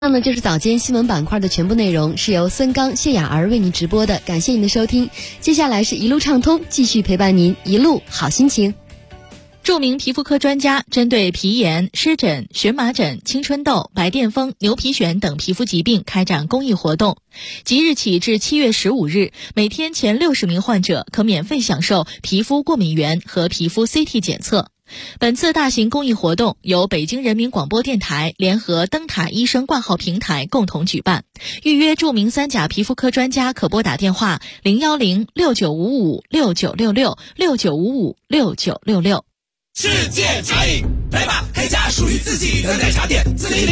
那么就是早间新闻板块的全部内容，是由孙刚、谢雅儿为您直播的，感谢您的收听。接下来是一路畅通，继续陪伴您一路好心情。 著名皮肤科专家针对皮炎、湿疹、荨麻疹、青春痘、白癜风、牛皮癣等皮肤疾病开展公益活动。即日起至7月15日，每天前60名患者可免费享受皮肤过敏原和皮肤 CT 检测。本次大型公益活动由北京人民广播电台联合灯塔医生挂号平台共同举办。预约著名三甲皮肤科专家可拨打电话010-6955-6966 世界茶饮，来吧，开家属于自己的奶茶店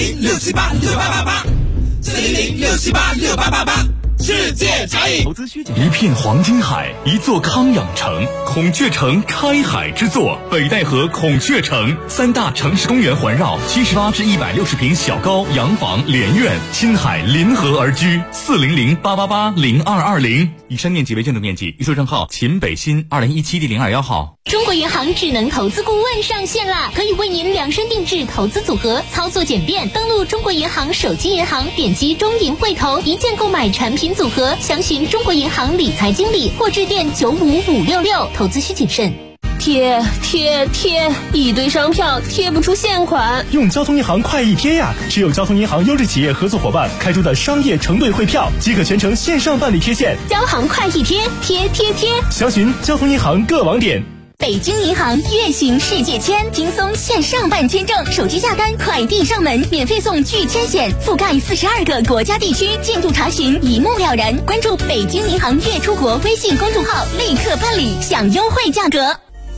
，400-678-6888，400-678-6888。世界茶饮， 投资需求。一片黄金海，一座康养城，孔雀城开海之作，北戴河孔雀城，3大城市公园环绕，78至160平小高洋房连院，亲海临河而居，400-888-0220。以上面积为建筑面积，预售账号秦北新2017第021号。 中国银行智能投资顾问上线啦，可以为您量身定制投资组合，操作简便。登录中国银行手机银行，点击中银汇投，一键购买产品组合，详询中国银行理财经理或致电95566。投资需谨慎。 贴，一堆商票贴不出现款。 用交通银行快易贴呀！只有交通银行优质企业合作伙伴开出的商业承兑汇票，即可全程线上办理贴现。 交行快易贴，贴。 详询交通银行各网点。 北京银行月行世界签，轻松线上办签证，手机下单，快递上门，免费送拒签险，覆盖42个国家地区，进度查询一目了然。关注北京银行月出国微信公众号，立刻办理，享优惠价格。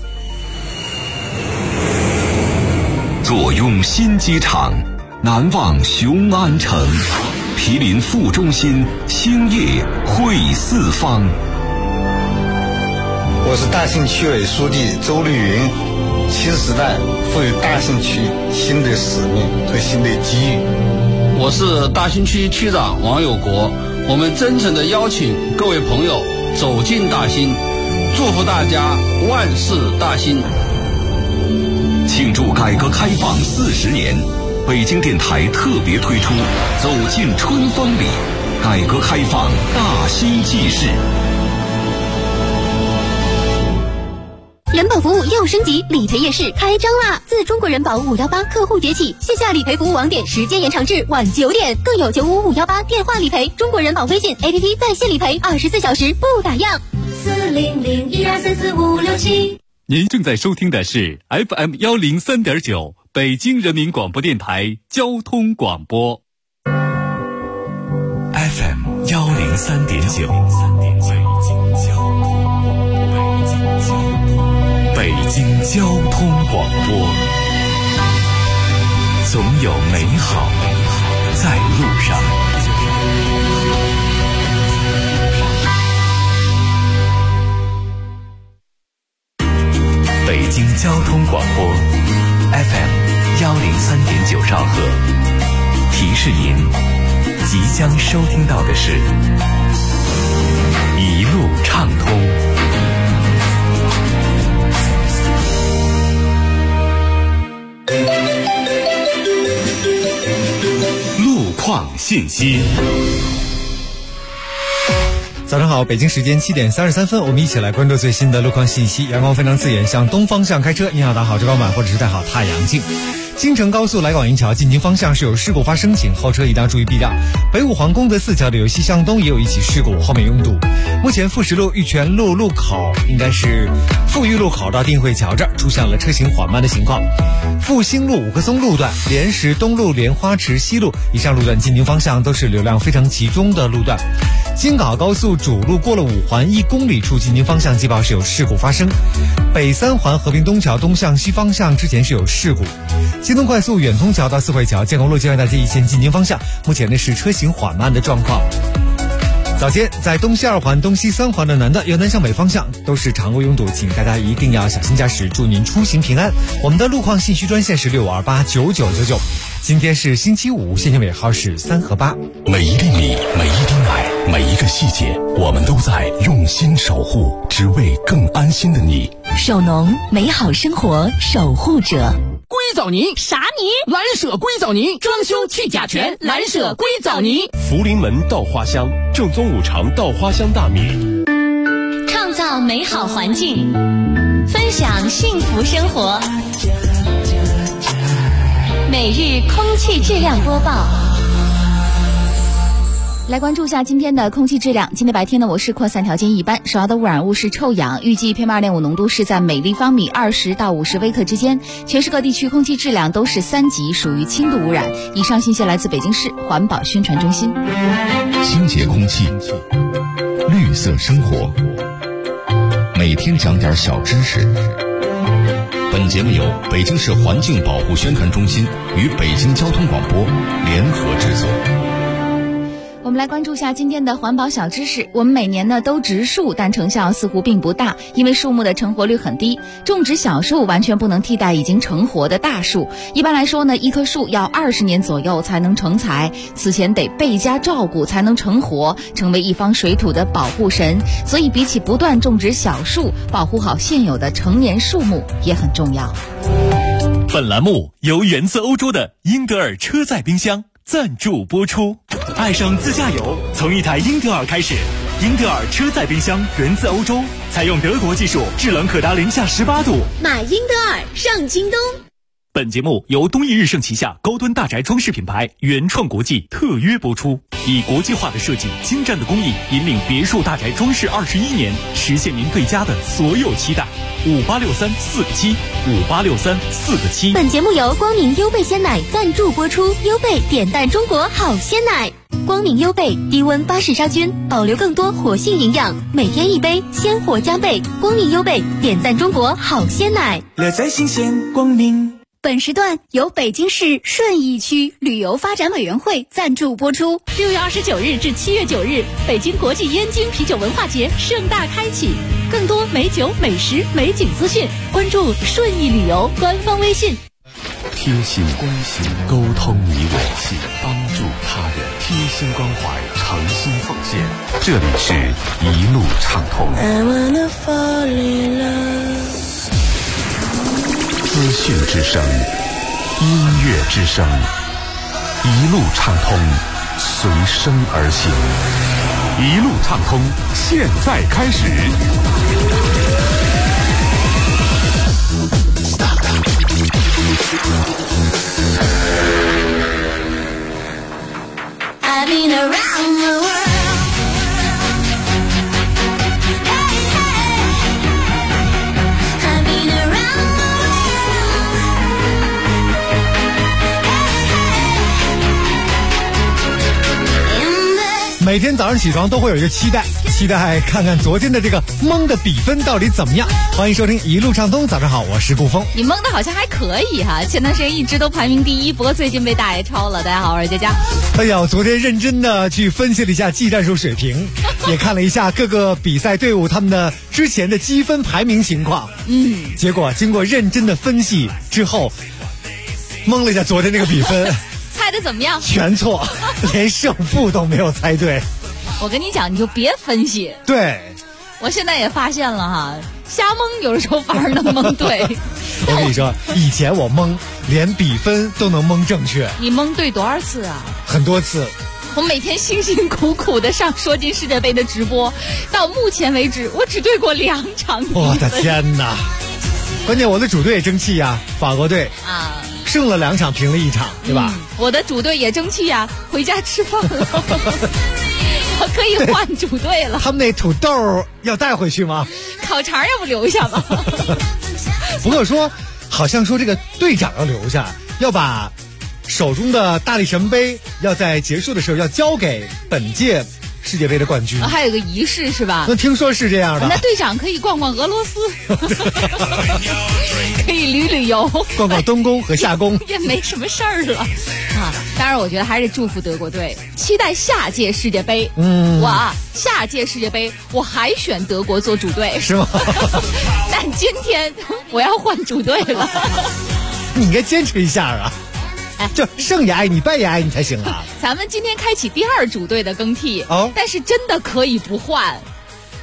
坐拥新机场，难忘雄安城，毗邻副中心，兴业汇四方。 我是大兴区委书记周绿云。新时代赋予大兴区新的使命和新的机遇。 我是大兴区区长王有国，我们真诚地邀请各位朋友走进大兴，祝福大家万事大兴。 庆祝改革开放40年，北京电台特别推出走进春风里，改革开放大兴纪事。 人保服务又升级，理赔夜市开张啦！自中国人保518客户节起，线下理赔服务网点时间延长至晚9点，更有95518电话理赔，中国人保微信 APP 在线理赔，24小时不打烊。40012344567。 您正在收听的是 FM 103.9北京人民广播电台交通广播。 FM 103.9。北京交通广播，总有美好在路上。北京交通广播 FM 103.9兆赫，提示您即将收听到的是一路畅通。路况信息。 早上好，北京时间7点33分，我们一起来关注最新的路况信息。阳光非常刺眼，向东方向开车，你好打好遮光板或者是戴好太阳镜。京承高速来广营桥进京方向是有事故发生，请后车一定要注意避让。北五环功德寺桥的由西向东也有一起事故，后面拥堵。目前富石路玉泉路路口应该是富裕路口到定慧桥这儿出现了车行缓慢的情况。复兴路五棵松路段、莲石东路、莲花池西路以上路段进京方向都是流量非常集中的路段。京港澳高速主路过了5环1公里处进京方向接报是有事故发生。北3环和平东桥东向西方向之前是有事故。京东快速远通桥到四惠桥建工路建外大街一线进京方向目前呢是车行缓慢的状况。早间在东西2环东西3环的南段由南向北方向都是常规拥堵，请大家一定要小心驾驶，祝您出行平安。我们的路况信息专线是65289999。今天是星期五，线性尾号是3和8。 每一粒米，每一滴奶，每一个细节，我们都在用心守护，只为更安心的你。 守农，美好生活守护者。 规藻泥。 啥泥？ 蓝舍硅藻泥，装修去甲醛，蓝舍硅藻泥。 福临门稻花香，正宗五常稻花香大米。 创造美好环境，分享幸福生活。每日空气质量播报。 来关注一下今天的空气质量。今天白天呢，我市扩散条件一般，首要的污染物是臭氧，预计 PM2.5 浓度是在每立方米20到50微克之间。全市各地区空气质量都是3级，属于轻度污染。以上信息来自北京市环保宣传中心。 清洁空气，绿色生活，每天讲点小知识。本节目由北京市环境保护宣传中心与北京交通广播联合制作。 我们来关注一下今天的环保小知识。我们每年呢都植树，但成效似乎并不大，因为树木的成活率很低。种植小树完全不能替代已经成活的大树。一般来说呢，一棵树要20年左右才能成材，此前得倍加照顾才能成活，成为一方水土的保护神。所以比起不断种植小树，保护好现有的成年树木也很重要。 本栏目由源自欧洲的英德尔车载冰箱赞助播出。爱上自驾游，从一台英德尔开始。英德尔车载冰箱源自欧洲，采用德国技术，制冷可达-18度。 买英德尔上京东。 本节目由东易日盛旗下高端大宅装饰品牌原创国际特约播出，以国际化的设计、精湛的工艺，引领别墅大宅装饰21年，实现您对家的所有期待。5863-4个7，5863-4个7。 本节目由光明优贝鲜奶赞助播出，优贝点赞中国好鲜奶。光明优贝低温巴氏杀菌，保留更多活性营养，每天一杯，鲜活加倍。光明优贝点赞中国好鲜奶， 乐在新鲜光明。 本时段由北京市顺义区旅游发展委员会赞助播出。 6月29日至7月9日，北京国际燕京啤酒文化节盛大开启。更多美酒、美食、美景资讯，关注顺义旅游官方微信。 贴心关心，沟通你我心，帮助他人，贴心关怀，诚心奉献。这里是一路畅通。资讯之声，音乐之声，一路畅通，随声而行。一路畅通，现在开始。 I've been around the world. 每天早上起床都会有一个期待看看昨天的这个蒙的比分到底怎么样。欢迎收听一路畅通，早上好，我是顾峰。 你蒙的好像还可以哈，前段时间一直都排名第一，不过最近被大爷超了。大家好，我是佳佳。 哎呀，我昨天认真的去分析了一下技战术水平，也看了一下各个比赛队伍他们的之前的积分排名情况。结果经过认真的分析之后，蒙了一下昨天那个比分。 猜的怎么样？ 全错，连胜负都没有猜对。 我跟你讲，你就别分析。 对， 我现在也发现了哈，瞎蒙有的时候反而能蒙对。 我跟你说，以前我蒙连比分都能蒙正确。 你蒙对多少次啊？ 很多次。 我每天辛辛苦苦的上说进世界杯的直播，到目前为止我只对过2场。 我的天哪！关键我的主队也争气呀，法国队啊，胜了2场，平了1场，对吧？ 我的主队也争气呀，回家吃饭了。我可以换主队了。 他们那土豆要带回去吗？ 烤肠要不留下吧？ 不过好像说这个队长要留下，要把手中的大力神杯要在结束的时候要交给本届世界杯的冠军。 还有个仪式是吧？ 那听说是这样的。 那队长可以逛逛俄罗斯，可以旅游， 逛逛东宫和夏宫， 也没什么事儿了啊。当然，我觉得还是祝福德国队，期待下届世界杯。下届世界杯我还选德国做主队， 是吗？ 但今天我要换主队了。 你应该坚持一下啊！就胜也爱你，败也爱你才行啊！ 咱们今天开启第2主队的更替但是真的可以不换。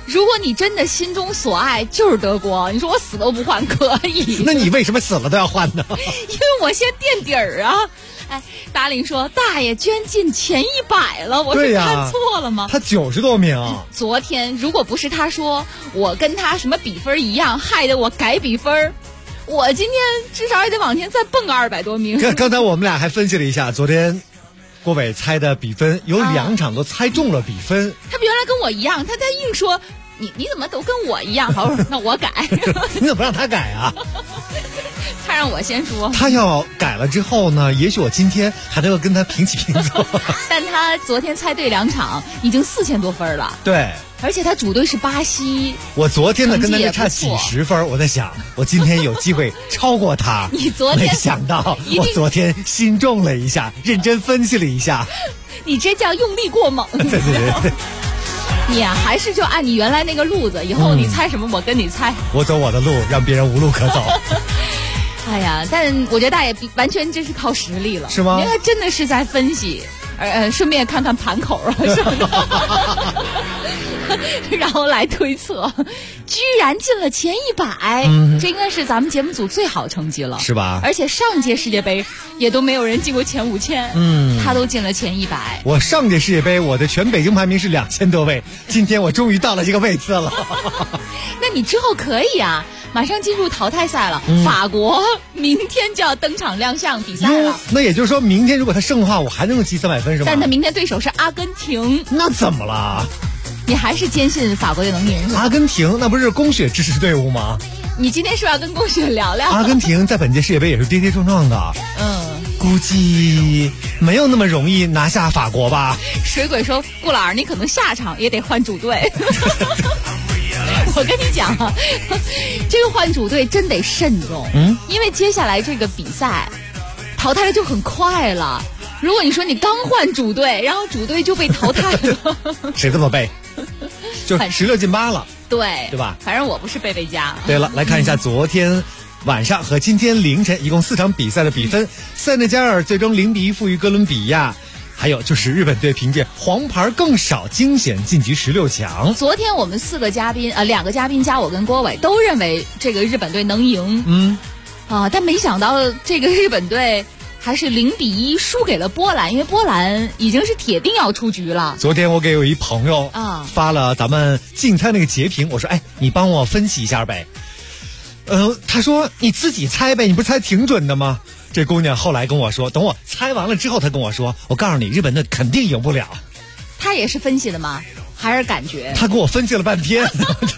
如果你真的心中所爱就是德国，你说我死都不换可以。 那你为什么死了都要换呢？ 因为我先垫底儿啊。哎，达令说大爷居然进前100了，我是看错了吗？ 他90多名。 昨天如果不是他说我跟他什么比分一样，害得我改比分，我今天至少也得往前再蹦个200多名。 刚才我们俩还分析了一下，昨天郭伟猜的比分有2场都猜中了比分。 他原来跟我一样，他硬说你怎么都跟我一样？好，那我改。 你怎么不让他改啊？ 他让我先说。 他要改了之后呢，也许我今天还能够跟他平起平坐。 但他昨天猜对2场，已经4000多分了。 对。 而且他主队是巴西。 我昨天呢跟他就差几十分，我在想，我今天有机会超过他。 你昨天没想到，我昨天心重了一下，认真分析了一下。 你这叫用力过猛。 对。 你啊，还是就按你原来那个路子，以后你猜什么我跟你猜。 我走我的路，让别人无路可走。 哎呀，但我觉得大爷完全就是靠实力了， 是吗？ 因为真的是在分析，顺便看看盘口啊什么的，然后来推测，居然进了前100，这应该是咱们节目组最好成绩了， 是吧？ 而且上届世界杯也都没有人进过前5000，他都进了前100。 我上届世界杯我的全北京排名是2000多位，今天我终于到了这个位次了。 那你之后可以啊。马上进入淘汰赛了，法国明天就要登场亮相比赛了。 那也就是说明天如果他胜的话，我还能够积300分是吗？ 但他明天对手是阿根廷。 那怎么了？ 你还是坚信法国队能赢？ 阿根廷那不是供血支持队伍吗？ 你今天是不是要跟供血聊聊？ 阿根廷在本届世界杯也是跌跌撞撞的，估计没有那么容易拿下法国吧。 水鬼说，顾老师你可能下场也得换主队。我跟你讲啊，这个换主队真得慎重，因为接下来这个比赛淘汰的就很快了。如果你说你刚换主队，然后主队就被淘汰了， 谁这么背？就16进8了， 对吧？ 反正我不是贝家。 对了，来看一下昨天晚上和今天凌晨一共4场比赛的比分，塞内加尔最终0-1负于哥伦比亚。还有就是日本队凭借黄牌更少惊险晋级16强。 昨天我们2个嘉宾2个嘉宾加我跟郭伟都认为这个日本队能赢，但没想到这个日本队还是0-1输给了波兰，因为波兰已经是铁定要出局了。 昨天我给有一朋友发了咱们竞猜那个截屏，我说你帮我分析一下呗。他说你自己猜呗，你不是猜挺准的吗？这姑娘后来跟我说，等我猜完了之后，她跟我说，我告诉你，日本队肯定赢不了。 她也是分析的吗？还是感觉？ 她给我分析了半天，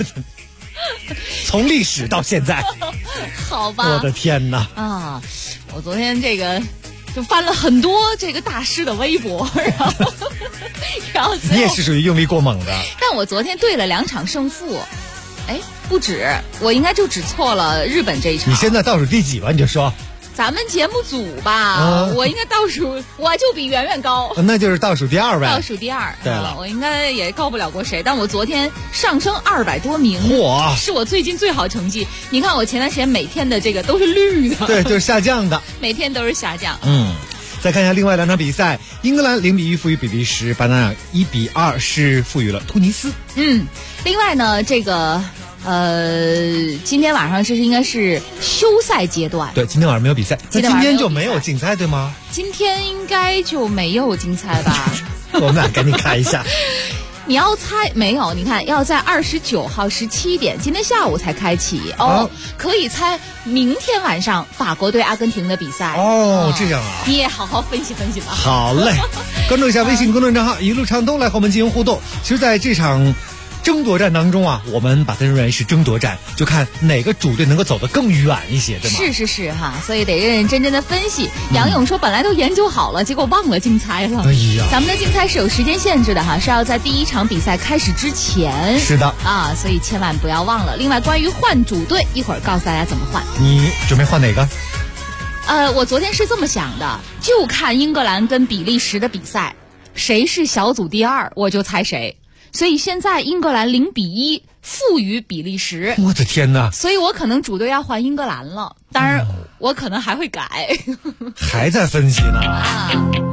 从历史到现在。 好吧。 我的天哪！ 我昨天这个就翻了很多这个大师的微博，然后你也是属于用力过猛的。 但我昨天对了2场胜负。不止，我应该就只错了日本这一场。 你现在倒数第几吧？你就说。 咱们节目组吧，我应该倒数，我就比圆圆高。 那就是倒数第2呗。 倒数第2。 对了， 我应该也高不了过谁，但我昨天上升200多名，是我最近最好成绩。你看我前段时间每天的这个都是绿的， 对，就是下降的， 每天都是下降。 再看一下另外2场比赛，英格兰0-1负于比利时，巴拿马1-2是负于了突尼斯。 另外呢，这个。今天晚上这是应该是休赛阶段。 对，今天晚上没有比赛。那今天就没有竞猜对吗？ 今天应该就没有竞猜吧？ 我们俩赶紧看一下。 你要猜没有？你看要在29号17点，今天下午才开启可以猜明天晚上法国对阿根廷的比赛。 这样啊！ 你也好好分析分析吧。 好嘞，关注一下微信公众账号一路畅通，来和我们进行互动。其实，在这场争夺战当中啊，我们把它认为是争夺战，就看哪个主队能够走得更远一些，对吗？ 是哈，所以得认认真真的分析。杨勇说本来都研究好了，结果忘了竞猜了。 哎呀， 咱们的竞猜是有时间限制的哈，是要在第1场比赛开始之前。 是的所以千万不要忘了。另外，关于换主队，一会儿告诉大家怎么换。 你准备换哪个？ 我昨天是这么想的，就看英格兰跟比利时的比赛，谁是小组第2，我就猜谁。所以现在英格兰0-1负于比利时。 我的天哪！ 所以我可能主队要换英格兰了，当然我可能还会改。 还在分析呢。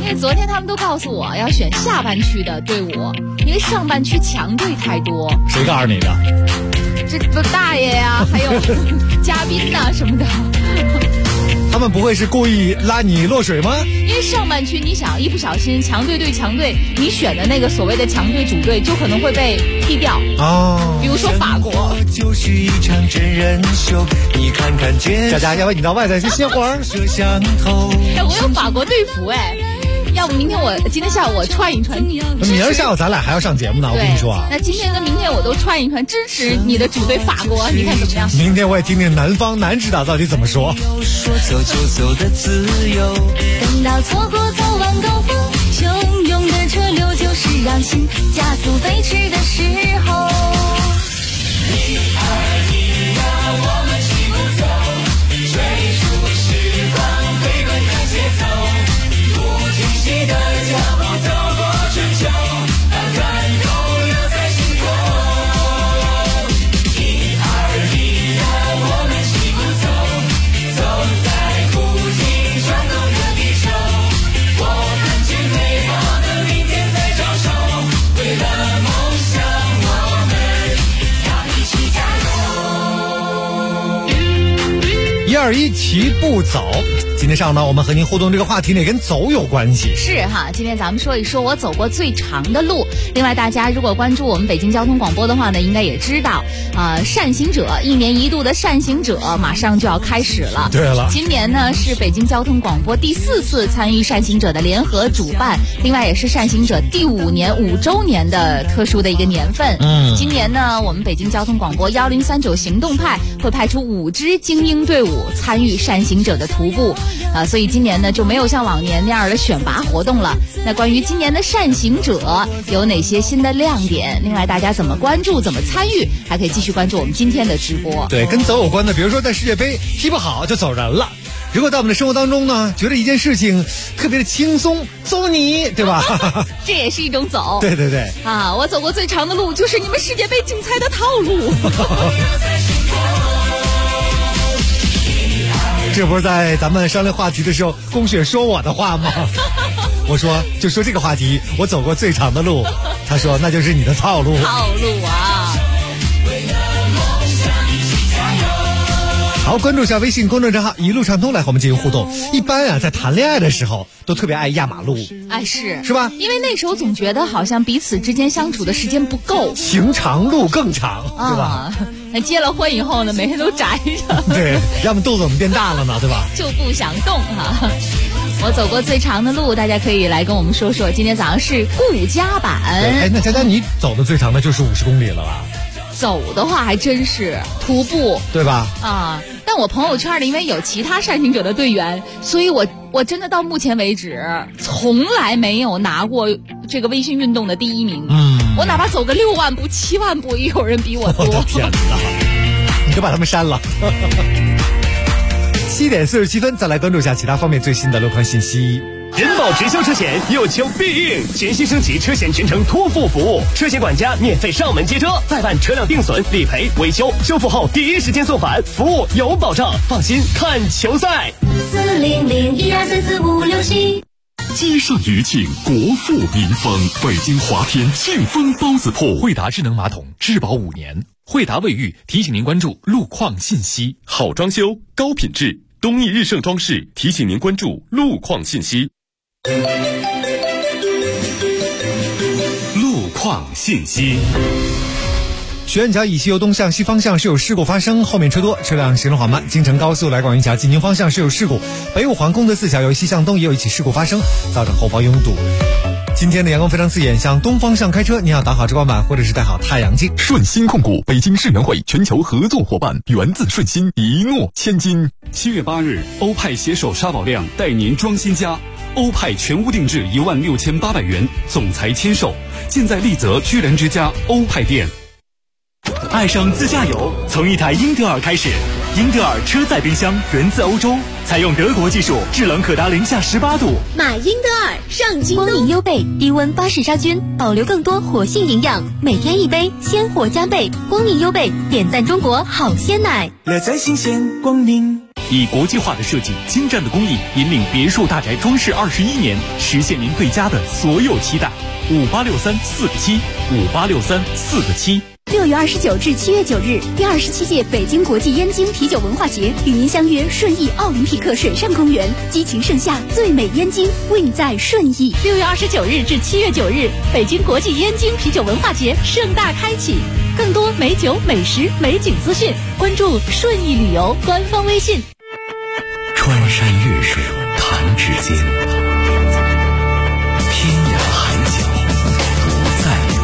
因为昨天他们都告诉我要选下半区的队伍，因为上半区强队太多。 谁告诉你的？ 这都大爷呀，还有嘉宾呐什么的。 他们不会是故意拉你落水吗？ 因为上半区你想一不小心强队对强队，你选的那个所谓的强队主队就可能会被踢掉哦。 比如说法国。 就是一场真人秀，你看看这佳佳，要不你到外头去歇会儿？ 哎，我有法国队服哎。要不今天下午我穿一穿。 明儿下午咱俩还要上节目呢，我跟你说啊。 那今天跟明天我都穿一穿，支持你的主队法国，你看怎么样？ 明天我也听听南方男指导到底怎么说。 说走就走的自由， 等到错过早晚高峰，汹涌的车流就是让心加速飞驰的时候。 1、2、1呀，我们齐步走，追逐时光，飞奔的节奏，不停息的脚步，走过春秋，把感动留在心头。1、2、1呀，我们齐步走，走在不停转动的地球，我看见美好的明天在招手，为了梦想我们要一起加油。 121齐步走。今天上午呢，我们和您互动这个话题呢，也跟走有关系。 是哈，今天咱们说一说我走过最长的路。另外，大家如果关注我们北京交通广播的话呢，应该也知道，善行者1年1度的善行者马上就要开始了。 对了， 今年呢是北京交通广播第4次参与善行者的联合主办，另外也是善行者第5年5周年的特殊的一个年份。今年呢，我们北京交通广播1039行动派会派出5支精英队伍参与善行者的徒步。所以今年呢就没有像往年那样的选拔活动了。那关于今年的善行者有哪些新的亮点？另外大家怎么关注、怎么参与，还可以继续关注我们今天的直播。 对，跟走有关的，比如说在世界杯踢不好就走人了。如果在我们的生活当中呢，觉得一件事情特别的轻松，走你，对吧？ 这也是一种走。 对对对。 啊，我走过最长的路就是你们世界杯精彩的套路。 这不是在咱们商量话题的时候，龚雪说我的话吗？我说就说这个话题，我走过最长的路。他说那就是你的套路。 套路啊！ 好，关注一下微信公众账号一路畅通，来和我们进行互动。一般啊，在谈恋爱的时候都特别爱压马路。 哎，是吧？ 因为那时候总觉得好像彼此之间相处的时间不够， 情长路更长，对吧？ 那结了婚以后呢，每天都宅着。 对，要么肚子怎么变大了呢，对吧？ 就不想动哈。我走过最长的路，大家可以来跟我们说说。今天早上是顾家版。 哎，那佳佳你走的最长的就是50公里了吧？ 走的话还真是徒步， 对吧？ 啊，但我朋友圈里因为有其他善行者的队员，所以我真的到目前为止从来没有拿过这个微信运动的第1名。我哪怕走个6万步、7万步，也有人比我多。 我的天哪！你就把他们删了。7点47分，再来关注一下其他方面最新的路况信息。 人保直销车险有求必应，全新升级车险全程托付服务，车险管家免费上门接车，代办车辆定损、理赔、维修，修复后第一时间送返，服务有保障，放心看球赛。 400123456 街上余庆，国富民丰。北京华天庆丰包子铺， 惠达智能马桶质保5年。惠达卫浴提醒您关注路况信息。 好装修，高品质。东义日盛装饰提醒您关注路况信息。路况信息。 徐岸桥以西由东向西方向是有事故发生，后面车多，车辆行驶缓慢。京承高速来广云桥进京方向是有事故，北五环功德寺桥由西向东也有一起事故发生，造成后方拥堵。今天的阳光非常刺眼，向东方向开车，你要打好遮光板或者是戴好太阳镜。 顺鑫控股北京世园会全球合作伙伴，源自顺鑫，一诺千金。 7月8日，欧派携手沙宝亮带您装新家，欧派全屋定制16800元，总裁签售，现在丽泽居然之家欧派店。 爱上自驾游，从一台英德尔开始。英德尔车载冰箱源自欧洲，采用德国技术，制冷可达零下18度。 买英德尔上京东。光明优贝低温巴氏杀菌，保留更多活性营养，每天1杯，鲜活加倍。光明优贝点赞中国好鲜奶， 乐在新鲜光明。 以国际化的设计、精湛的工艺，引领别墅大宅装饰21年，实现您对家的所有期待。5863-4个7，5863-4个7。 6月29至7月9日，第27届北京国际燕京啤酒文化节与您相约顺义奥林匹克水上公园，激情盛夏，最美燕京，为你在顺义。 6月29日至7月9日，北京国际燕京啤酒文化节盛大开启。更多美酒、美食、美景资讯，关注顺义旅游官方微信。 穿山越水，弹指间，天涯海角不再远。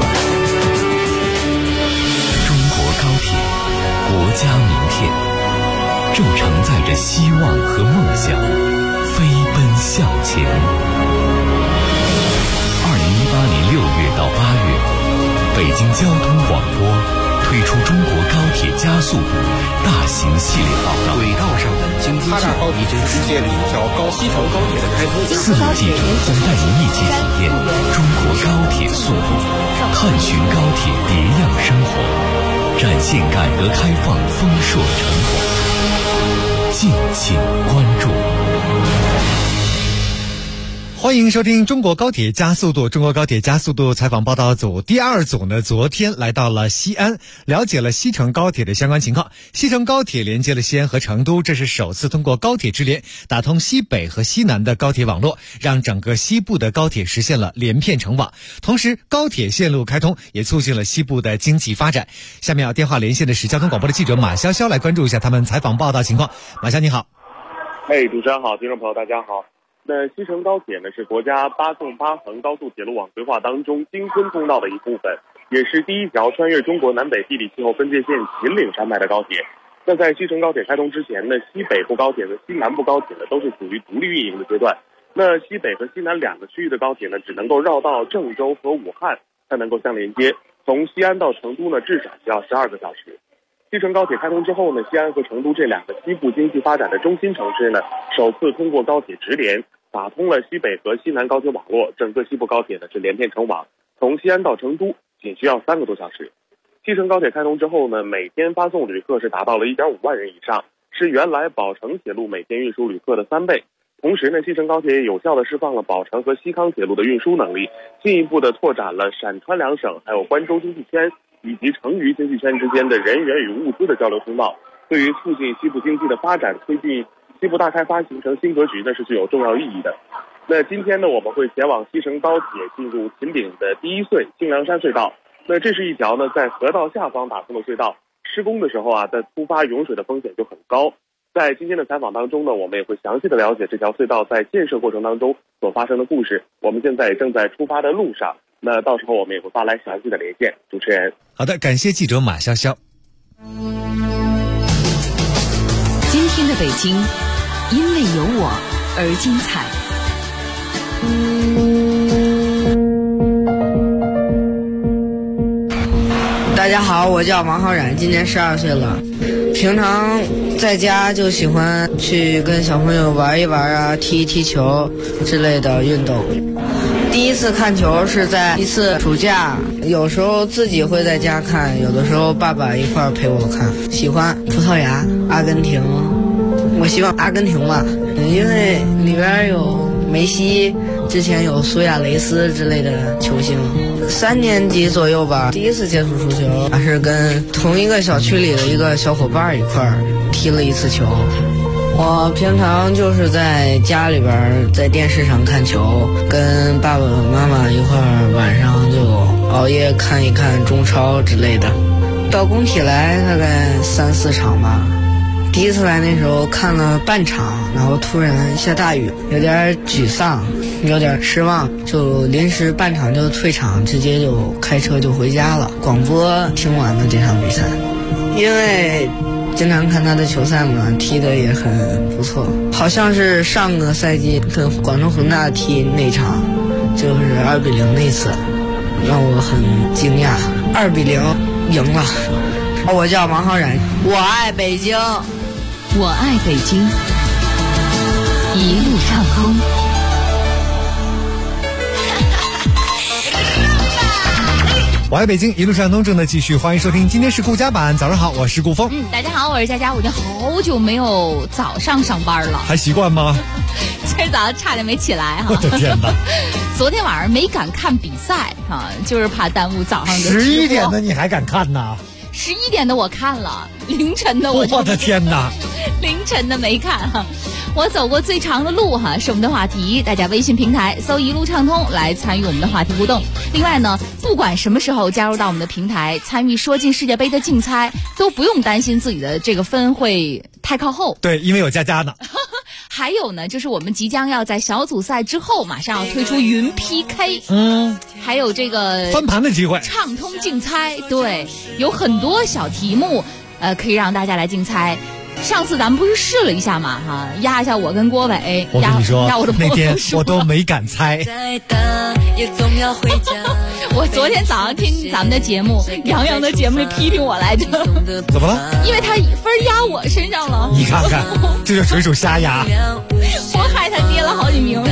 中国高铁，国家名片，正承载着希望和梦想，飞奔向前。2018年6月到8月，北京交通广播推出中国高铁加速度大型系列报道， 轨道上的经济性已经实现了西成高铁的开通。 4路记者将带您一起体验中国高铁速度，探寻高铁别样生活，展现改革开放丰硕成果，敬请关注。 欢迎收听中国高铁加速度。中国高铁加速度采访报道组第2组呢，昨天来到了西安，了解了西成高铁的相关情况。西成高铁连接了西安和成都，这是首次通过高铁直连打通西北和西南的高铁网络，让整个西部的高铁实现了连片成网。同时，高铁线路开通也促进了西部的经济发展。下面电话连线的是交通广播的记者马潇潇，来关注一下他们采访报道情况。马潇你好。 主持人好，听众朋友大家好。那西成高铁呢，是国家8纵8横高速铁路网规划当中京昆通道的一部分，也是第一条穿越中国南北地理气候分界线秦岭山脉的高铁。那在西成高铁开通之前呢，西北部高铁和西南部高铁呢都是处于独立运营的阶段。那西北和西南2个区域的高铁呢，只能够绕到郑州和武汉才能够相连接，从西安到成都呢至少需要12个小时。西成高铁开通之后呢，西安和成都这2个西部经济发展的中心城市呢，首次通过高铁直连打通了西北和西南高铁网络，整个西部高铁呢是连片成网，从西安到成都仅需要3个多小时。西成高铁开通之后呢，每天发送旅客是达到了1.5万人以上，是原来宝成铁路每天运输旅客的3倍。同时呢，西成高铁也有效地释放了宝成和西康铁路的运输能力，进一步的拓展了陕川2省还有关州经济圈以及成渝经济圈之间的人员与物资的交流通道，对于促进西部经济的发展，推进西部大开发形成新格局呢是具有重要意义的。那今天呢，我们会前往西成高铁进入秦岭的第1隧清凉山隧道。那这是一条呢在河道下方打通的隧道，施工的时候在突发涌水的风险就很高。在今天的采访当中呢，我们也会详细的了解这条隧道在建设过程当中所发生的故事。我们现在也正在出发的路上，那到时候我们也会发来详细的连线。主持人， 好的，感谢记者马潇潇。 今天的北京，因为有我而精彩。 大家好，我叫王浩然，今年12岁了。平常在家就喜欢去跟小朋友玩一玩啊，踢一踢球之类的运动。第一次看球是在一次暑假，有时候自己会在家看，有的时候爸爸一块儿陪我看。喜欢葡萄牙、阿根廷，我希望阿根廷吧，因为里边有梅西，之前有苏亚雷斯之类的球星。3年级左右吧，第一次接触足球，还是跟同一个小区里的一个小伙伴一块儿踢了一次球。我平常就是在家里边，在电视上看球，跟爸爸妈妈一块儿晚上就熬夜看一看中超之类的。到工体来大概3、4场吧。第一次来那时候看了半场，然后突然下大雨，有点沮丧，有点失望，就临时半场就退场，直接就开车就回家了。广播听完了这场比赛，因为经常看他的球赛嘛，踢得也很不错。好像是上个赛季跟广州恒大踢那场，就是2-0那次，让我很惊讶，2-0赢了。我叫王浩然，我爱北京。 我爱北京，一路畅通。 我爱北京，一路畅通正在继续，欢迎收听，今天是顾家版。早上好，我是顾峰。 大家好，我是佳佳。我已经好久没有早上上班了， 还习惯吗？ 今儿早上差点没起来哈。 我的天哪！ 昨天晚上没敢看比赛哈，就是怕耽误早上的。 11点的你还敢看呢 ？11点的我看了，凌晨的我的天哪！ 凌晨的没看哈。我走过最长的路哈，是我们的话题，大家微信平台搜一路畅通来参与我们的话题互动。另外呢，不管什么时候加入到我们的平台参与说进世界杯的竞猜，都不用担心自己的这个分会太靠后。 对，因为有佳佳呢。 还有呢，就是我们即将要在小组赛之后马上要推出云 PK， 还有这个翻盘的机会， 畅通竞猜，对，有很多小题目，可以让大家来竞猜。上次咱们不是试了一下嘛，哈，压一下我跟郭伟， 我跟你说， 压我的那天我都没敢猜。 我昨天早上听咱们的节目，杨洋的节目里批评我来着。 怎么了？ 因为他分压我身上了。 你看看，这就纯属瞎压。 我害他跌了好几名。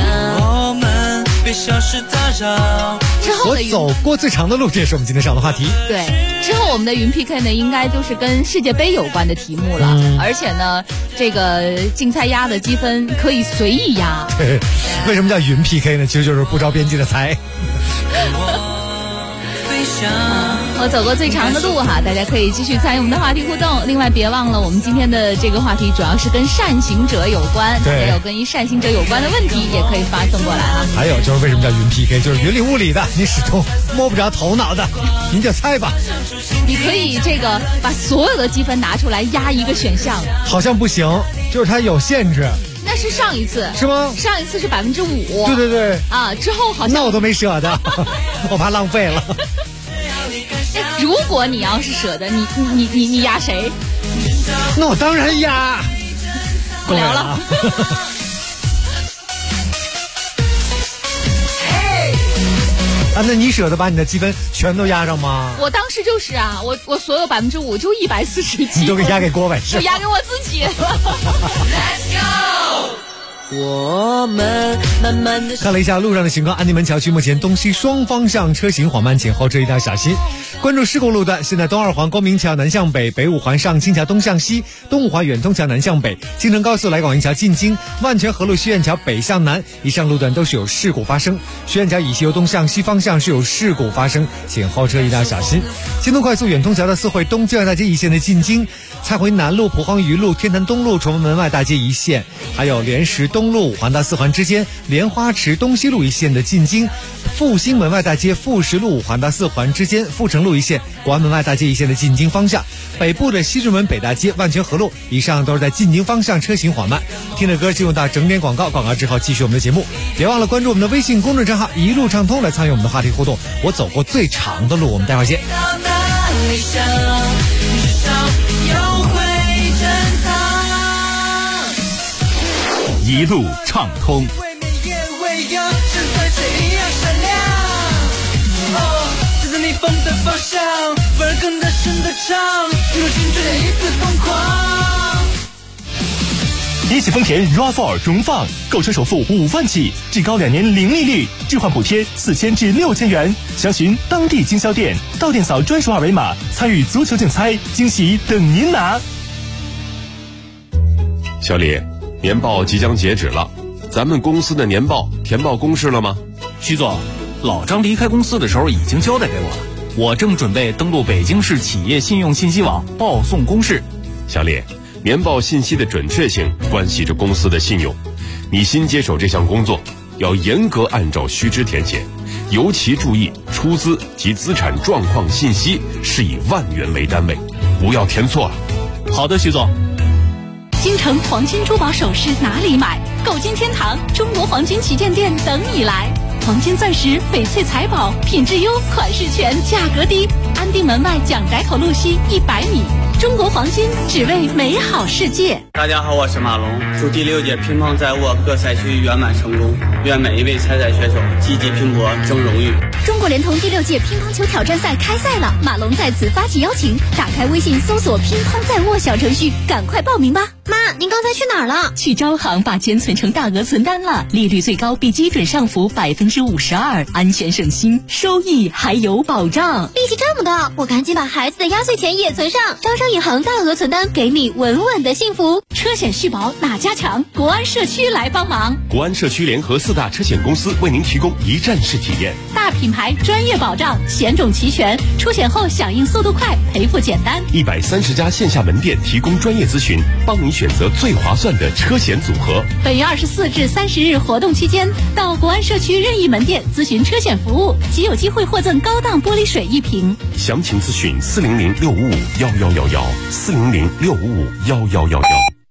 之后我走过最长的路，这也是我们今天上的话题。 对，之后我们的云 PK 呢，应该就是跟世界杯有关的题目了，而且呢，这个竞猜压的积分可以随意压。 对，为什么叫云 PK 呢？其实就是不着边际的猜。 我走过最长的路哈，大家可以继续参与我们的话题互动。另外别忘了，我们今天的这个话题主要是跟善行者有关，大家有跟善行者有关的问题也可以发送过来啊。 还有就是为什么叫云 PK， 就是云里雾里的，你始终摸不着头脑的，您就猜吧。 你可以这个把所有的积分拿出来压一个选项， 好像不行，就是它有限制。 那是上一次是吗？ 上一次是5%。 对对对啊，之后好像那我都没舍得，我怕浪费了。 如果你要是舍得，你压谁？ 那我当然压。 不聊了。 啊，那你舍得把你的积分全都压上吗？ 我当时就是啊，我所有5%就147， 你都给压给郭伟， 就压给我自己。 Let's go。 我们慢慢的看了一下路上的情况，安定门桥区目前东西双方向车行缓慢，前后车一定要小心。关注事故路段，现在东二环光明桥南向北，北五环上清桥东向西，东五环远通桥南向北，京承高速来广营桥进京，万泉河路西苑桥北向南，以上路段都是有事故发生。西苑桥以西由东向西方向是有事故发生，请后车一定要小心。京东快速远通桥的四惠东交大街一线的进京，蔡回南路、蒲黄榆路、天坛东路、崇文门外大街一线，还有莲石东路5环到4环之间，莲花池东西路一线的进京，复兴门外大街富石路5环到4环之间，富城路一线、广安门外大街一线的进京方向，北部的西直门北大街、万泉河路以上都是在进京方向车行缓慢。听着歌进入到整点广告，广告之后继续我们的节目，别忘了关注我们的微信公众账号一路畅通来参与我们的话题互动。我走过最长的路，我们待会儿见。 一路畅通。 一汽丰田 RAV4 荣放，购车首付5万起，至高2年零利率，置换补贴4000至6000元。详询当地经销店，到店扫专属二维码，参与足球竞猜，惊喜等您拿。 小李，年报即将截止了，咱们公司的年报填报公示了吗？ 徐总，老张离开公司的时候已经交代给我了，我正准备登录北京市企业信用信息网报送公示。 小李，年报信息的准确性关系着公司的信用，你新接手这项工作，要严格按照须知填写，尤其注意出资及资产状况信息是以万元为单位，不要填错了。 好的，徐总。 京城黄金珠宝首饰哪里买？购金天堂中国黄金旗舰店等你来。黄金钻石、翡翠财宝，品质优，款式全，价格低。安定门外蒋宅口路西100米， 中国黄金，只为美好世界。 大家好，我是马龙，祝第6届乒乓在握各赛区圆满成功，愿每一位参赛选手积极拼搏，争荣誉。 中国联通第6届乒乓球挑战赛开赛了，马龙在此发起邀请，打开微信搜索乒乓在握小程序，赶快报名吧。 妈，您刚才去哪儿了？ 去招行把钱存成大额存单了，利率最高比基准上浮52%，安全省心，收益还有保障。 力气这么大，我赶紧把孩子的压岁钱也存上。招商银行大额存单，给你稳稳的幸福。 车险续保哪家强？国安社区来帮忙。 国安社区联合4大车险公司为您提供一站式体验， 大品牌专业保障，险种齐全，出险后响应速度快，赔付简单。 130家线下门店提供专业咨询，帮你选择最划算的车险组合。 本月24至30日活动期间，到国安社区任意门店咨询车险服务，即有机会获赠高档玻璃水1瓶。 详情咨询400-655-1111，400-655-1111。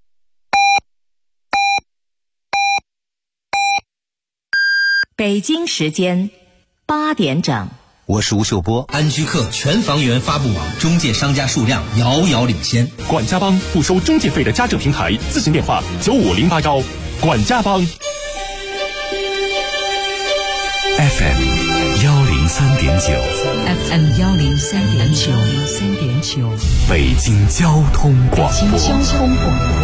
北京时间8点整。 我是吴秀波。安居客全房源发布网中介商家数量遥遥领先。 管家帮不收中介费的家政平台，咨询电话9508管家帮。 FM 103.9，FM 103.9， 北京交通广播， 北京交通广播，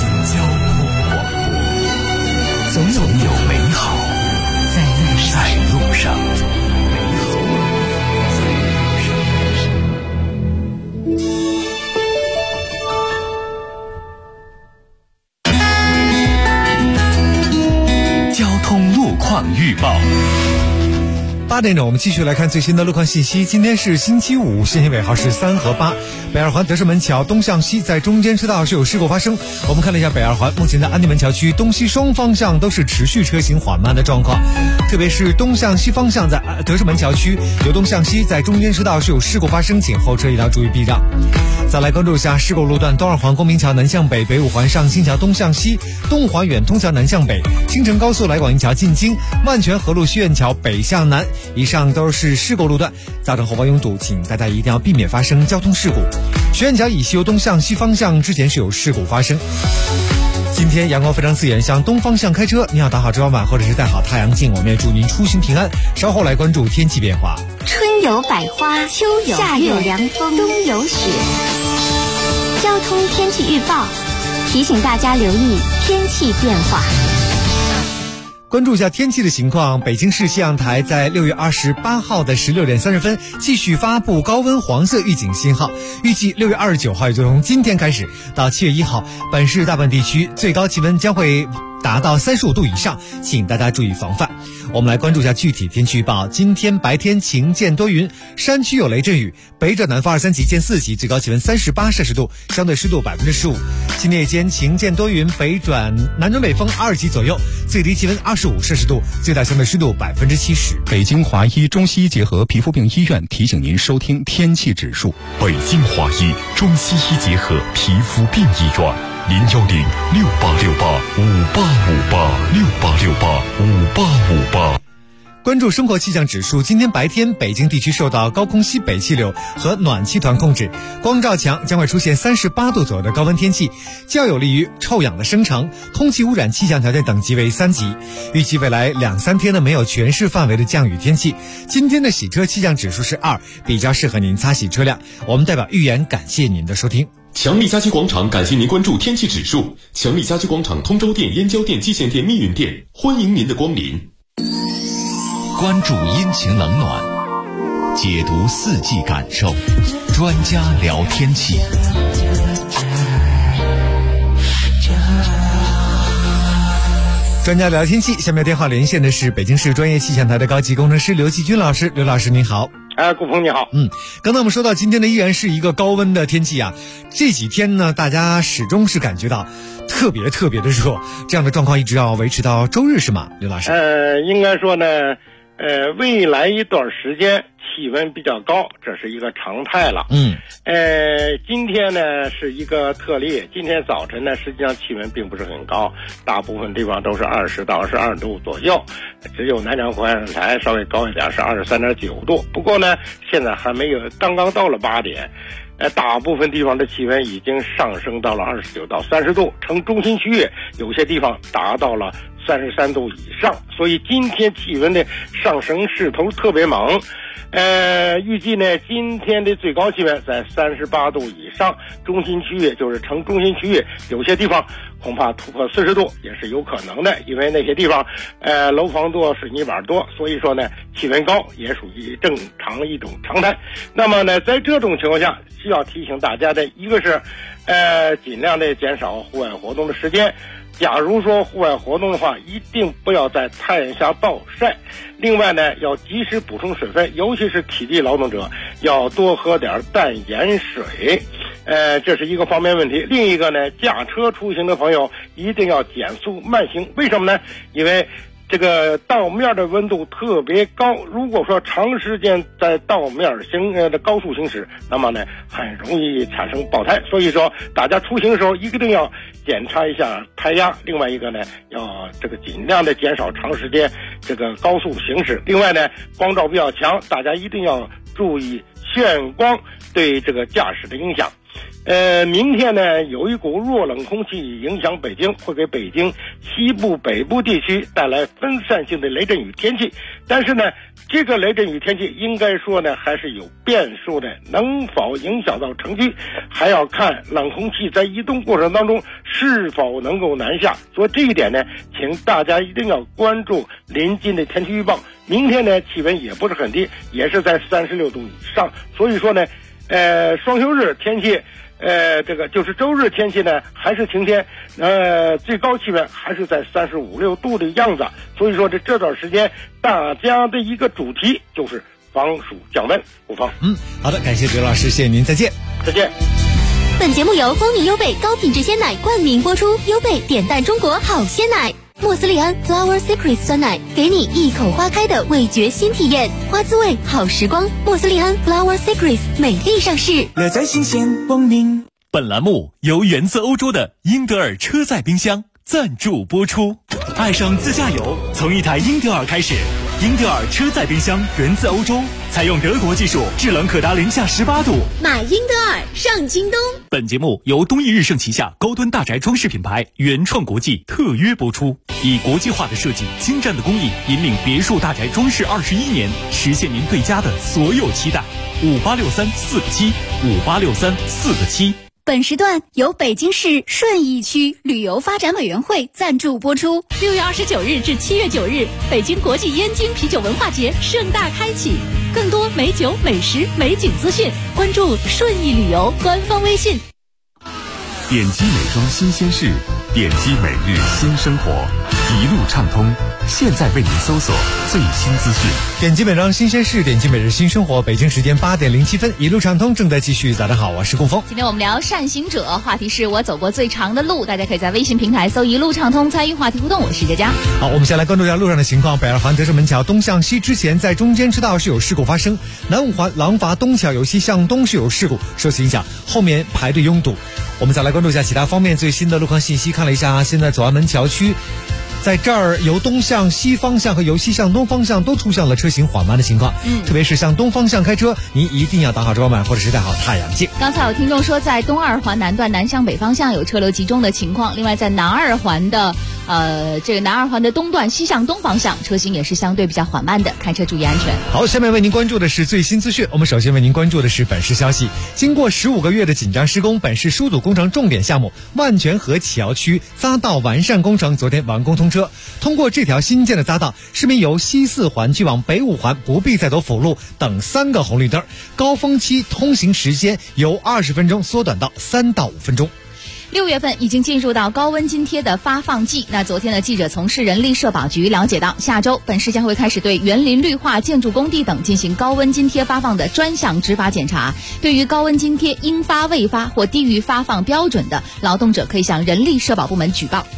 总有美好在路上。交通路况预报。 8点整，我们继续来看最新的路况信息。今天是星期五，限行尾号是3和8。北二环德胜门桥东向西在中间车道是有事故发生。我们看了一下北二环，目前的安定门桥区东西双方向都是持续车行缓慢的状况，特别是东向西方向在德胜门桥区由东向西在中间车道是有事故发生，请后车一定要注意避让。再来关注一下事故路段：东二环公民桥南向北，北五环上新桥东向西，东五环远通桥南向北，青城高速来广营桥进京，万泉河路西苑桥北向南，以上都是事故路段，造成后方拥堵，请大家一定要避免发生交通事故。徐苑桥以西由东向西方向之前是有事故发生。今天阳光非常刺眼，向东方向开车，你要打好遮光板或者是戴好太阳镜，我们也祝您出行平安。稍后来关注天气变化。 春有百花，秋有夏有凉风，冬有雪。交通天气预报提醒大家留意天气变化。 关注一下天气的情况，北京市气象台在6月28号的16点30分继续发布高温黄色预警信号，预计6月29号，也就从今天开始到7月1号，本市大部分地区最高气温将会达到35度以上，请大家注意防范。我们来关注一下具体天气预报。今天白天晴间多云，山区有雷阵雨，北转南风2、3级见4级，最高气温38摄氏度，相对湿度15%。今天夜间晴间多云，北转南转北风2级左右，最低气温25摄氏度，最大相对湿度70%。 北京华医中西医结合皮肤病医院提醒您收听天气指数。 北京华医中西医结合皮肤病医院，0806-5858-5858，6868-5858。 关注生活气象指数，今天白天北京地区受到高空西北气流和暖气团控制，光照强，将会出现38度左右的高温天气，较有利于臭氧的生成，空气污染气象条件等级为3级。预计未来2、3天呢没有全市范围的降雨天气。今天的洗车气象指数是2，比较适合您擦洗车辆。我们代表豫园感谢您的收听。 强力家居广场感谢您关注天气指数。强力家居广场通州店、燕郊店、蓟县店、密云店，欢迎您的光临。 关注阴晴冷暖，解读四季感受，专家聊天气。 专家聊天气，下面电话连线的是北京市专业气象台的高级工程师刘继军老师。刘老师您好。 顾鹏你好。 刚才我们说到今天呢依然是一个高温的天气啊，这几天呢大家始终是感觉到特别的热，这样的状况一直要维持到周日是吗，刘老师？ 应该说呢未来一段时间气温比较高，这是一个常态了。今天呢是一个特例，今天早晨呢实际上气温并不是很高，大部分地方都是20到22度左右，只有南阳环视台稍微高一点，是23.9度。不过呢现在还没有，刚刚到了8点， 大部分地方的气温已经上升到了29到30度，城中心区域有些地方达到了33度以上，所以今天气温的上升势头特别猛。预计呢，今天的最高气温在38度以上，中心区域就是城中心区域有些地方恐怕突破40度也是有可能的，因为那些地方楼房多，水泥板多，所以说呢气温高也属于正常一种常态。那么呢，在这种情况下，需要提醒大家的一个是尽量的减少户外活动的时间。假如说户外活动的话，一定不要在太阳下暴晒。另外呢，要及时补充水分，尤其是体力劳动者要多喝点淡盐水。这是一个方面问题。另一个呢，驾车出行的朋友一定要减速慢行。为什么呢？因为这个道面的温度特别高，如果说长时间在道面的高速行驶，那么呢很容易产生爆胎。所以说大家出行的时候一定要检查一下胎压。另外一个呢，要这个尽量的减少长时间这个高速行驶。另外呢，光照比较强，大家一定要注意眩光对这个驾驶的影响。明天呢，有一股弱冷空气影响北京，会给北京西部、北部地区带来分散性的雷阵雨天气。但是呢，这个雷阵雨天气应该说呢还是有变数的，能否影响到城区，还要看冷空气在移动过程当中是否能够南下。所以这一点呢，请大家一定要关注临近的天气预报。明天呢，气温也不是很低，也是在36度以上。所以说呢，双休日天气。这个就是周日天气呢还是晴天，最高气温还是在35、6度的样子。所以说这段时间大家的一个主题就是防暑降温。不妨。 好的，感谢刘老师，谢谢您，再见。 再见。 本节目由蜂蜜优贝高品质鲜奶冠名播出，优贝点赞中国好鲜奶。莫斯利安 Flower Secrets 酸奶，给你一口花开的味觉新体验，花滋味好时光。莫斯利安 Flower Secrets 美丽上市， 乐在新鲜光明。本栏目由源自欧洲的英德尔车载冰箱赞助播出。爱上自驾游，从一台英德尔开始。英德尔车载冰箱源自欧洲，采用德国技术，制冷可达零下18度。 买英德尔上京东。 本节目由东益日盛旗下高端大宅装饰品牌原创国际特约播出，以国际化的设计、精湛的工艺，引领别墅大宅装饰21年，实现您对家的所有期待。5863-4个7，5863-4个7。 本时段由北京市顺义区旅游发展委员会赞助播出。 6月29日至7月9日，北京国际燕京啤酒文化节盛大开启。更多美酒、美食、美景资讯，关注顺义旅游官方微信。 点击美妆新鲜事，点击每日新生活，一路畅通。现在为您搜索最新资讯。 点击美妆新鲜事，点击每日新生活。北京时间8点07分，一路畅通正在继续。早上好，我是顾峰。 今天我们聊善行者，话题是我走过最长的路。大家可以在微信平台搜一路畅通参与话题互动。我是佳佳。 好，我们先来关注一下路上的情况。北二环德胜门桥东向西之前，在中间车道是有事故发生。南五环廊坊东桥由西向东是有事故，受此影响，后面排队拥堵。我们再来关注一下其他方面最新的路况信息。看了一下，现在左安门桥区，在这儿由东向西方向和由西向东方向都出现了车行缓慢的情况。特别是向东方向开车，您一定要打好遮光板或者是戴好太阳镜。 刚才有听众说，在东二环南段南向北方向有车流集中的情况。另外，在南二环的东段西向东方向，车行也是相对比较缓慢的，开车注意安全。 好，下面为您关注的是最新资讯。我们首先为您关注的是本市消息。经过15个月的紧张施工，本市疏堵工程重点项目万泉河启瑶区匝道完善工程昨天完工通车。通过这条新建的匝道，市民由西4环去往北5环不必再走辅路等3个红绿灯，高峰期通行时间由20分钟缩短到3到5分钟。 6月份已经进入到高温津贴的发放季。那昨天的记者从市人力社保局了解到，下周本市将会开始对园林绿化建筑工地等进行高温津贴发放的专项执法检查。对于高温津贴应发未发或低于发放标准的劳动者，可以向人力社保部门举报。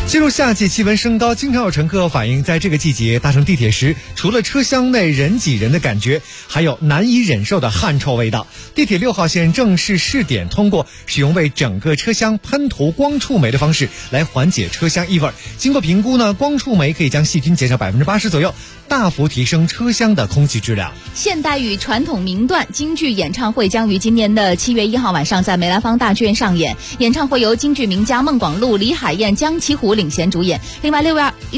进入夏季，气温升高，经常有乘客反映，在这个季节搭乘地铁时，除了车厢内人挤人的感觉，还有难以忍受的汗臭味道。地铁6号线正式试点通过使用为整个车厢喷涂光触媒的方式来缓解车厢异味。经过评估呢，光触媒可以将细菌减少80%左右，大幅提升车厢的空气质量。 现代与传统名段京剧演唱会将于今年的7月1号晚上在梅兰芳大剧院上演。演唱会由京剧名家孟广禄、李海燕、江其虎领衔主演。另外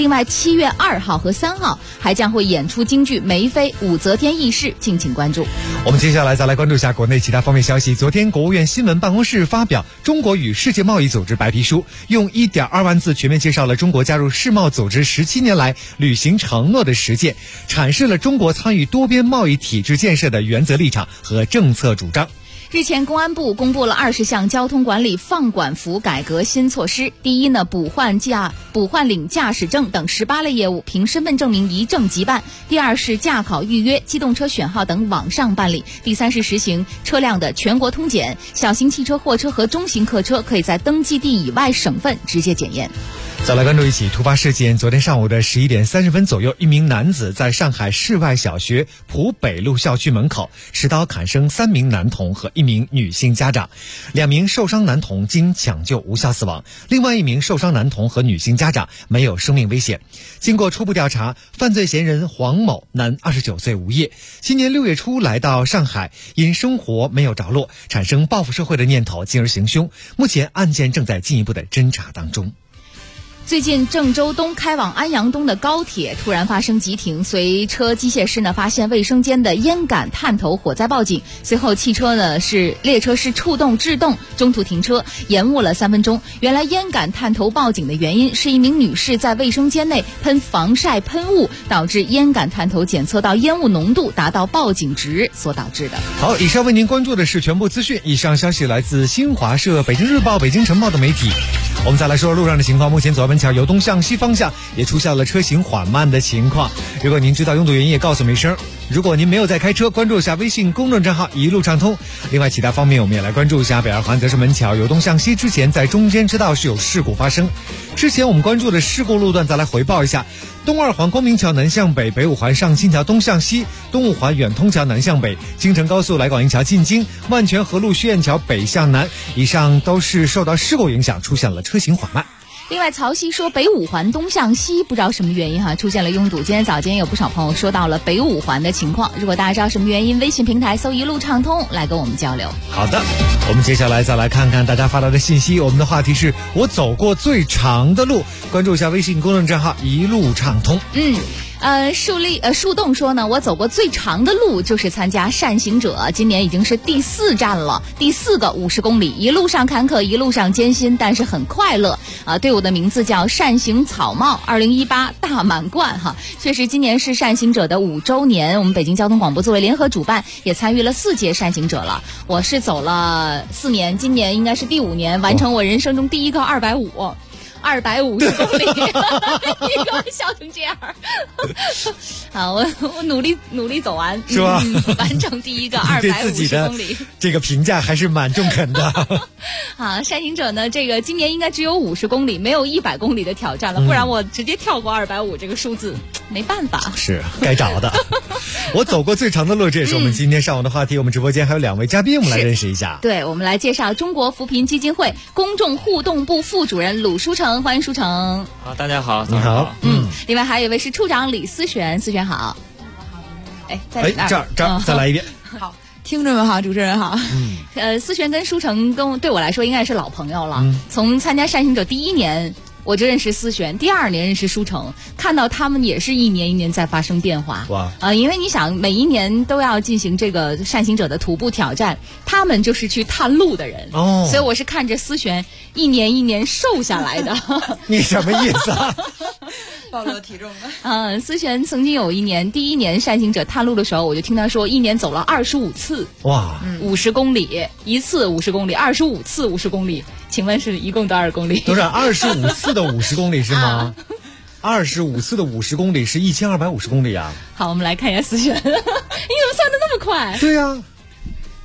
7月2号和3号还将会演出京剧梅妃、武则天轶事，敬请关注。 我们接下来再来关注一下国内其他方面消息。昨天国务院新闻办公室发表《中国与世界贸易组织白皮书》，用1.2万字全面介绍了中国加入世贸组织17年来履行承诺的实践，阐释了中国参与多边贸易体制建设的原则立场和政策主张。 日前，公安部公布了20项交通管理放管服改革新措施。第一呢，补换领驾驶证等18类业务凭身份证明一证即办。第二是驾考预约、机动车选号等网上办理。第三是实行车辆的全国通检，小型汽车、货车和中型客车可以在登记地以外省份直接检验。 再来关注一起突发事件。昨天上午的11点30分左右，一名男子在上海市外小学浦北路校区门口持刀砍伤3名男童和1名女性家长，2名受伤男童经抢救无效死亡，另外1名受伤男童和女性家长没有生命危险。经过初步调查，犯罪嫌疑人黄某，男，29岁，无业，今年6月初来到上海，因生活没有着落，产生报复社会的念头，进而行凶。目前案件正在进一步的侦查当中。 最近郑州东开往安阳东的高铁突然发生急停，随车机械师呢发现卫生间的烟杆探头火灾报警，随后列车是触动制动，中途停车，延误了3分钟。原来烟杆探头报警的原因是一名女士在卫生间内喷防晒喷雾，导致烟杆探头检测到烟雾浓度达到报警值所导致的。 好，以上为您关注的是全部资讯，以上消息来自新华社、北京日报、北京晨报的媒体。我们再来说路上的情况，目前左门桥由东向西方向也出现了车行缓慢的情况，如果您知道拥堵原因也告诉我们一声。如果您没有在开车，关注一下微信公众账号一路畅通。另外其他方面我们也来关注一下，北二环德胜门桥由东向西之前在中间车道是有事故发生，之前我们关注的事故路段再来回报一下。东2环光明桥南向北，北5环上新桥东向西，东5环远通桥南向北，京承高速来广营桥进京，万泉河路薛燕桥北向南，以上都是受到事故影响出现了车行缓慢。 另外，曹曦说北5环东向西不知道什么原因出现了拥堵。今天早间有不少朋友说到了北5环的情况，如果大家知道什么原因，微信平台搜一路畅通来跟我们交流。 好的，我们接下来再来看看大家发来的信息。我们的话题是我走过最长的路，关注一下微信公众账号一路畅通。 树洞说呢，我走过最长的路就是参加善行者，今年已经是第4站了，第4个50公里，一路上坎坷，一路上艰辛，但是很快乐。队伍的名字叫善行草帽2018大满贯确实今年是善行者的5周年，我们北京交通广播作为联合主办，也参与了4届善行者了。我是走了4年，今年应该是第5年，完成我人生中第一个250公里，一个笑成这样。好，我努力走完， 是吧？ 完成第一个250公里。 这个评价还是蛮中肯的。 好，善行者呢，这个今年应该只有50公里，没有100公里的挑战了，不然我直接跳过250这个数字，没办法。 是该找的。我走过最长的路，这也是我们今天上午的话题。我们直播间还有2位嘉宾，我们来认识一下。 对，我们来介绍中国扶贫基金会公众互动部副主任鲁书成，欢迎书成。 好，大家好， 你好。 另外还有一位是处长李思璇，思璇好。 这儿再来一遍。 好，听众们好，主持人好。 思璇跟书成对我来说应该是老朋友了，从参加善行者第1年我就认识思璇，第2年认识书成，看到他们也是一年一年在发生变化。哇！因为你想，每一年都要进行这个善行者的徒步挑战，他们就是去探路的人。所以我是看着思璇一年一年瘦下来的。 你什么意思啊？ 暴露体重了。 思璇曾经有一年，第1年善行者探路的时候，我就听他说，一年走了25次。 哇 ！50公里，一次50公里，25次50公里。请问是一共多少公里？ 都是25次的50公里是吗？25次的50公里是1250公里啊。 好，我们来看一下思璇，你怎么算得那么快？ 对呀。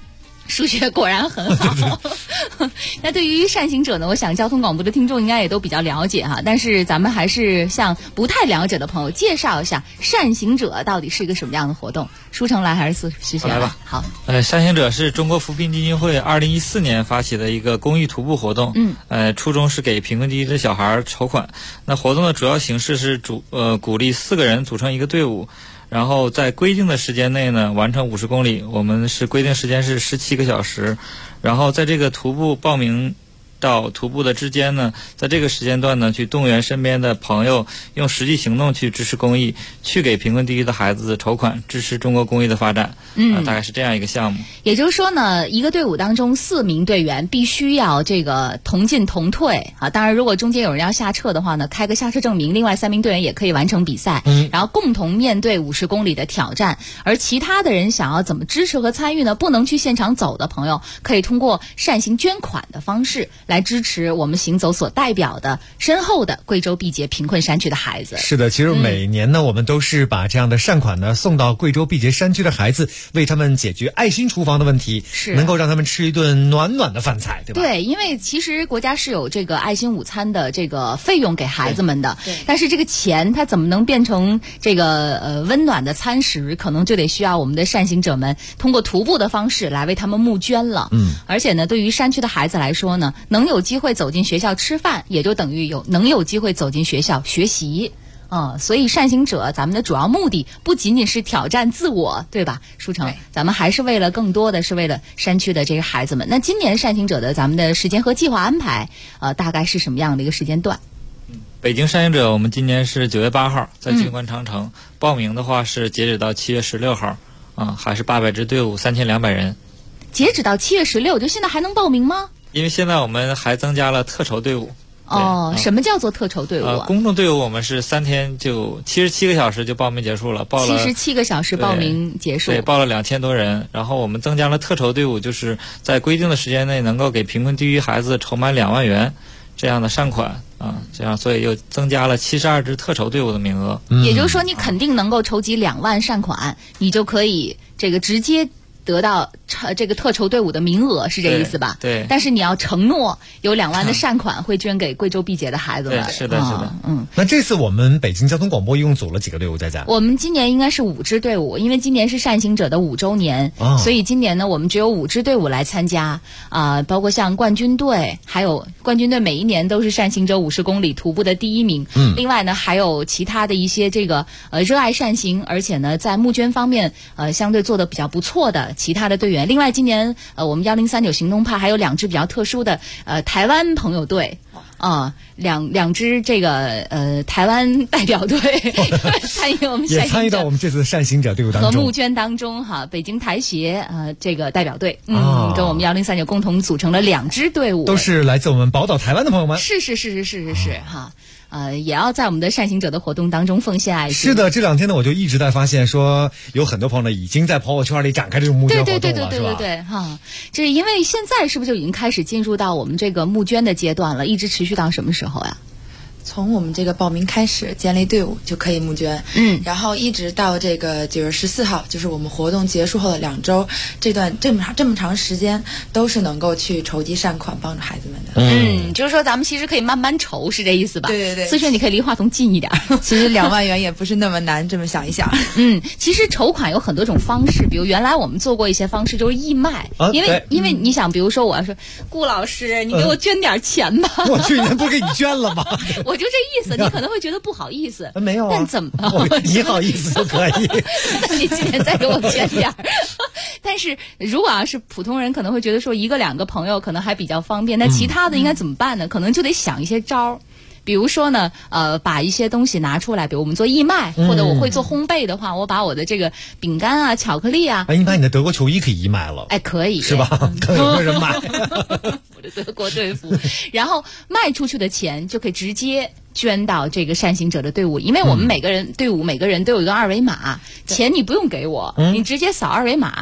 数学果然很好。那对于善行者呢，我想交通广播的听众应该也都比较了解哈，但是咱们还是向不太了解的朋友介绍一下善行者到底是一个什么样的活动。舒成来还是徐学来吧？ 好， 善行者是中国扶贫基金会2014年发起的一个公益徒步活动。初衷是给贫困地区的小孩筹款。那活动的主要形式是鼓励4个人组成一个队伍。然后在规定的时间内呢，完成50公里，我们是规定时间是17个小时。然后在这个徒步报名到徒步的之间呢，在这个时间段呢，去动员身边的朋友，用实际行动去支持公益，去给贫困地区的孩子筹款，支持中国公益的发展。大概是这样一个项目。 也就是说呢，一个队伍当中4名队员必须要这个同进同退啊。当然，如果中间有人要下撤的话呢，开个下撤证明，另外3名队员也可以完成比赛。然后共同面对50公里的挑战。而其他的人想要怎么支持和参与呢？不能去现场走的朋友，可以通过善行捐款的方式来支持我们行走所代表的深厚的贵州毕节贫困山区的孩子。 是的，其实每年呢，我们都是把这样的善款呢送到贵州毕节山区的孩子，为他们解决爱心厨房的问题，是能够让他们吃一顿暖暖的饭菜，对吧？ 对，因为其实国家是有这个爱心午餐的这个费用给孩子们的，但是这个钱它怎么能变成这个温暖的餐食，可能就得需要我们的善行者们通过徒步的方式来为他们募捐了。而且呢，对于山区的孩子来说呢，能有机会走进学校吃饭，也就等于能有机会走进学校学习。所以善行者咱们的主要目的不仅仅是挑战自我，对吧？舒成，咱们还是为了更多的是为了山区的这个孩子们。那今年善行者的咱们的时间和计划安排，大概是什么样的一个时间段？ 北京善行者我们今年是9月8号在军官长城，报名的话是截止到7月16号，还是800支队伍3200人。 截止到7月16，就现在还能报名吗？ 因为现在我们还增加了特筹队伍。 什么叫做特筹队伍？ 公众队伍我们是3天就77个小时就报名结束了，报了 77个小时报名结束， 对，报了2000多人。然后我们增加了特筹队伍，就是在规定的时间内能够给贫困地区孩子筹满2万元这样的善款这样，所以又增加了72支特筹队伍的名额。 也就是说，你肯定能够筹集2万善款，你就可以这个直接得到这个特筹队伍的名额，是这意思吧？ 对。 但是你要承诺有2万的善款会捐给贵州毕节的孩子们。 对，是的，是的。 那这次我们北京交通广播一共组了几个队伍在家？ 我们今年应该是5支队伍，因为今年是善行者的5周年，所以今年呢，我们只有5支队伍来参加包括像冠军队，还有冠军队每一年都是善行者50公里徒步的第1名。另外呢，还有其他的一些这个热爱善行，而且呢，在募捐方面相对做得比较不错的其他的队员。另外今年我们1039行动派还有2支比较特殊的台湾朋友队两支这个台湾代表队参与我们也参与到我们这次善行者队伍当中和募捐当中哈。北京台协这个代表队跟我们1039共同组成了2支队伍， 都是来自我们宝岛台湾的朋友们。 是哈。也要在我们的善行者的活动当中奉献爱心。 是的，这2天呢，我就一直在发现说，有很多朋友呢已经在朋友圈里展开这种募捐活动了， 对哈。这是因为现在是不是就已经开始进入到我们这个募捐的阶段了？一直持续到什么时候呀？ 从我们这个报名开始建立队伍就可以募捐，然后一直到这个9月14号，就是我们活动结束后的2周，这段这么长时间都是能够去筹集善款帮助孩子们的。 就是说咱们其实可以慢慢筹，是这意思吧？ 对。 思璇，你可以离话筒近一点。 其实2万元也不是那么难，这么想一想。 其实筹款有很多种方式，比如原来我们做过一些方式，就是义卖。因为你想，比如说我要说顾老师，你给我捐点钱吧。 我去年不给你捐了吗？ 我就这意思，你可能会觉得不好意思。 没有啊， 但怎么你好意思就可以。 那你今年再给我捐点儿。但是如果是普通人，可能会觉得说1个2个朋友可能还比较方便，那其他的应该怎么办呢？可能就得想一些招。比如说呢，把一些东西拿出来，比如我们做义卖，或者我会做烘焙的话，我把我的这个饼干啊、巧克力啊， 你把你的德国球衣可以义卖了， 可以， 是吧？更有人买。 我的德国队服，然后卖出去的钱就可以直接捐到这个善行者的队伍，因为我们每个人队伍每个人都有一个2维码，钱你不用给我，你直接扫2维码。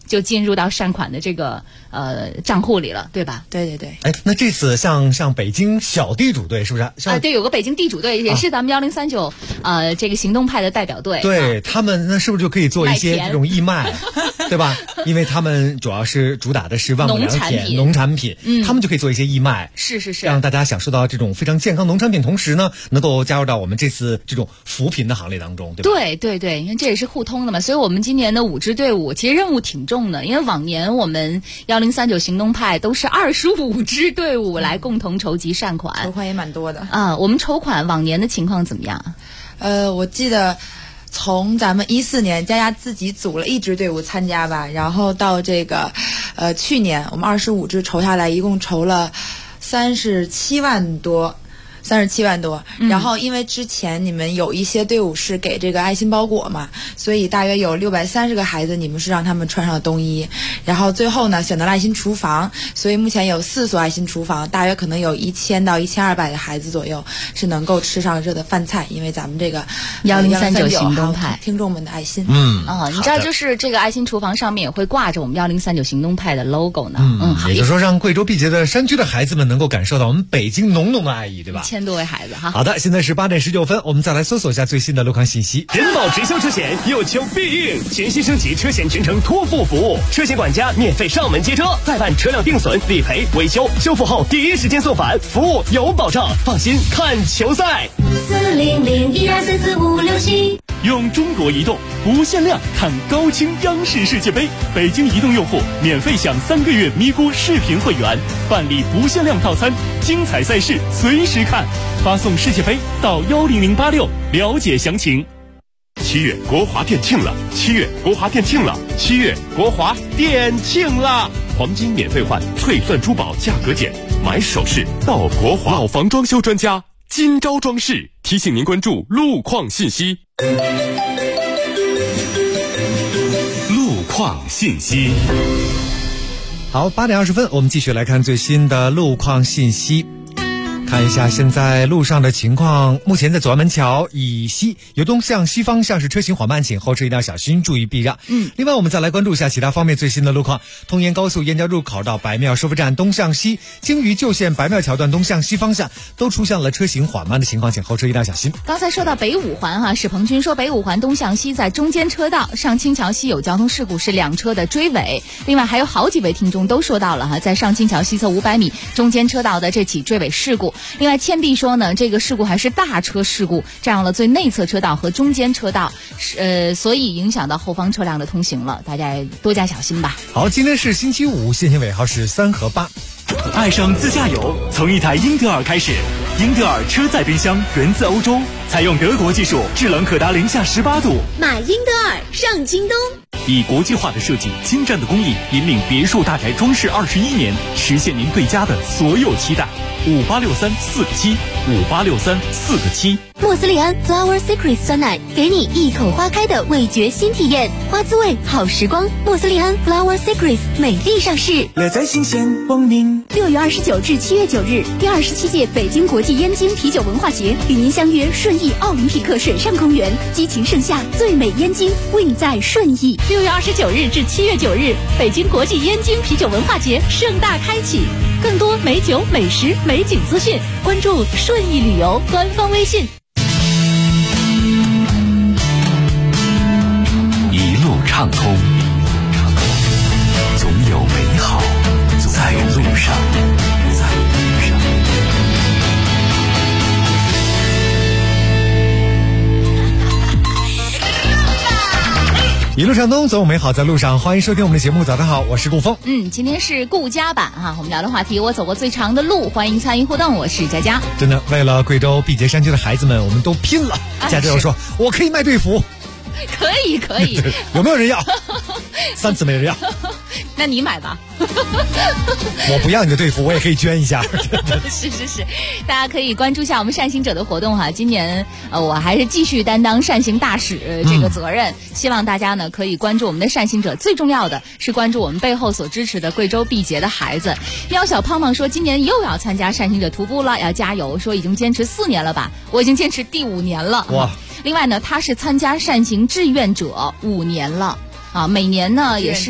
就进入到善款的这个账户里了，对吧？ 对对对。 哎，那这次像北京小地主队是不是？ 对，有个北京地主队，也是咱们1039这个行动派的代表队。 对，他们那是不是就可以做一些这种义卖，对吧？因为他们主打的是万亩良田、农产品，他们就可以做一些义卖， 是， 让大家享受到这种非常健康农产品，同时呢，能够加入到我们这次这种扶贫的行列当中，对吧？ 对，你看这也是互通的嘛。所以我们今年的5支队伍其实任务挺重的，因为往年我们1039行动派都是25支队伍来共同筹集善款， 筹款也蛮多的啊。我们筹款往年的情况怎么样？ 我记得从咱们14年佳佳自己组了1支队伍参加吧，然后到这个去年我们25支筹下来，一共筹了37万多。然后因为之前你们有一些队伍是给这个爱心包裹嘛，所以大约有630个孩子，你们是让他们穿上了冬衣。然后最后呢，选择了爱心厨房，所以目前有4所爱心厨房，大约可能有1000到1200的孩子左右是能够吃上热的饭菜，因为咱们这个 1039行动派听众们的爱心。 你知道就是这个爱心厨房上面也会挂着我们1039行动派的 logo 呢。 也就是说让贵州毕节的山区的孩子们能够感受到我们北京浓浓的爱意，对吧 ？1000多位孩子哈。 好的，现在是8点19分，我们再来搜索一下最新的路况信息。 人保直销车险有求必应，全新升级车险全程托付服务，车险管家免费上门接车，代办车辆定损、理赔、维修，修复后第一时间送返，服务有保障，放心看球赛。 40012344567。 用中国移动无限量看高清央视世界杯，北京移动用户免费享3个月咪咕视频会员，办理不限量套餐，精彩赛事随时看，发送世界杯到10086了解详情。 7月国华店庆了，7月国华店庆了，7月国华店庆了！黄金免费换，翠钻珠宝价格减，买首饰到国华。老房装修专家金招装饰提醒您关注路况信息。 路况信息。 好，8点20分，我们继续来看最新的路况信息。看一下现在路上的情况，目前在左安门桥以西由东向西方向是车行缓慢，请后车一定要小心，注意避让。另外我们再来关注一下其他方面最新的路况。通沿高速燕郊入口到白庙收费站东向西，京渝旧线白庙桥段东向西方向都出现了车行缓慢的情况，请后车一定要小心。 刚才说到北五环史鹏军说北五环东向西在中间车道上清桥西有交通事故，是2车的追尾。另外还有好几位听众都说到了在上清桥西侧500米中间车道的这起追尾事故。另外倩碧说呢，这个事故还是大车事故，占用了最内侧车道和中间车道，所以影响到后方车辆的通行了，大家多加小心吧。 好，今天是星期五，限行尾号是3和8。 爱上自驾游，从一台英德尔开始。英德尔车载冰箱源自欧洲，采用德国技术，制冷可达-18度。 买英德尔上京东。 以国际化的设计、精湛的工艺，引领别墅大宅装饰21年，实现您对家的所有期待。5863-4个7，5863-4个7。 莫斯利安 Flower Secret 酸奶，给你一口花开的味觉新体验，花滋味好时光。莫斯利安 Flower Secret 美丽上市， 乐在新鲜，光明。 6月29至7月9日，第27届北京国际燕京啤酒文化节与您相约顺义奥林匹克水上公园，激情盛夏，最美燕京，为在顺义。 6月29日至7月9日，北京国际燕京啤酒文化节盛大开启，更多美酒、美食、美景资讯，关注顺义旅游官方微信。 一路畅通，总有美好在路上。 一路畅通，总有美好在路上。欢迎收听我们的节目，早上好，我是顾峰。 今天是顾家版我们聊的话题，我走过最长的路，欢迎参与互动，我是佳佳。 真的，为了贵州毕节山区的孩子们，我们都拼了。佳佳又说，我可以卖队服。 可以， 有没有人要？3次没人要。 那你买吧。 我不要你的队服，我也可以捐一下。 是，大家可以关注一下我们善行者的活动今年我还是继续担当善行大使这个责任，希望大家呢可以关注我们的善行者，最重要的是关注我们背后所支持的贵州毕节的孩子。喵小胖胖说今年又要参加善行者徒步了，要加油，说已经坚持4年了吧，我已经坚持第5年了。哇！另外呢，他是参加善行志愿者5年了每年呢也是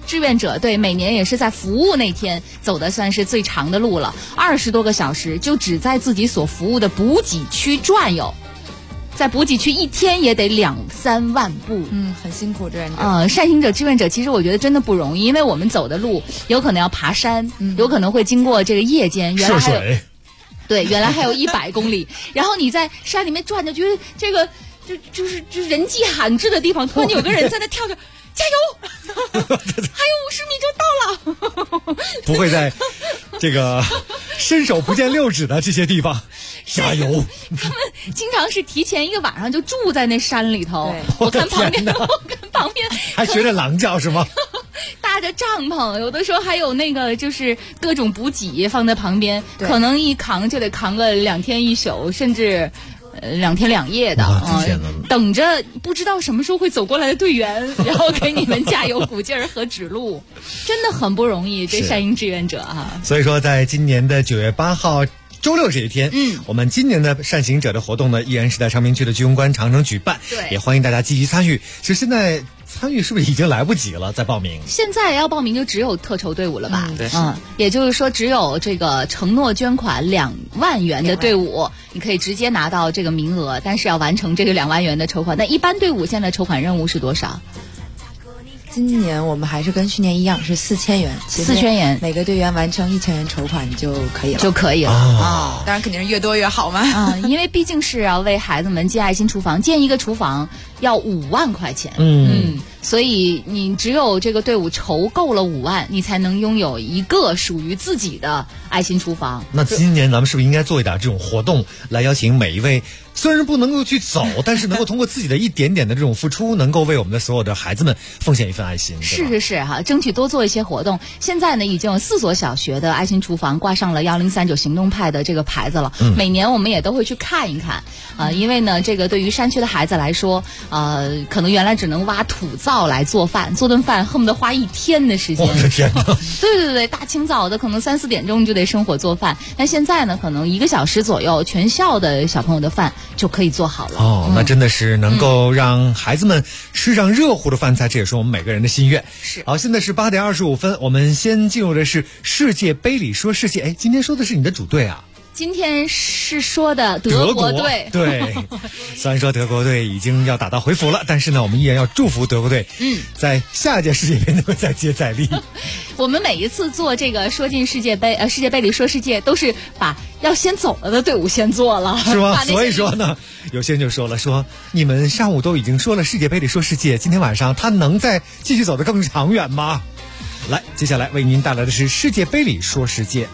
志愿者队每年也是在服务那天走的算是最长的路了，20多个小时，就只在自己所服务的补给区转悠。在补给区一天也得2-3万步， 很辛苦志愿者。 善行者志愿者其实我觉得真的不容易，因为我们走的路有可能要爬山，有可能会经过这个夜间， 涉水。 对，原来还有100公里，然后你在山里面转着，觉得这个就是人迹罕至的地方，突然有个人在那跳着。加油！还有50米就到了。 不会在这个伸手不见六指的这些地方加油。 他们经常是提前1个晚上就住在那山里头。我看旁边还学着狼叫是吗？ 搭着帐篷，有的时候还有那个就是各种补给放在旁边，可能一扛就得扛个2天1宿，甚至。2天2夜的等着不知道什么时候会走过来的队员，然后给你们加油鼓劲儿和指路，真的很不容易。这善行志愿者哈， 所以说在今年的9月8号周六这一天，我们今年的善行者的活动呢，依然是在昌平区的居庸关长城举办， 对， 也欢迎大家积极参与。其实现在参与是不是已经来不及了？再报名， 现在要报名就只有特筹队伍了吧？ 对， 也就是说只有这个承诺捐款2万元的队伍，你可以直接拿到这个名额，但是要完成这个2万元的筹款。那一般队伍现在筹款任务是多少？ 今年我们还是跟去年一样，是4000元，4000 元， 每个队员完成1000元筹款就可以了，当然肯定是越多越好嘛， 因为毕竟是要为孩子们建爱心厨房，建一个厨房要5万块钱，所以你只有这个队伍筹够了5万，你才能拥有一个属于自己的爱心厨房。 那今年咱们是不是应该做一点这种活动，来邀请每一位虽然不能够去走，但是能够通过自己的一点点的这种付出，能够为我们的所有的孩子们奉献一份爱心。 是哈，争取多做一些活动。现在呢，已经有4所小学的爱心厨房挂上了1039行动派的这个牌子了。每年我们也都会去看一看，因为呢，这个对于山区的孩子来说，可能原来只能挖土灶来做饭，做顿饭恨不得花1天的时间。 我的天哪！ 对，大清早的可能3-4点钟就得生火做饭。那现在呢，可能1个小时左右，全校的小朋友的饭就可以做好了。 那真的是能够让孩子们吃上热乎的饭菜，这也是我们每个人的心愿。 是。 好，现在是8点25分，我们先进入的是世界杯里说世界。今天说的是你的主队啊。 今天是说的德国队， 对，虽然说德国队已经要打道回府了，但是呢，我们依然要祝福德国队，在下一届世界杯能够再接再厉。 我们每一次做这个说进世界杯，世界杯里说世界，都是把要先走了的队伍先做了， 是吗？所以说呢，有些人就说了，说你们上午都已经说了世界杯里说世界，今天晚上他能再继续走得更长远吗？来，接下来为您带来的是世界杯里说世界。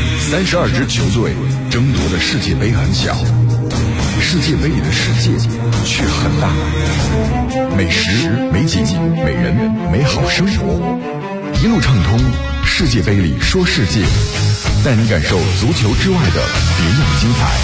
32支球队争夺的世界杯很小，世界杯里的世界却很大。美食、美景、美人、美好生活，一路畅通。世界杯里说世界，带你感受足球之外的别样精彩。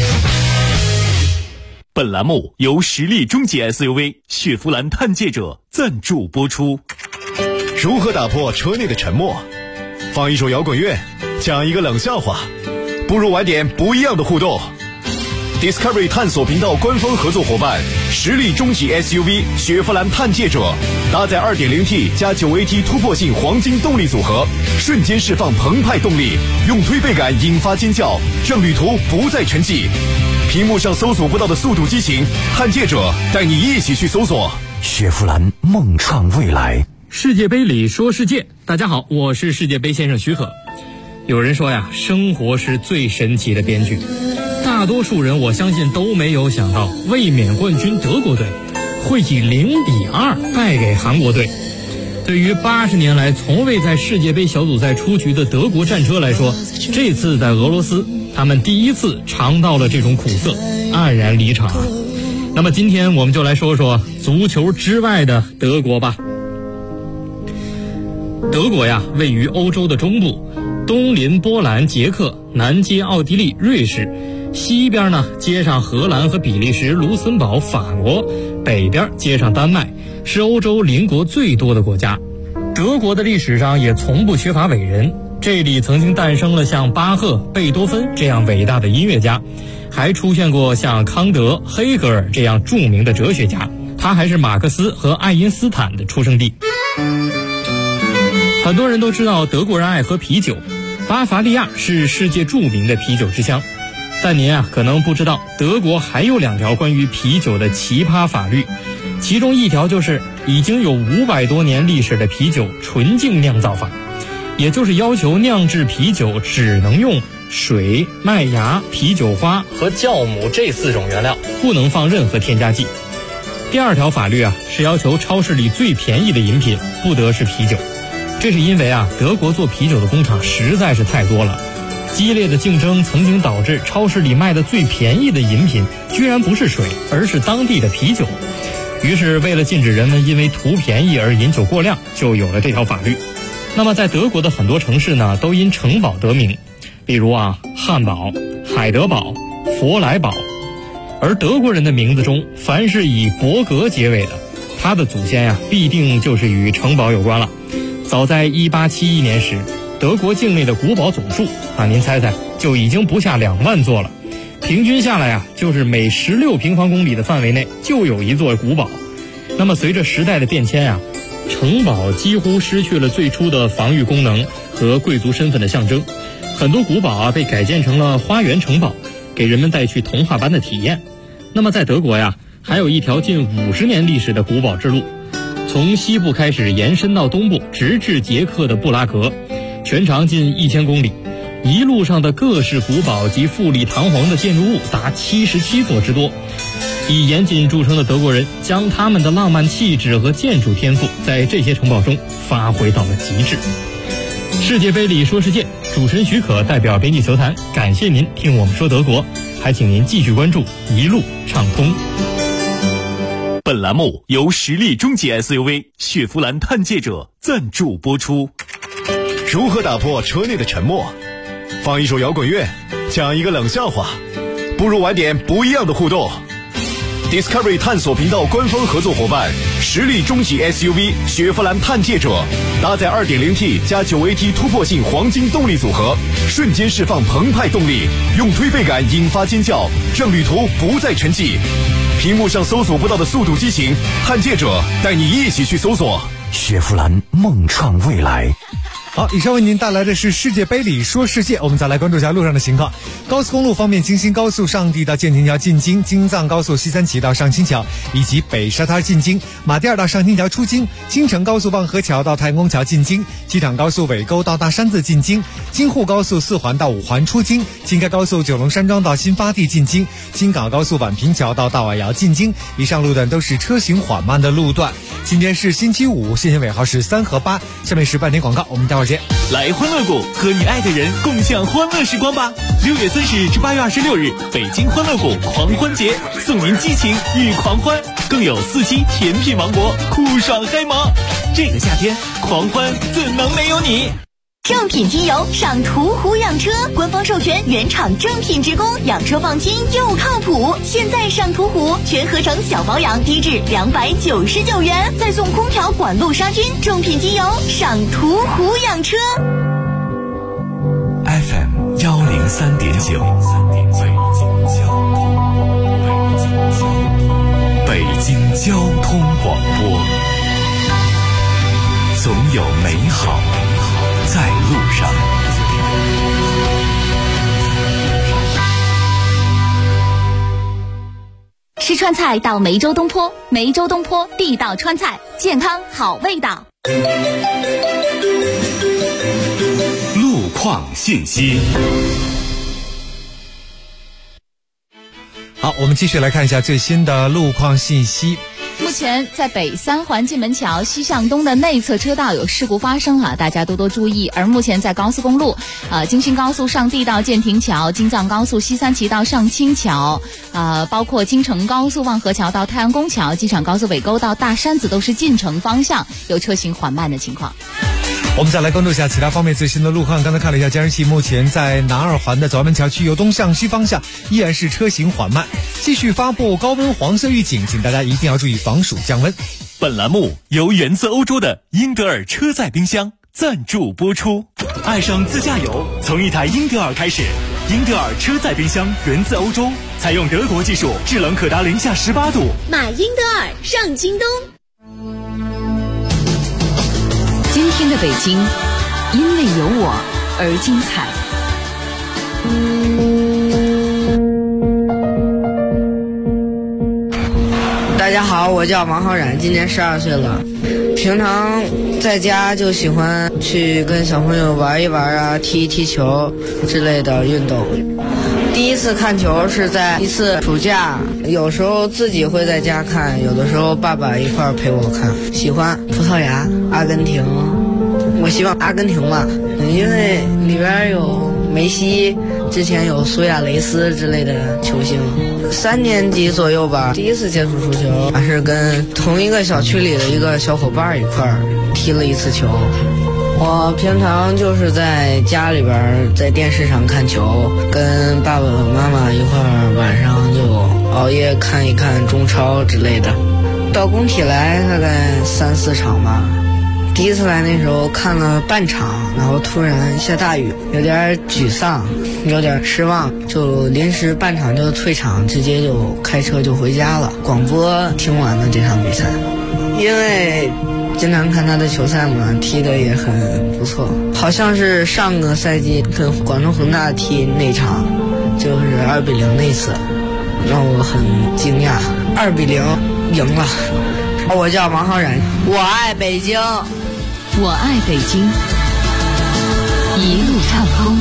本栏目由实力中级 SUV 雪佛兰探界者赞助播出。 如何打破车内的沉默？放一首摇滚乐，讲一个冷笑话，不如玩点不一样的互动。Discovery 探索频道官方合作伙伴，实力中级 SUV 雪佛兰探界者，搭载 2.0T 加 9AT 突破性黄金动力组合，瞬间释放澎湃动力，用推背感引发尖叫，让旅途不再沉寂。屏幕上搜索不到的速度激情，探界者带你一起去搜索。 雪佛兰梦创未来。 世界杯里说世界，大家好，我是世界杯先生许可。有人说呀，生活是最神奇的编剧，大多数人我相信都没有想到，卫冕冠军德国队会以0-2败给韩国队。对于80年来从未在世界杯小组赛出局的德国战车来说，这次在俄罗斯，他们第一次尝到了这种苦涩，黯然离场。那么今天我们就来说说足球之外的德国吧。德国呀，位于欧洲的中部，东临波兰、捷克，南接奥地利、瑞士，西边呢接上荷兰和比利时、卢森堡、法国，北边接上丹麦，是欧洲邻国最多的国家。德国的历史上也从不缺乏伟人，这里曾经诞生了像巴赫、贝多芬这样伟大的音乐家，还出现过像康德、黑格尔这样著名的哲学家，他还是马克思和爱因斯坦的出生地。 很多人都知道德国人爱喝啤酒，巴伐利亚是世界著名的啤酒之乡。但您可能不知道，德国还有2条关于啤酒的奇葩法律，其中一条就是已经有500多年历史的啤酒纯净酿造法，也就是要求酿制啤酒只能用水、麦芽、啤酒花和酵母这4种原料，不能放任何添加剂。第2条法律是要求超市里最便宜的饮品不得是啤酒，这是因为德国做啤酒的工厂实在是太多了，激烈的竞争曾经导致超市里卖的最便宜的饮品居然不是水，而是当地的啤酒。于是为了禁止人们因为图便宜而饮酒过量，就有了这条法律。那么在德国的很多城市呢，都因城堡得名，比如汉堡、海德堡、佛莱堡。而德国人的名字中，凡是以伯格结尾的，他的祖先必定就是与城堡有关了。早在1871年时，德国境内的古堡总数您猜猜就已经不下2万座了，平均下来就是每16平方公里的范围内就有一座古堡。那么随着时代的变迁城堡几乎失去了最初的防御功能和贵族身份的象征，很多古堡被改建成了花园城堡，给人们带去童话般的体验。那么在德国还有一条近50年历史的古堡之路，从西部开始延伸到东部，直至捷克的布拉格，全长近1000公里。一路上的各式古堡及富丽堂皇的建筑物达77座之多。以严谨著称的德国人将他们的浪漫气质和建筑天赋在这些城堡中发挥到了极致。世界杯里说世界，主持人许可代表编辑球坛感谢您听我们说德国，还请您继续关注一路畅通。 本栏目由实力中级 SUV 雪佛兰探界者赞助播出。 如何打破车内的沉默？放一首摇滚乐，讲一个冷笑话，不如玩点不一样的互动。Discovery 探索频道官方合作伙伴，实力中级 SUV 雪佛兰探界者，搭载 2.0T 加 9AT 突破性黄金动力组合，瞬间释放澎湃动力，用推背感引发尖叫，让旅途不再沉寂。屏幕上搜索不到的速度激情，探界者带你一起去搜索。 雪佛兰梦创未来。 好，以上为您带来的是世界杯里说世界。我们再来关注一下路上的情况。高速公路方面，京新高速上地到建亭桥进京，京藏高速西三旗到上清桥，以及北沙滩进京，马甸尔到上清桥出京，京承高速望河桥到太阳宫桥进京，机场高速尾沟到大山子进京，京沪高速4环到5环出京，京开高速九龙山庄到新发地进京，京港高速宛平桥到大瓦窑进京。以上路段都是车行缓慢的路段。今天是星期五，线尾号是3和8。下面是半点广告，我们待会儿见。 来欢乐谷和你爱的人共享欢乐时光吧！6月30日至8月26日，北京欢乐谷狂欢节，送您激情与狂欢，更有4期甜品王国酷爽嗨萌。这个夏天，狂欢怎能没有你？ 正品机油上途虎养车，官方授权原厂正品职工，养车放心又靠谱。现在上途虎全合成小保养，低至299元，再送空调管路杀菌。正品机油上途虎养车。 FM 103.9，北京交通广播，总有美好在路上。 吃川菜到梅州东坡，梅州东坡地道川菜，健康好味道。 路况信息。 好，我们继续来看一下最新的路况信息。 目前在北3环进门桥西向东的内侧车道有事故发生大家多多注意。而目前在高速公路京新高速上地到建亭桥，京藏高速西三旗到上清桥，包括京承高速望河桥到太阳宫桥，机场高速尾沟到大山子都是进城方向有车行缓慢的情况。 我们再来关注一下其他方面最新的路况。刚才看了一下监视器，目前在南2环的左安门桥区由东向西方向依然是车行缓慢，继续发布高温黄色预警，请大家一定要注意防暑降温。 本栏目由源自欧洲的英德尔车载冰箱赞助播出。爱上自驾游，从一台英德尔开始。英德尔车载冰箱源自欧洲，采用德国技术，制冷可达-18度。 买英德尔上京东。 今天的北京，因为有我而精彩。 大家好，我叫王浩然，今年12岁了。平常在家就喜欢去跟小朋友玩一玩啊，踢一踢球之类的运动。第一次看球是在一次暑假，有时候自己会在家看，有的时候爸爸一块儿陪我看。喜欢葡萄牙、阿根廷，我希望阿根廷吧，因为里边有梅西，之前有苏亚雷斯之类的球星。3年级左右吧，第一次接触足球，还是跟同一个小区里的一个小伙伴一块儿踢了一次球。我平常就是在家里边，在电视上看球，跟爸爸妈妈一块儿晚上就熬夜看一看中超之类的。到工体来大概3、4场吧。第一次来那时候看了半场，然后突然下大雨，有点沮丧，有点失望，就临时半场就退场，直接就开车就回家了。广播听完了这场比赛，因为经常看他的球赛嘛，踢得也很不错。好像是上个赛季跟广州恒大踢那场，就是2-0那次，让我很惊讶，2-0赢了。我叫王浩然，我爱北京， 我爱北京，一路畅通。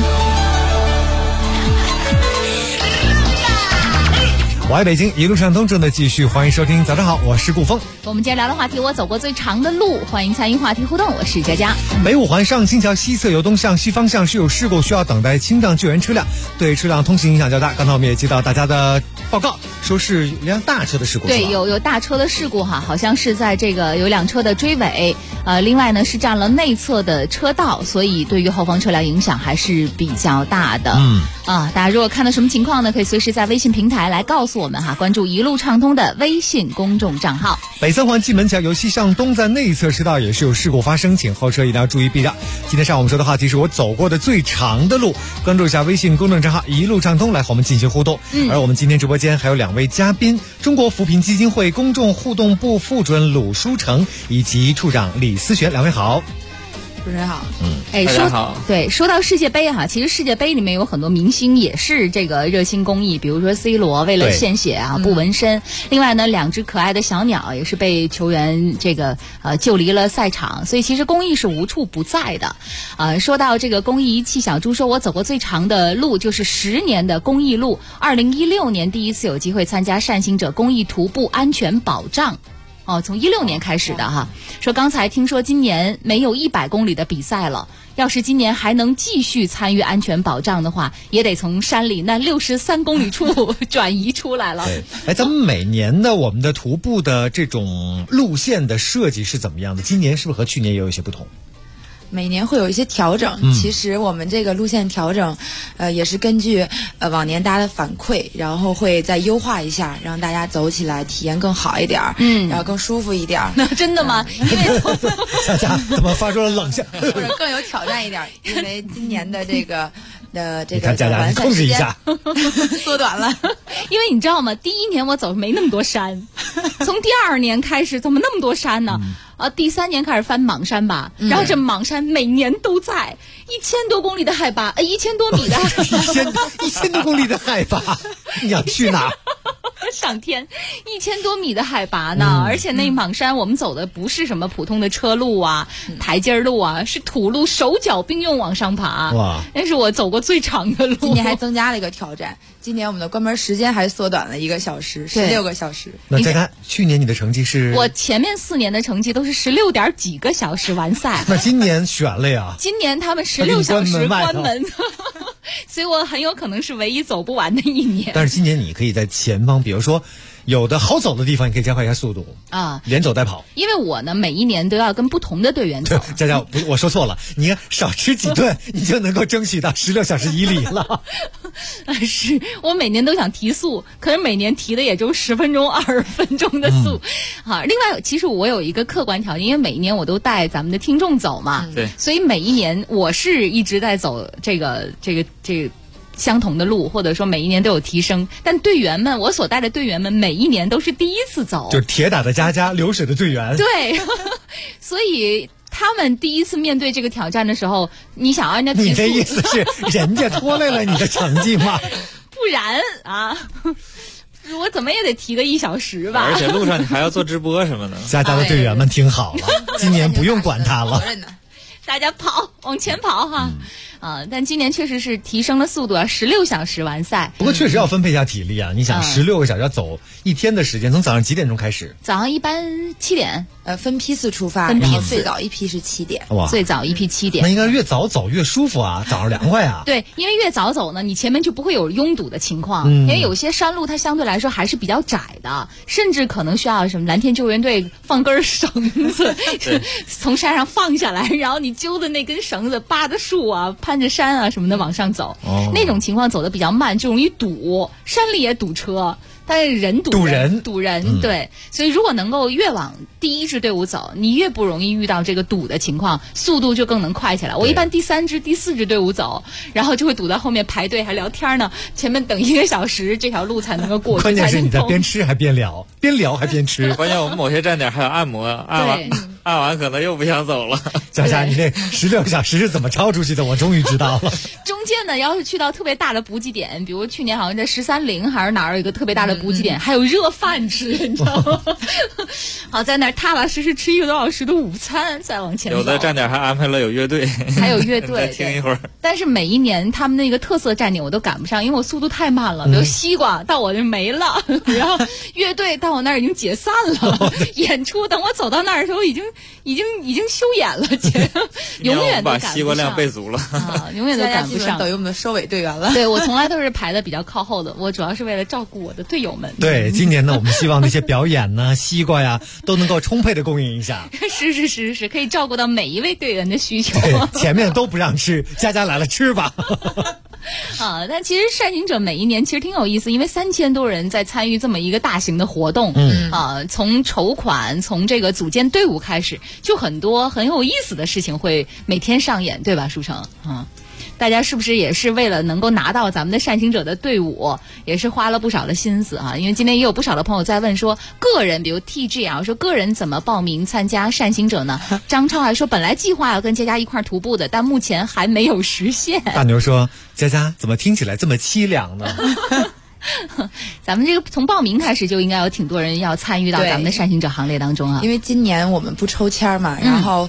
我爱北京，一路畅通，正在继续，欢迎收听。早上好，我是顾峰。 我们今天聊的话题，我走过最长的路，欢迎参与话题互动。我是佳佳。 北5环上新桥西侧由东向西方向是有事故，需要等待清障救援车辆，对车辆通行影响较大。刚才我们也接到大家的报告，说是一辆大车的事故。 对，有大车的事故哈，好像是在这个有辆车的追尾，另外呢是占了内侧的车道，所以对于后方车辆影响还是比较大的。大家如果看到什么情况呢，可以随时在微信平台来告诉我们哈，关注一路畅通的微信公众账号。 北3环蓟门桥由西向东在内侧车道也是有事故发生，请后车一定要注意避让。今天上午我们说的话题是我走过的最长的路，关注一下微信公众账号一路畅通来和我们进行互动。而我们今天直播间还有2位嘉宾，中国扶贫基金会公众互动部副主任鲁书成以及处长李思璇，2位好。 主持人好， 大家好。 说到世界杯哈，其实世界杯里面有很多明星也是这个热心公益，比如说 C 罗为了献血啊不纹身，另外呢2只可爱的小鸟也是被球员这个救离了赛场，所以其实公益是无处不在的。说到这个公益一汽小猪说，我走过最长的路就是10年的公益路，2016年第一次有机会参加善行者公益徒步安全保障。从16年开始的哈，说刚才听说今年没有100公里的比赛了，要是今年还能继续参与安全保障的话，也得从山里那63公里处转移出来了。 咱们每年的我们的徒步的这种路线的设计是怎么样的？今年是不是和去年也有一些不同？ 每年会有一些调整，其实我们这个路线调整，也是根据往年大家的反馈，然后会再优化一下，让大家走起来体验更好一点，然后更舒服一点。 那真的吗？因为佳佳怎么发出了冷笑？ 或者更有挑战一点，因为今年的这个这个完赛时间缩短了。 因为你知道吗？第1年我走没那么多山，从第2年开始怎么那么多山呢？第3年开始翻莽山吧，然后这莽山每年都在1000多公里的海拔，1000多米的 1000多公里的海拔，你想去哪？ 上天，1000多米的海拔呢，而且那莽山我们走的不是什么普通的车路啊、台阶路啊，是土路，手脚并用往上爬。哇！那是我走过最长的路。 今年还增加了一个挑战，今年我们的关门时间还缩短了1个小时，16个小时。 那再看去年你的成绩是？ 我前面4年的成绩都是16点几个小时完赛。 那今年悬了呀！ 今年他们16小时关门。所以我很有可能是唯一走不完的1年。 但是今年你可以在前方，比如说有的好走的地方，你可以加快一下速度啊，连走带跑。 因为我呢，每1年都要跟不同的队员走。 佳佳，我说错了，你少吃几顿，你就能够争取到16小时1里了。 是我每年都想提速，可是每年提的也就10分钟、20分钟的速。另外，其实我有一个客观条件，因为每一年我都带咱们的听众走嘛， 对， 所以每1年我是一直在走这个相同的路，或者说每1年都有提升，但队员们，我所带的队员们每1年都是第一次走， 就是铁打的佳佳，流水的队员。 对，所以他们第一次面对这个挑战的时候，你想让人家提你的意思是人家拖累了你的成绩吗？ 不然啊。我怎么也得提个1小时吧， 而且路上你还要做直播什么的。 佳佳的队员们听好了，今年不用管他了， 大家跑，往前跑哈。但今年确实是提升了速度，16小时完赛。 不过确实要分配一下体力啊！你想，16个小时要走1天的时间，从早上几点钟开始？ 早上一般7点， 分批次出发，然后最早一批是7点， 最早一批7点。 那应该越早走越舒服啊，早上凉快啊。 对，因为越早走呢，你前面就不会有拥堵的情况，因为有些山路它相对来说还是比较窄的，甚至可能需要什么蓝天救援队放根绳子从山上放下来，然后你揪的那根绳子扒着树啊，攀着山啊什么的往上走，那种情况走的比较慢，就容易堵，山里也堵车。但是人堵人，对，所以如果能够越往第一支队伍走，你越不容易遇到这个堵的情况，速度就更能快起来。我一般第3支、第4支队伍走，然后就会堵到后面排队还聊天呢，前面等1个小时，这条路才能够过去。 关键是你在边吃还边聊，边聊还边吃。 关键我们某些站点还有按摩，按完可能又不想走了。 佳佳，你这16个小时是怎么超出去的？我终于知道了。 中间呢，要是去到特别大的补给点，比如去年好像在13陵还是哪儿有一个特别大的补给点，还有热饭吃，你知道吗？好，在那儿踏踏实实吃1个多小时的午餐，再往前走。 有的站点还安排了有乐队， 还有乐队， 再听一会儿。 但是每一年他们那个特色站点我都赶不上，因为我速度太慢了。比如西瓜到我这没了，然后乐队到我那儿已经解散了，演出等我走到那儿的时候已经休演了，永远都赶不上。 把西瓜量备足了永远都赶不上， 等于我们的收尾队员了。 对，我从来都是排的比较靠后的，我主要是为了照顾我的队友们。 对，今年呢，我们希望那些表演呢、西瓜呀，都能够充沛的供应一下。 是，可以照顾到每一位队员的需求。 前面都不让吃，佳佳来了吃吧。 但其实善行者每一年其实挺有意思，因为3000多人在参与这么一个大型的活动。从筹款，从这个组建队伍开始，就很多很有意思的事情会每天上演，对吧，舒成？大家是不是也是为了能够拿到咱们的善行者的队伍，也是花了不少的心思啊？因为今天也有不少的朋友在问说，个人比如 TG 啊，说个人怎么报名参加善行者呢？张超还说本来计划要跟佳佳一块徒步的，但目前还没有实现。 大牛说，佳佳怎么听起来这么凄凉呢？ 咱们这个从报名开始就应该有挺多人要参与到咱们的善行者行列当中啊。 因为今年我们不抽签嘛，然后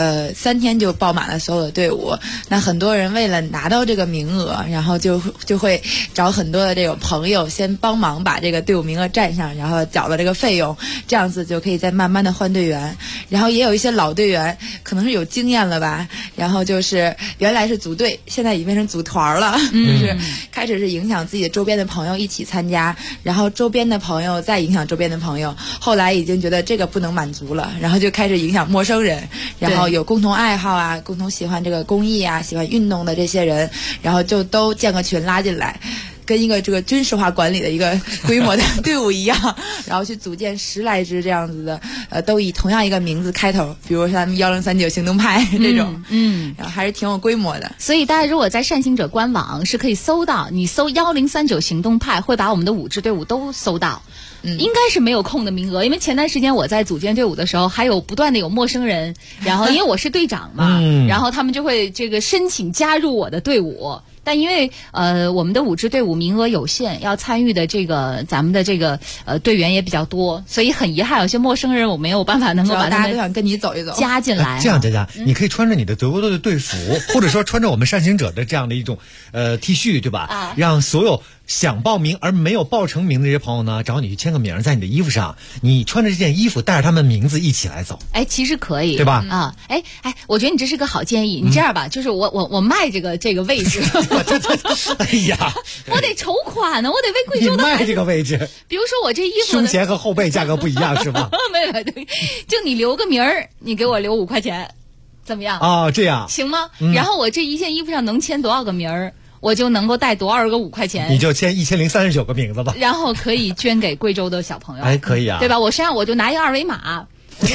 3天就报满了所有的队伍。那很多人为了拿到这个名额，然后就会找很多的这个朋友先帮忙把这个队伍名额占上，然后缴了这个费用，这样子就可以再慢慢的换队员。然后也有一些老队员可能是有经验了吧，然后就是原来是组队，现在已经变成组团了，就是开始是影响自己的周边的朋友一起参加，然后周边的朋友再影响周边的朋友，后来已经觉得这个不能满足了，然后就开始影响陌生人，然后有共同爱好啊，共同喜欢这个公益啊，喜欢运动的这些人，然后就都建个群拉进来，跟一个这个军事化管理的一个规模的队伍一样，然后去组建10来支这样子的，都以同样一个名字开头，比如像咱们1039行动派这种，然后还是挺有规模的。 所以大家如果在善行者官网是可以搜到，你搜1039行动派会把我们的5支队伍都搜到。应该是没有空的名额，因为前段时间我在组建队伍的时候，还有不断的有陌生人，然后因为我是队长嘛，然后他们就会这个申请加入我的队伍。但因为我们的5支队伍名额有限，要参与的这个咱们的这个队员也比较多，所以很遗憾有些陌生人我没有办法能够把他们大家都想跟你走一走加进来。 这样，佳佳，你可以穿着你的德国队的队服，或者说穿着我们善行者的这样的一种T 恤，对吧？让所有想报名而没有报成名的这些朋友呢，找你去签个名在你的衣服上，你穿着这件衣服带着他们名字一起来走。 其实可以， 对吧？ 我觉得你这是个好建议。你这样吧，就是我卖这个位置。 哎呀， 我得筹款呢，我得为贵州的孩子。 你卖这个位置， 比如说我这衣服胸前和后背价格不一样是吧？ 没，就你留个名儿，你给我留5块钱，怎么样？ 这样行吗？然后我这一件衣服上能签多少个名儿，我就能够带多少个5块钱。 你就签1039个名字吧， 然后可以捐给贵州的小朋友。 可以啊， 对吧？我身上我就拿一个2维码。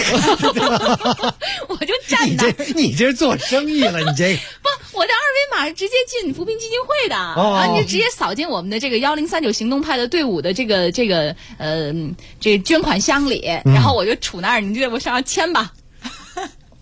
我就站那。 你这是做生意了，你这不，我的2维码直接进扶贫基金会的，然后你就直接扫进我们的这个1039行动派的队伍的这个捐款箱里，然后我就杵那儿，你就在我身上签吧。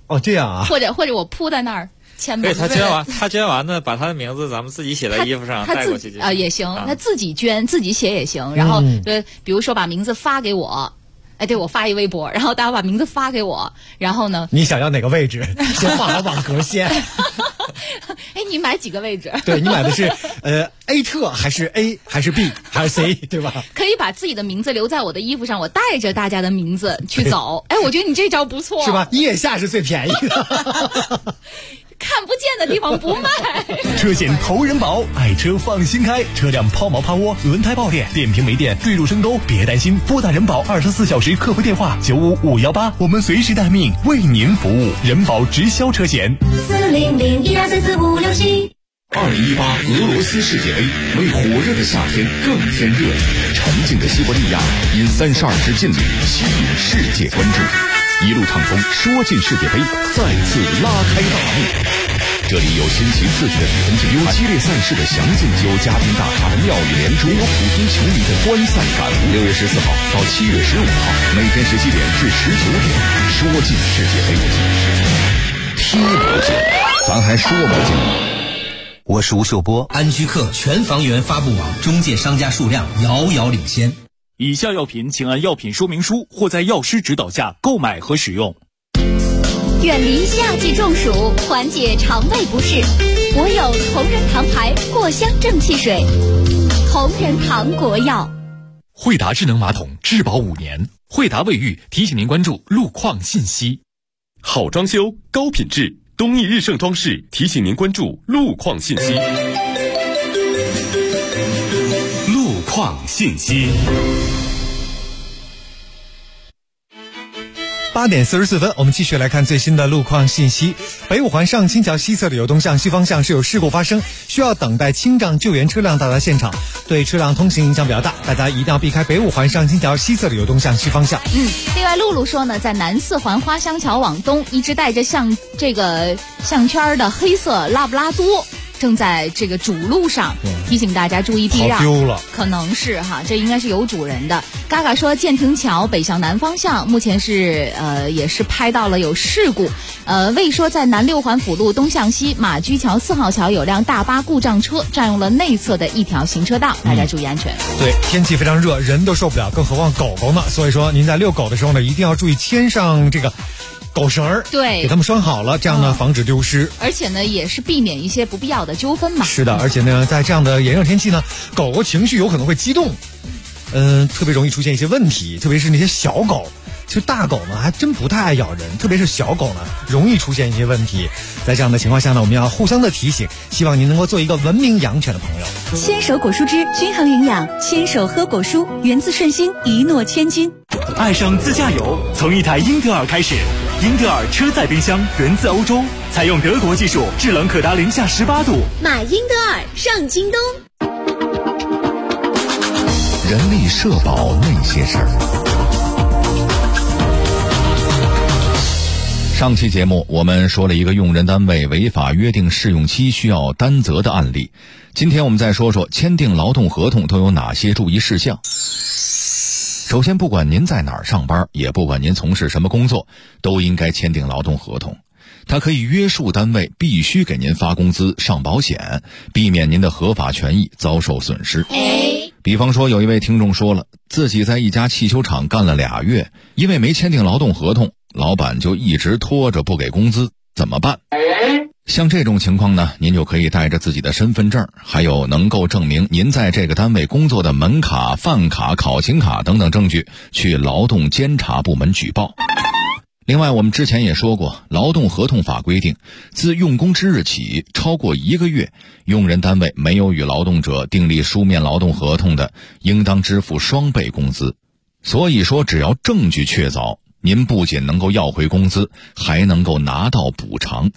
哦，这样啊。 或者我铺在那儿签名。 对，他捐完呢，把他的名字咱们自己写在衣服上带过去就行。 也行，他自己捐自己写也行。然后比如说把名字发给我。对，我发一微博，然后大家把名字发给我，然后呢， 你想要哪个位置？先画好网格先。 你买几个位置？ 对，你买的是A 特还是 A 还是 B 还是 C， 对吧？ 可以把自己的名字留在我的衣服上，我带着大家的名字去走。我觉得你这招不错， 是吧？腋下是最便宜的。 看不见的地方不卖。 车险投人保，爱车放心开，车辆抛锚趴窝、轮胎爆裂、电瓶没电、坠入深沟，别担心，拨打人保24小时客服电话95518，我们随时待命，为您服务。人保直销车险 40012344567。2018俄罗斯世界杯为火热的夏天更添热力，沉静的西伯利亚因32支劲旅吸引世界关注，一路畅通，说进世界杯再次拉开大幕。这里有新奇刺激的比分竞，有激烈赛事的详尽，有嘉宾大咖的妙语连珠，有普通球迷的观赛感悟。6月14号到7月15号，每天17点至19点，说进世界杯，踢不进，咱还说不进吗？ 我是吴秀波，安居客全房源发布网中介商家数量遥遥领先。 以下药品请按药品说明书或在药师指导下购买和使用。 远离夏季中暑，缓解肠胃不适，我有同仁堂牌藿香正气水。同仁堂国药。 惠达智能马桶质保5年，惠达卫浴提醒您关注路况信息。 好装修，高品质，东益日盛装饰提醒您关注路况信息。 路况信息。 8点44分，我们继续来看最新的路况信息。北五环上清桥西侧的有东向西方向是有事故发生，需要等待清障救援车辆到达现场，对车辆通行影响比较大，大家一定要避开北五环上清桥西侧的有东向西方向。 另外露露说呢，在南四环花香桥往东，一直带着项圈的黑色拉布拉多正在这个主路上，提醒大家注意避让。 丢了， 可能是哈，这应该是有主人的。嘎嘎说，建亭桥北向南方向目前是也是拍到了有事故。魏说，在南六环辅路东向西马驹桥4号桥有辆大巴故障车占用了内侧的一条行车道，大家注意安全。 对，天气非常热，人都受不了，更何况狗狗呢？所以说您在遛狗的时候呢，一定要注意牵上这个狗绳儿， 对， 给他们拴好了，这样呢防止丢失， 而且呢也是避免一些不必要的纠纷嘛。 是的，而且呢在这样的炎热天气呢，狗狗情绪有可能会激动，特别容易出现一些问题，特别是那些小狗。其实大狗呢还真不太爱咬人，特别是小狗呢容易出现一些问题。在这样的情况下呢，我们要互相的提醒，希望您能够做一个文明养犬的朋友。 牵手果蔬汁均衡营养，牵手喝果蔬，源自顺心，一诺千金。 爱上自驾游，从一台英特尔开始。英特尔车载冰箱源自欧洲，采用德国技术，制冷可达零下18度。 买英特尔上京东。 人力社保那些事儿。上期节目我们说了一个用人单位违法约定试用期需要担责的案例，今天我们再说说签订劳动合同都有哪些注意事项。首先，不管您在哪儿上班，也不管您从事什么工作，都应该签订劳动合同。它可以约束单位必须给您发工资、上保险，避免您的合法权益遭受损失。比方说，有一位听众说了，自己在一家汽修厂干了2月，因为没签订劳动合同，老板就一直拖着不给工资，怎么办？像这种情况呢，您就可以带着自己的身份证，还有能够证明您在这个单位工作的门卡、饭卡、考勤卡等等证据，去劳动监察部门举报。另外，我们之前也说过，劳动合同法规定，自用工之日起，超过1个月，用人单位没有与劳动者订立书面劳动合同的，应当支付2倍工资。所以说，只要证据确凿，您不仅能够要回工资，还能够拿到补偿。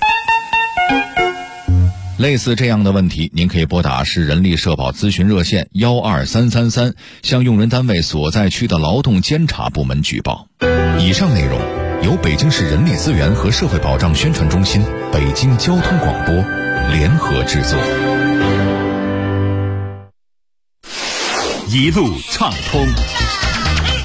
类似这样的问题，您可以拨打市人力社保咨询热线12333，向用人单位所在区的劳动监察部门举报。以上内容由北京市人力资源和社会保障宣传中心、北京交通广播联合制作。 一路畅通。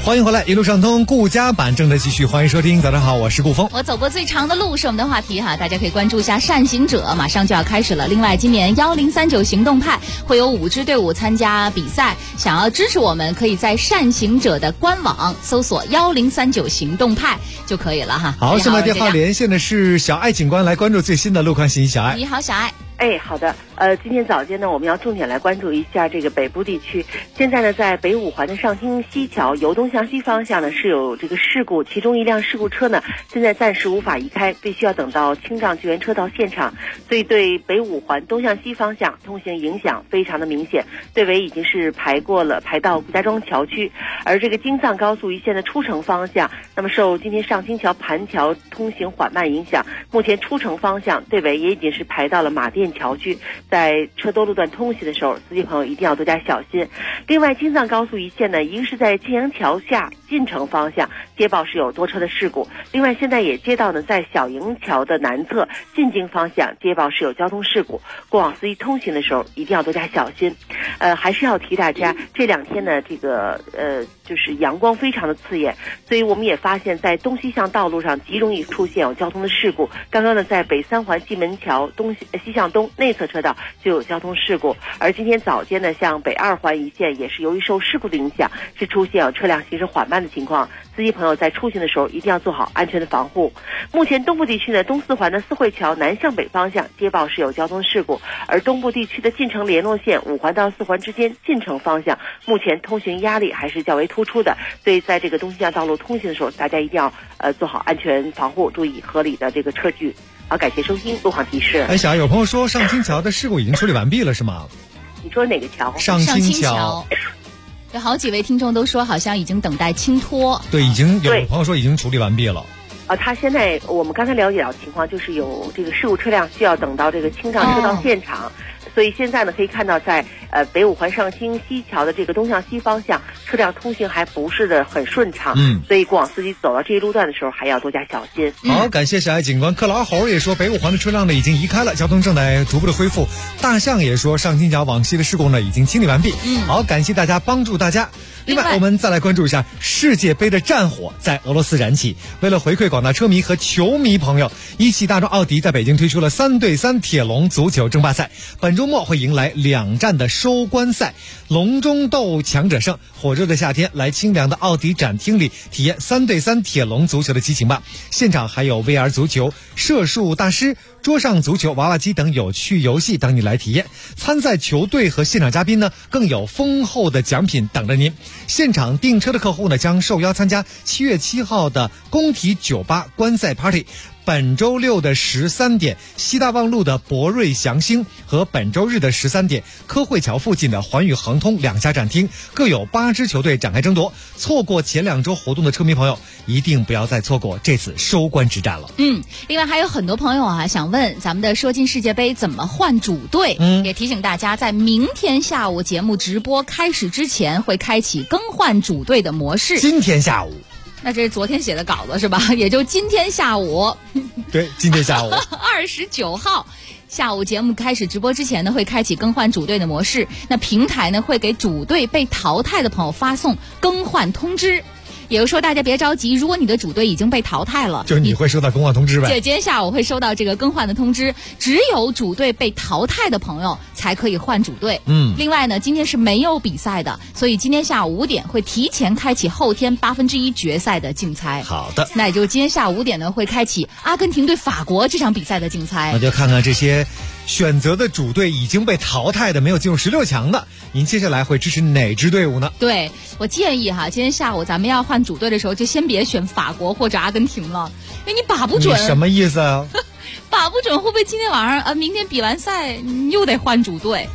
欢迎回来，一路畅通顾家版正在继续，欢迎收听。早上好，我是顾峰。 我走过最长的路是我们的话题哈，大家可以关注一下善行者，马上就要开始了。另外，今年1039行动派会有5支队伍参加比赛，想要支持我们，可以在善行者的官网搜索1039行动派就可以了哈。 好，现在电话连线的是小爱警官，来关注最新的路况信息。小爱， 你好，小爱。 好的，今天早间呢，我们要重点来关注一下这个北部地区。现在呢，在北五环的上清西桥由东向西方向呢是有这个事故，其中一辆事故车呢现在暂时无法移开，必须要等到清障救援车到现场，所以对北五环东向西方向通行影响非常的明显。队尾已经是排到顾家庄桥区，而这个京藏高速一线的出城方向，那么受今天上清桥盘桥通行缓慢影响，目前出城方向队尾也已经是排到了马甸桥区，在车多路段通行的时候，司机朋友一定要多加小心。另外，京藏高速一线呢，一个是在庆阳桥下进城方向接报是有多车的事故，另外现在也接到呢，在小营桥的南侧进京方向接报是有交通事故，过往司机通行的时候一定要多加小心。还是要提大家，这2天呢，这个就是阳光非常的刺眼，所以我们也发现，在东西向道路上极容易出现有交通的事故。刚刚呢，在北3环蓟门桥西向东内侧车道就有交通事故，而今天早间呢，像北2环一线也是由于受事故的影响，是出现有车辆行驶缓慢的情况。司机朋友在出行的时候一定要做好安全的防护。目前东部地区呢，东4环的四惠桥南向北方向接报是有交通事故，而东部地区的进城联络线5环到4环之间进城方向，目前通行压力还是较为突出的，所以在这个东西向道路通行的时候，大家一定要做好安全防护，注意合理的这个车距。好，感谢收听路况提示。 小爱，有朋友说上清桥的事故已经处理完毕了，是吗？ 你说哪个桥？ 上清桥。 有好几位听众都说好像已经等待清脱。 对，已经有朋友说已经处理完毕了。 他现在我们刚才了解到情况，就是有这个事故车辆需要等到这个清障车到现场。所以现在呢，可以看到在北五环上清西桥的这个东向西方向，车辆通行还不是的很顺畅。所以过往司机走到这一路段的时候，还要多加小心。 好，感谢小爱警官。克劳猴也说，北五环的车辆呢已经移开了，交通正在逐步的恢复。大象也说，上清桥往西的事故呢已经清理完毕。好，感谢大家，帮助大家。另外，我们再来关注一下世界杯的战火在俄罗斯燃起。为了回馈广大车迷和球迷朋友，一汽大众奥迪在北京推出了3对3铁笼足球争霸赛，本周末会迎来2站的收官赛，笼中斗强者胜。火热的夏天，来清凉的奥迪展厅里体验3对3铁笼足球的激情吧！现场还有 VR 足球、射术大师、桌上足球、娃娃机等有趣游戏等你来体验。参赛球队和现场嘉宾呢，更有丰厚的奖品等着您。现场订车的客户呢，将受邀参加7月7号的工体酒吧观赛 Party。本周六的13点，西大望路的博瑞祥星和本周日的13点，科汇桥附近的环宇恒通2家展厅各有8支球队展开争夺。错过前2周活动的车迷朋友，一定不要再错过这次收官之战了。 另外还有很多朋友啊想问咱们的说进世界杯怎么换主队，也提醒大家，在明天下午节目直播开始之前会开启更换主队的模式。 今天下午。 那这是昨天写的稿子是吧？也就今天下午。 对，今天下午 29号下午节目开始直播之前呢，会开启更换主队的模式。那平台呢会给主队被淘汰的朋友发送更换通知。也就是说，大家别着急，如果你的主队已经被淘汰了， 就是你会收到更换通知呗。 今天下午会收到这个更换的通知，只有主队被淘汰的朋友才可以换主队。另外呢，今天是没有比赛的，所以今天下午5点会提前开启后天1/8决赛的竞猜。 好的， 那也就是今天下午5点呢会开启阿根廷对法国这场比赛的竞猜。 那就看看这些选择的主队已经被淘汰的，没有进入16强的，您接下来会支持哪支队伍呢？ 对，我建议今天下午咱们要换主队的时候，就先别选法国或者阿根廷了，因为你把不准。 你什么意思啊？ 把不准会不会今天晚上明天比完赛你又得换主队？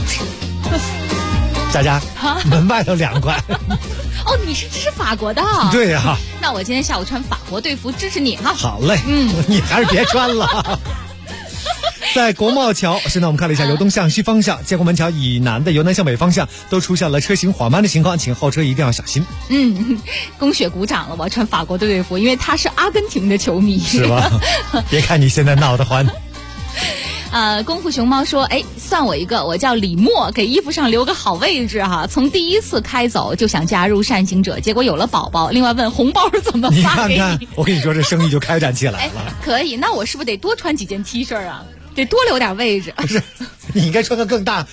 佳佳，门外头凉快。 哦，你是支持法国的？ 对呀。 那我今天下午穿法国队服支持你哈。 好嘞，你还是别穿了。在国贸桥，现在我们看了一下由东向西方向，建国门桥以南的由南向北方向都出现了车行缓慢的情况，请后车一定要小心。 宫雪鼓掌了，我穿法国队服，因为他是阿根廷的球迷， 是吧？别看你现在闹得欢。 功夫熊猫说，哎，算我一个，我叫李默，给衣服上留个好位置哈。从第一次开走就想加入善行者，结果有了宝宝。另外问红包怎么发给你？看看，我跟你说，这生意就开展起来了。 可以，那我是不是得多穿几件 T 恤啊？得多留点位置。 不是，你应该穿个更大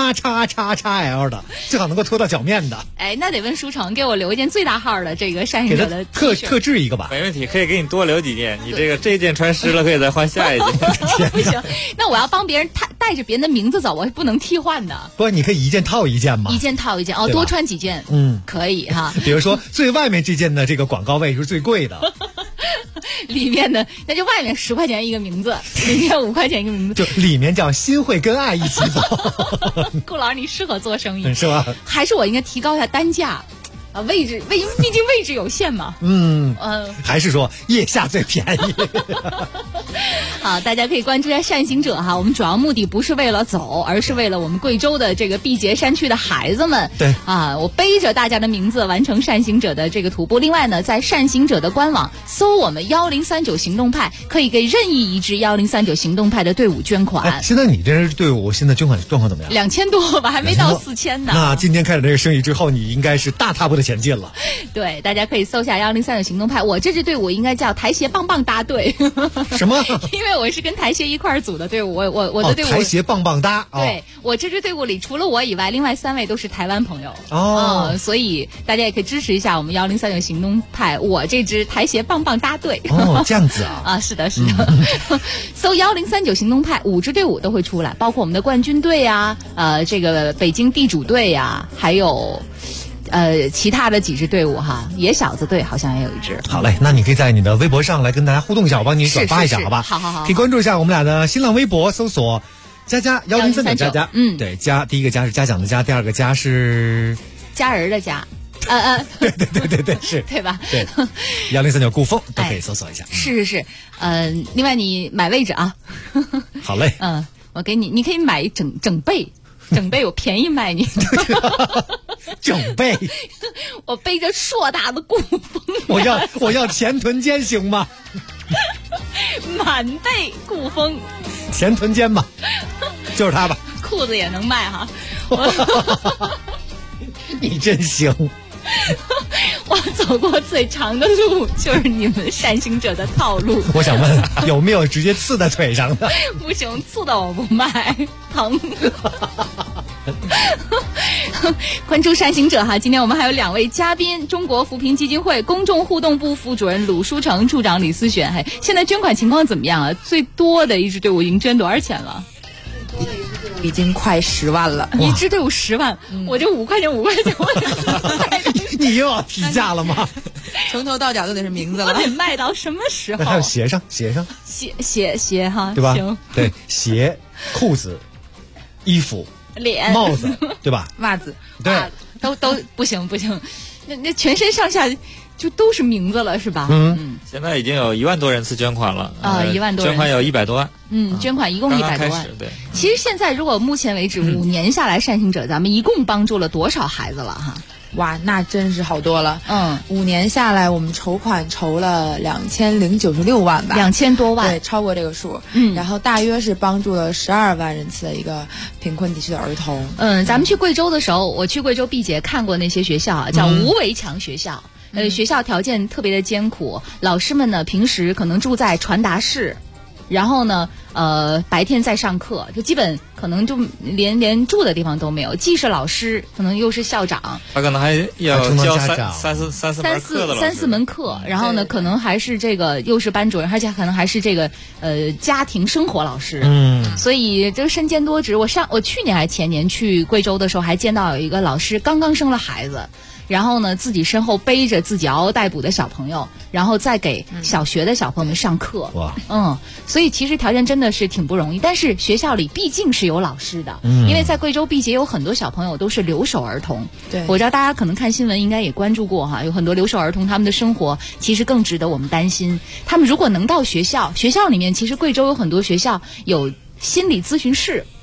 XXXXL 的，最好能够拖到脚面的。 哎，那得问舒成，给我留一件最大号的这个善行者的 T 恤， 特制一个吧。 没问题，可以给你多留几件。你这件穿湿了，可以再换下一件。 不行，那我要帮别人带着别人的名字走，我是不能替换的。 不，你可以一件套一件嘛。 一件套一件，哦，多穿几件，可以哈。 比如说最外面这件的这个广告位是最贵的。 里面的那就外面10块钱一个名字，里面5块钱一个名字， 就里面叫心会跟爱一起走。 顾老师，你适合做生意， 是吧？ 还是我应该提高一下单价？位置，毕竟位置有限嘛。 还是说腋下最便宜。 好，大家可以关注一下善行者哈。我们主要目的不是为了走，而是为了我们贵州的这个毕节山区的孩子们。 对啊，我背着大家的名字完成善行者的这个徒步。另外呢，在善行者的官网搜我们1039行动派，可以给任意一支1039行动派的队伍捐款。 现在你这支队伍现在捐款状况怎么样 ？2000多吧，还没到4000呢。 那今天开始这个生意之后，你应该是大踏步的前进了。 对，大家可以搜下1039行动派。我这支队伍应该叫台协棒棒搭队。 什么？ 因为我是跟台协一块儿组的队伍，我的队伍台协棒棒搭。 对，我这支队伍里除了我以外，另外3位都是台湾朋友。所以大家也可以支持一下我们1039行动派，我这支台协棒棒搭队。 这样子啊？ 是的，是的。搜1039行动派，5支队伍都会出来，包括我们的冠军队呀，这个北京地主队呀，还有。其他的几支队伍哈，野小子队好像也有一支。 好嘞，那你可以在你的微博上来跟大家互动一下，我帮你转发一下，好吧？ 好， 可以关注一下我们俩的新浪微博，搜索佳佳1039佳。对，佳第一个佳是嘉奖的佳，第二个佳是佳人的佳。 对，是， 对吧？ 对，1039顾风都可以搜索一下。 是，另外你买位置啊。 好嘞。 我给你可以买整被。整备我便宜卖你。 整备我背着硕大的顾风， 我要前臀尖行吗？ 满背顾风， 前臀尖吧，就是它吧。 裤子也能卖哈。 你真行。 我走过最长的路就是你们善行者的套路。 我想问，有没有直接刺在腿上的？ 不行，刺的我不卖，疼。关注善行者哈，今天我们还有2位嘉宾，中国扶贫基金会公众互动部副主任鲁书成、处长李思璇。现在捐款情况怎么样啊？最多的一支队伍已经捐多少钱了？ 已经快10万了。 一支队伍10万，我就5块钱， 你又要提价了吗？ 从头到脚都得是名字了。 我得卖到什么时候？ 还有鞋上鞋哈， 对吧？ 行， 对，鞋、裤子、衣服、 脸、 帽子，对吧？ 袜子， 对， 都不行，那全身上下就都是名字了，是吧？ 现在已经有1万多人次捐款了 1万多人， 捐款有100多万。 捐款一共100多万。 对， 其实现在如果目前为止5年下来，善行者咱们一共帮助了多少孩子了哈？ 哇，那真是好多了。5年下来，我们筹款筹了2096万吧 ，2000多万， 对，超过这个数。然后大约是帮助了12万人次的一个贫困地区的儿童。 咱们去贵州的时候，我去贵州毕节看过那些学校啊，叫无围墙学校。学校条件特别的艰苦，老师们呢平时可能住在传达室，然后呢白天在上课，就基本可能就连住的地方都没有，既是老师，可能又是校长， 他可能还要教三四门课，然后呢可能还是这个又是班主任，而且可能还是这个家庭生活老师。所以这个身兼多职。我去年还前年去贵州的时候，还见到有一个老师刚刚生了孩子，然后呢自己身后背着自己嗷嗷待哺的小朋友，然后再给小学的小朋友们上课。所以其实条件真的是挺不容易，但是学校里毕竟是有老师的。因为在贵州毕节有很多小朋友都是留守儿童。 对， 我知道大家可能看新闻应该也关注过哈，有很多留守儿童，他们的生活其实更值得我们担心。他们如果能到学校里面，其实贵州有很多学校有心理咨询室。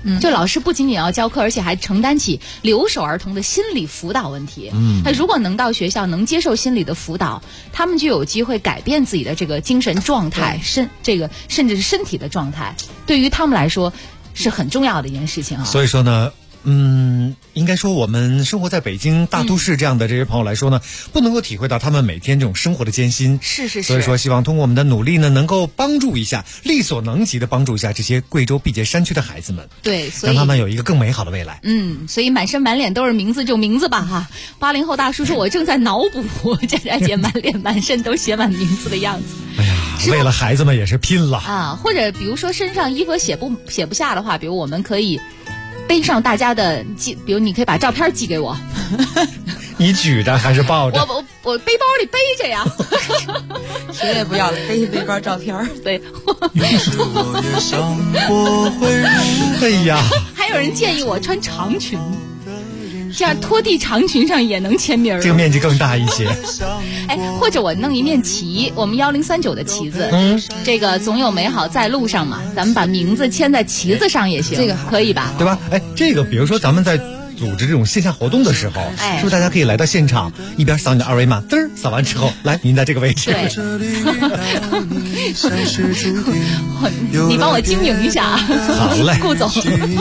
就老师不仅仅要教课，而且还承担起留守儿童的心理辅导问题。那如果能到学校能接受心理的辅导，他们就有机会改变自己的这个精神状态，甚至是身体的状态，对于他们来说是很重要的一件事情啊。 所以说呢，应该说我们生活在北京大都市这样的这些朋友来说呢，不能够体会到他们每天这种生活的艰辛。 是。 所以说希望通过我们的努力呢，能够帮助一下，力所能及的帮助一下这些贵州毕节山区的孩子们。 对，所以让他们有一个更美好的未来。 所以满身满脸都是名字就名字吧哈。80后大叔说，我正在脑补佳佳姐满脸满身都写满名字的样子。 哎呀，为了孩子们也是拼了啊！或者比如说身上衣服写不下的话，比如我们可以背上大家的比如你可以把照片寄给我。 你举着还是抱着？ 我背包里背着呀。 谁也不要了，背一背包照片。 对。 哎呀， 还有人建议我穿长裙，这样拖地长裙上也能签名， 这个面积更大一些。 或者我弄一面旗，我们1039的旗子，这个总有美好在路上嘛，咱们把名字签在旗子上也行，这个可以吧？ 对吧？这个比如说咱们在组织这种线下活动的时候，是不是大家可以来到现场，一边扫你的二维码，嘚儿扫完之后，来您在这个位置。 你帮我经营一下。 好嘞， 顾总。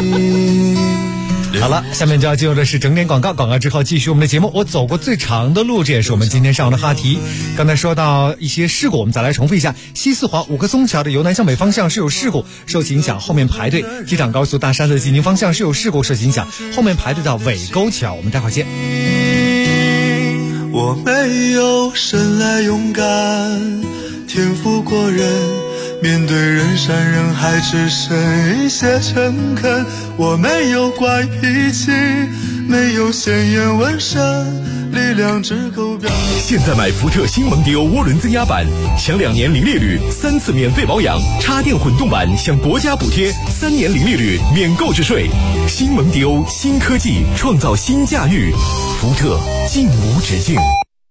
好了，下面就要进入的是整点广告，广告之后继续我们的节目。我走过最长的路，这也是我们今天上午的话题。刚才说到一些事故，我们再来重复一下：西四环5棵松桥的由南向北方向是有事故，受其影响后面排队；机场高速大沙子济宁方向是有事故，受其影响后面排队到尾沟桥。我们待会儿见。 我没有生来勇敢，天赋过人，面对人山人海只剩一些诚恳。我没有怪脾气，没有鲜艳纹身，力量只够表现。 现在买福特新蒙迪欧涡轮增压版，享2年零利率，3次免费保养；插电混动版享国家补贴，3年零利率，免购置税。新蒙迪欧，新科技创造新驾驭，福特尽无止境。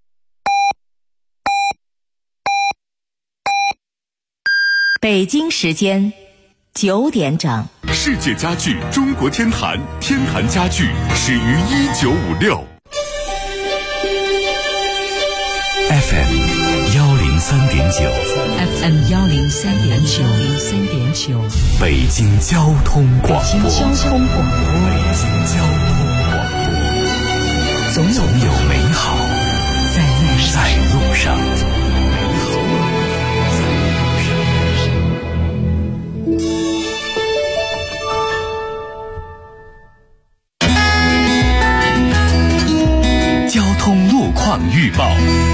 北京时间9点整。 世界家具中国天坛，天坛家具始于1956。 FM 103.9，FM 103.9，北京交通广播，北京交通广播，总有美好在路上。交通路况预报。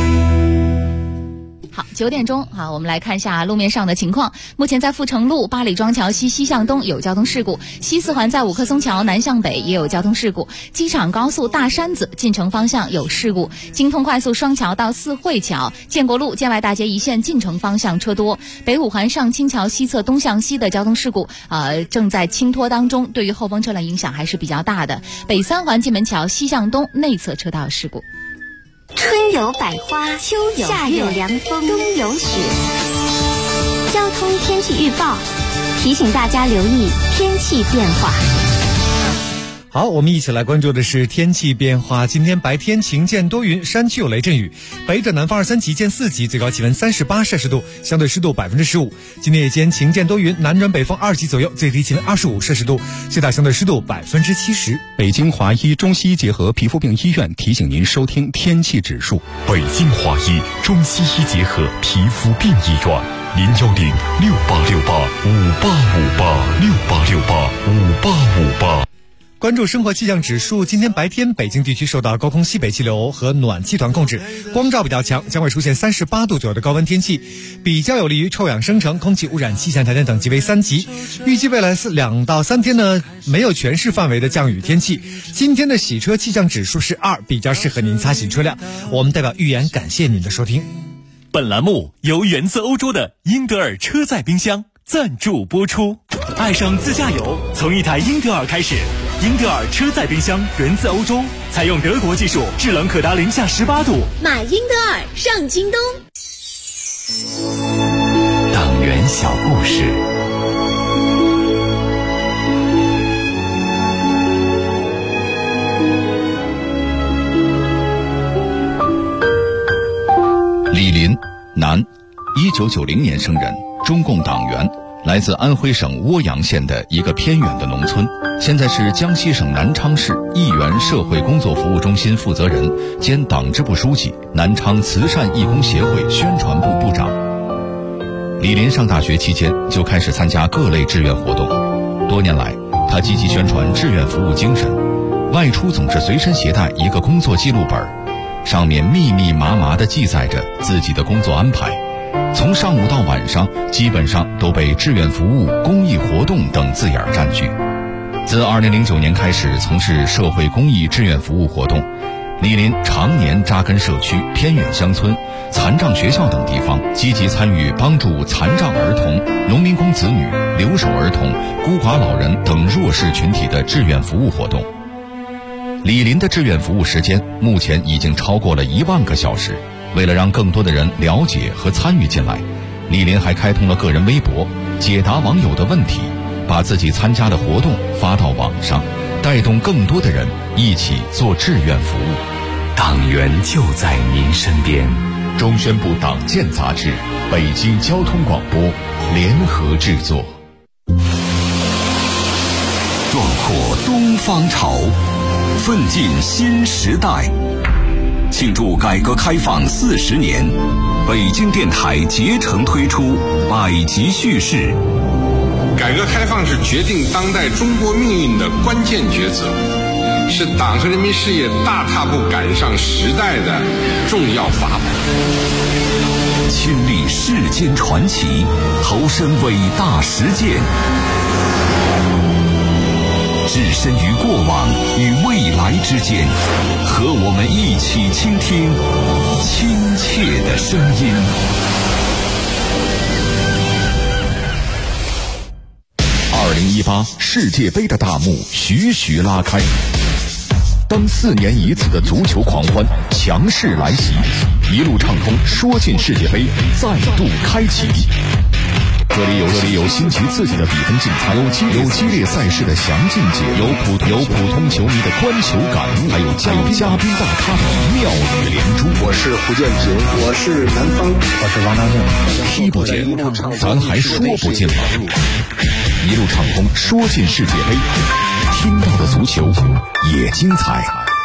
好，9点钟，好，我们来看一下路面上的情况。目前在阜成路八里庄桥西西向东有交通事故，西四环在5棵松桥南向北也有交通事故，机场高速大山子进城方向有事故，京通快速双桥到四惠桥，建国路建外大街一线进城方向车多，北五环上清桥西侧东向西的交通事故正在清拖当中，对于后方车辆影响还是比较大的。北三环进门桥西向东内侧车道有事故。 春有百花，秋有夏有凉风，冬有雪。交通天气预报提醒大家留意天气变化。 好，我们一起来关注的是天气变化。今天白天晴见多云，山区有雷阵雨，北转南风2、3级见4级，最高气温38摄氏度，相对湿度15%。今天夜间晴见多云，南转北风2级左右，最低气温25摄氏度，最大相对湿度70%。 北京华医中西医结合皮肤病医院提醒您收听天气指数。 北京华医中西医结合皮肤病医院，0106868585858，68685858。 关注生活气象指数，今天白天北京地区受到高空西北气流和暖气团控制，光照比较强，将会出现38度左右的高温天气，比较有利于臭氧生成，空气污染气象条件等级为3级。预计未来2到3天呢，没有全市范围的降雨天气。今天的洗车气象指数是2，比较适合您擦洗车辆。我们代表预言感谢您的收听。 本栏目由源自欧洲的英德尔车载冰箱赞助播出。爱上自驾游，从一台英德尔开始。英德尔车载冰箱源自欧洲，采用德国技术，制冷可达零下18度。 买英德尔上京东。 党员小故事。 1990年生人，中共党员，来自安徽省涡阳县的一个偏远的农村，现在是江西省南昌市义园社会工作服务中心负责人兼党支部书记，南昌慈善义工协会宣传部部长。李林上大学期间就开始参加各类志愿活动，多年来他积极宣传志愿服务精神，外出总是随身携带一个工作记录本，上面密密麻麻地记载着自己的工作安排，从上午到晚上基本上都被志愿服务、公益活动等字眼占据。自2009年开始从事社会公益志愿服务活动，李林常年扎根社区、偏远乡村、残障学校等地方，积极参与帮助残障儿童、农民工子女、留守儿童、孤寡老人等弱势群体的志愿服务活动。李林的志愿服务时间目前已经超过了1万个小时。为了让更多的人了解和参与进来，李林还开通了个人微博，解答网友的问题，把自己参加的活动发到网上，带动更多的人一起做志愿服务。 党员就在您身边。 中宣部党建杂志、北京交通广播联合制作。 壮阔东方潮，奋进新时代。庆祝改革开放40年，北京电台竭诚推出百集叙事。 改革开放是决定当代中国命运的关键抉择，是党和人民事业大踏步赶上时代的重要法宝。 亲历世间传奇，投身伟大实践，置身于过往与未来之间，和我们一起倾听亲切的声音。 2018世界杯的大幕徐徐拉开，当4年一次的足球狂欢强势来袭，一路畅通说进世界杯再度开启。这里有新奇刺激的比分竞猜，有激烈赛事的详尽解，有普通球迷的观球感悟，还有嘉宾大咖的妙语连珠。 我是胡建平，我是南方，我是王大正。 踢不进，咱还说不进吗？一路畅通说进世界杯，听到的足球也精彩。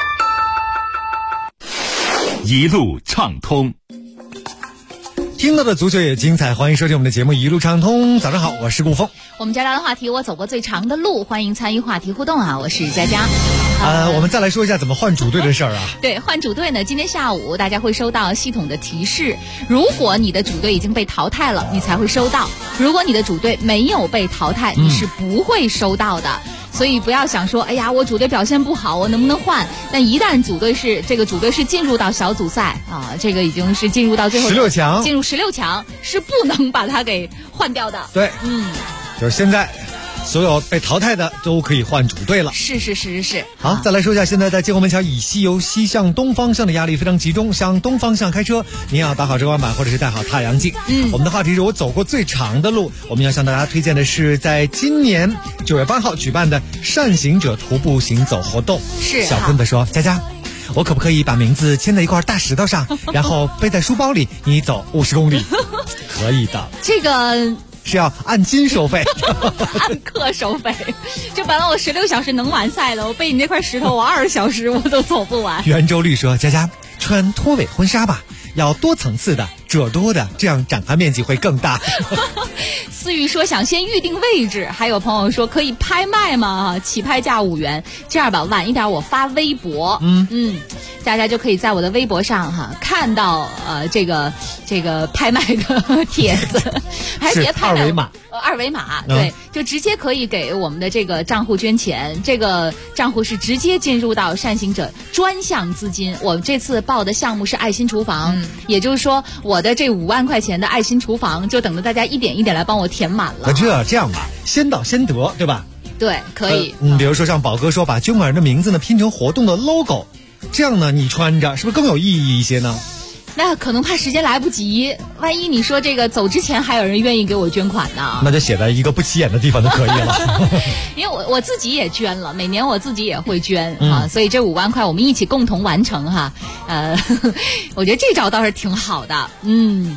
一路畅通。 听到的足球也精彩，欢迎收听我们的节目一路畅通。早上好，我是顾峰。 我们佳佳的话题，我走过最长的路，欢迎参与话题互动啊！我是佳佳。 我们再来说一下怎么换主队的事儿啊。 对，换主队呢，今天下午大家会收到系统的提示，如果你的主队已经被淘汰了，你才会收到；如果你的主队没有被淘汰，你是不会收到的。所以不要想说，哎呀，我主队表现不好，我能不能换？但一旦主队是进入到小组赛啊，这个已经是进入到最后 16强， 进入16强是不能把它给换掉的。 对，就是现在所有被淘汰的都可以换主队了。 是。 好，再来说一下，现在在京红门桥以西由西向东方向的压力非常集中，向东方向开车，您要打好遮光板或者是戴好太阳镜。我们的话题是我走过最长的路，我们要向大家推荐的是在今年9月8号举办的善行者徒步行走活动。 是小棍子说，佳佳，我可不可以把名字签在一块大石头上，然后背在书包里，你走50公里？可以的。 这个是要按斤收费， 按克收费。就本来我16小时能完赛的，我背你那块石头，我20小时我都走不完。 圆周率说，佳佳穿拖尾婚纱吧，要多层次的、褶多的，这样展开面积会更大。 思雨说想先预定位置，还有朋友说可以拍卖吗？起拍价5元。这样吧，晚一点我发微博，大家就可以在我的微博上看到这个拍卖的帖子，还别拍二维码，对，就直接可以给我们的这个账户捐钱，这个账户是直接进入到善行者专项资金。我这次报的项目是爱心厨房，也就是说我的这5万块钱的爱心厨房就等着大家一点一点来帮我填满了。 这样吧，先到先得，对吧？ 对，可以。 比如说像宝哥说，把捐款人的名字呢拼成活动的 logo， 这样呢你穿着是不是更有意义一些呢？ 那可能怕时间来不及，万一你说这个走之前还有人愿意给我捐款呢？ 那就写在一个不起眼的地方就可以了。 因为我自己也捐了，每年我自己也会捐所以这5万块我们一起共同完成哈。我觉得这招倒是挺好的，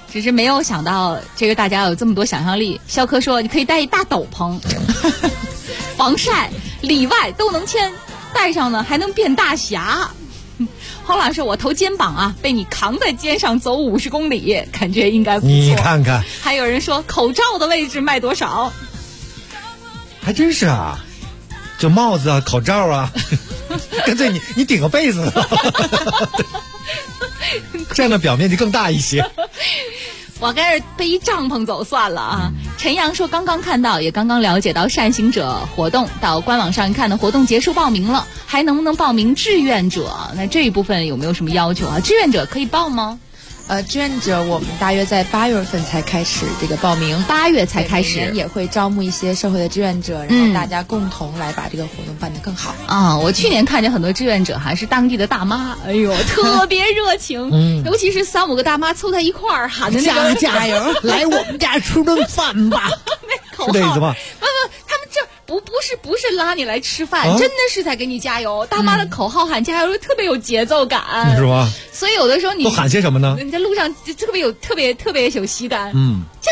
只是没有想到这个大家有这么多想象力。肖科说你可以带一大斗篷，防晒里外都能牵，带上呢还能变大侠。黄老师，我头肩膀啊，被你扛在肩上走50公里，感觉应该不错。 你看看， 还有人说口罩的位置卖多少？ 还真是啊，就帽子啊、口罩啊，干脆你顶个被子，这样的表面积更大一些。 我跟着背一帐篷走算了啊。陈阳说刚刚看到，也刚刚了解到善行者活动，到官网上看的活动结束报名了，还能不能报名志愿者？那这一部分有没有什么要求啊？志愿者可以报吗？ 志愿者我们大约在8月份才开始这个报名 ，8月才开始， 每年也会招募一些社会的志愿者，然后大家共同来把这个活动办得更好。 我去年看见很多志愿者还是当地的大妈，哎呦，特别热情，尤其是3-5个大妈凑在一块儿喊的那个加油，来我们家吃顿饭吧， 那口号是这意思吗？ 他们这不是拉你来吃饭，真的是在给你加油。大妈的口号喊加油特别有节奏感， 是吧？ 所以有的时候你都喊些什么呢？ 你在路上就特别有喜感。加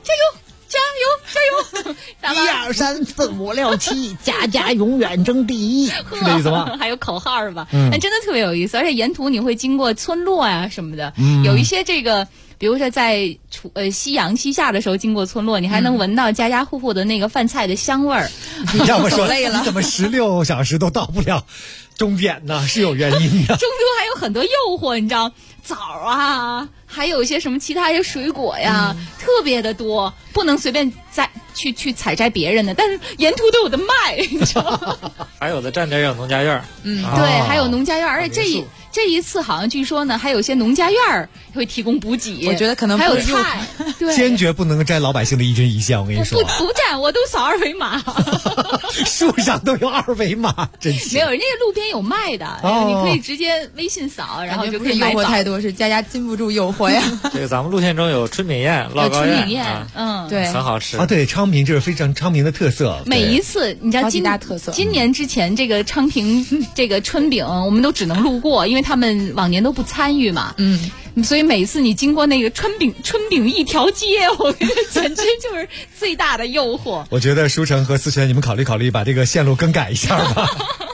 油！1、2、 3、4、5、6、7，家永远争第一，是这意思吗？ 还有口号吧，那真的特别有意思。而且沿途你会经过村落啊什么的，有一些这个。比如说在夕阳西下的时候经过村落，你还能闻到家家户户的那个饭菜的香味儿。 要不说你怎么16小时都到不了终点呢？是有原因的。 中途还有很多诱惑，你知道，枣啊，还有一些什么其他一些水果呀，特别的多，不能随便去采摘别人的，但是沿途都有的卖，你知道吗？ 还有的站点有农家院， 对，还有农家院，而且这一次好像据说呢，还有些农家院会提供补给， 我觉得可能还有菜，对， 坚决不能摘老百姓的一针一线，我跟你说， 不占，我都扫2维码， 树上都有2维码，真行。 没有，人家路边有卖的，你可以直接微信扫，然后就可以买。诱惑太多，是家禁不住诱惑呀。 这个咱们路线中有春饼宴、烙糕宴， 对， 很好吃啊。对，昌平这是非常昌平的特色。 每一次你知道今年之前这个昌平这个春饼，我们都只能路过，因为他们往年都不参与嘛。所以每次你经过那个春饼一条街，我觉得简直就是最大的诱惑。 我觉得舒城和思璇，你们考虑把这个线路更改一下吧。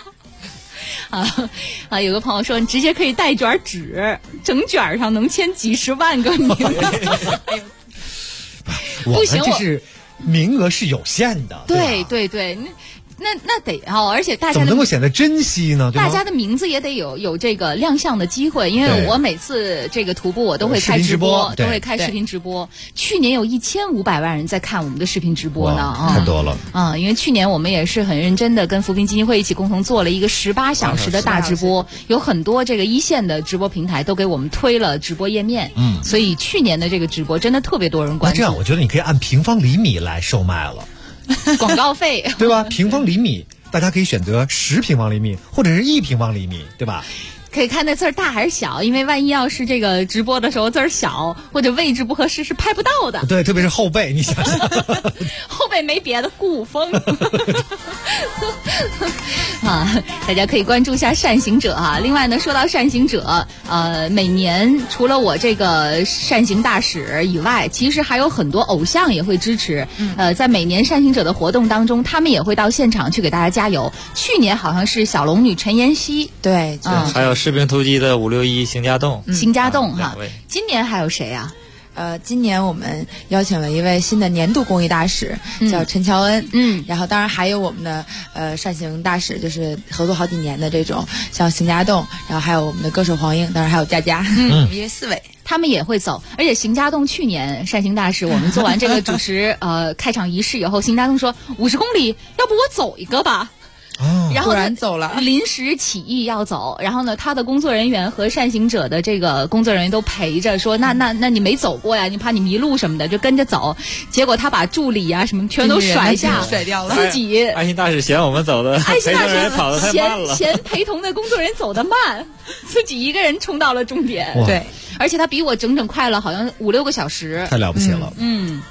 有个朋友说，你直接可以带卷纸，整卷上能签几10万个名字。 我们这是名额是有限的。 对，那得而且大家怎么能够显得珍惜呢？对吧？ 大家的名字也得有这个亮相的机会，因为我每次这个徒步我都会开直播，都会开视频直播。去年有1500万人在看我们的视频直播呢， 太多了因为去年我们也是很认真的跟扶贫基金会一起共同做了一个18小时的大直播，有很多这个一线的直播平台都给我们推了直播页面，所以去年的这个直播真的特别多人关注。 这样我觉得你可以按平方厘米来售卖了。 广告费对吧？平方厘米，大家可以选择10平方厘米，或者是1平方厘米，对吧？ 可以看那字儿大还是小，因为万一要是这个直播的时候字儿小或者位置不合适是拍不到的。 对，特别是后背，你想想， 后背没别的，鼓风大家可以关注一下善行者啊。另外呢，说到善行者，每年除了我这个善行大使以外，其实还有很多偶像也会支持。在每年善行者的活动当中，他们也会到现场去给大家加油。去年好像是小龙女陈妍希， 对， 还有士兵突击的561邢家栋， 今年还有谁啊？ 今年我们邀请了一位新的年度公益大使，叫陈乔恩。然后当然还有我们的善行大使，就是合作好几年的这种，像邢家栋，然后还有我们的歌手黄英，当然还有佳佳，因为4位他们也会走。而且邢家栋去年善行大使，我们做完这个主持开场仪式以后，邢家栋说50公里，要不我走一个吧。然后突然走了， 临时起意要走，然后呢，他的工作人员和善行者的这个工作人员都陪着，说那你没走过呀，你怕你迷路什么的，就跟着走。结果他把助理啊什么全都甩掉了，自己爱心大使嫌我们走的， 爱心大使跑得太慢了， 嫌陪同的工作人员走得慢，自己一个人冲到了终点。 对， 而且他比我整整快了好像5-6个小时， 太了不起了。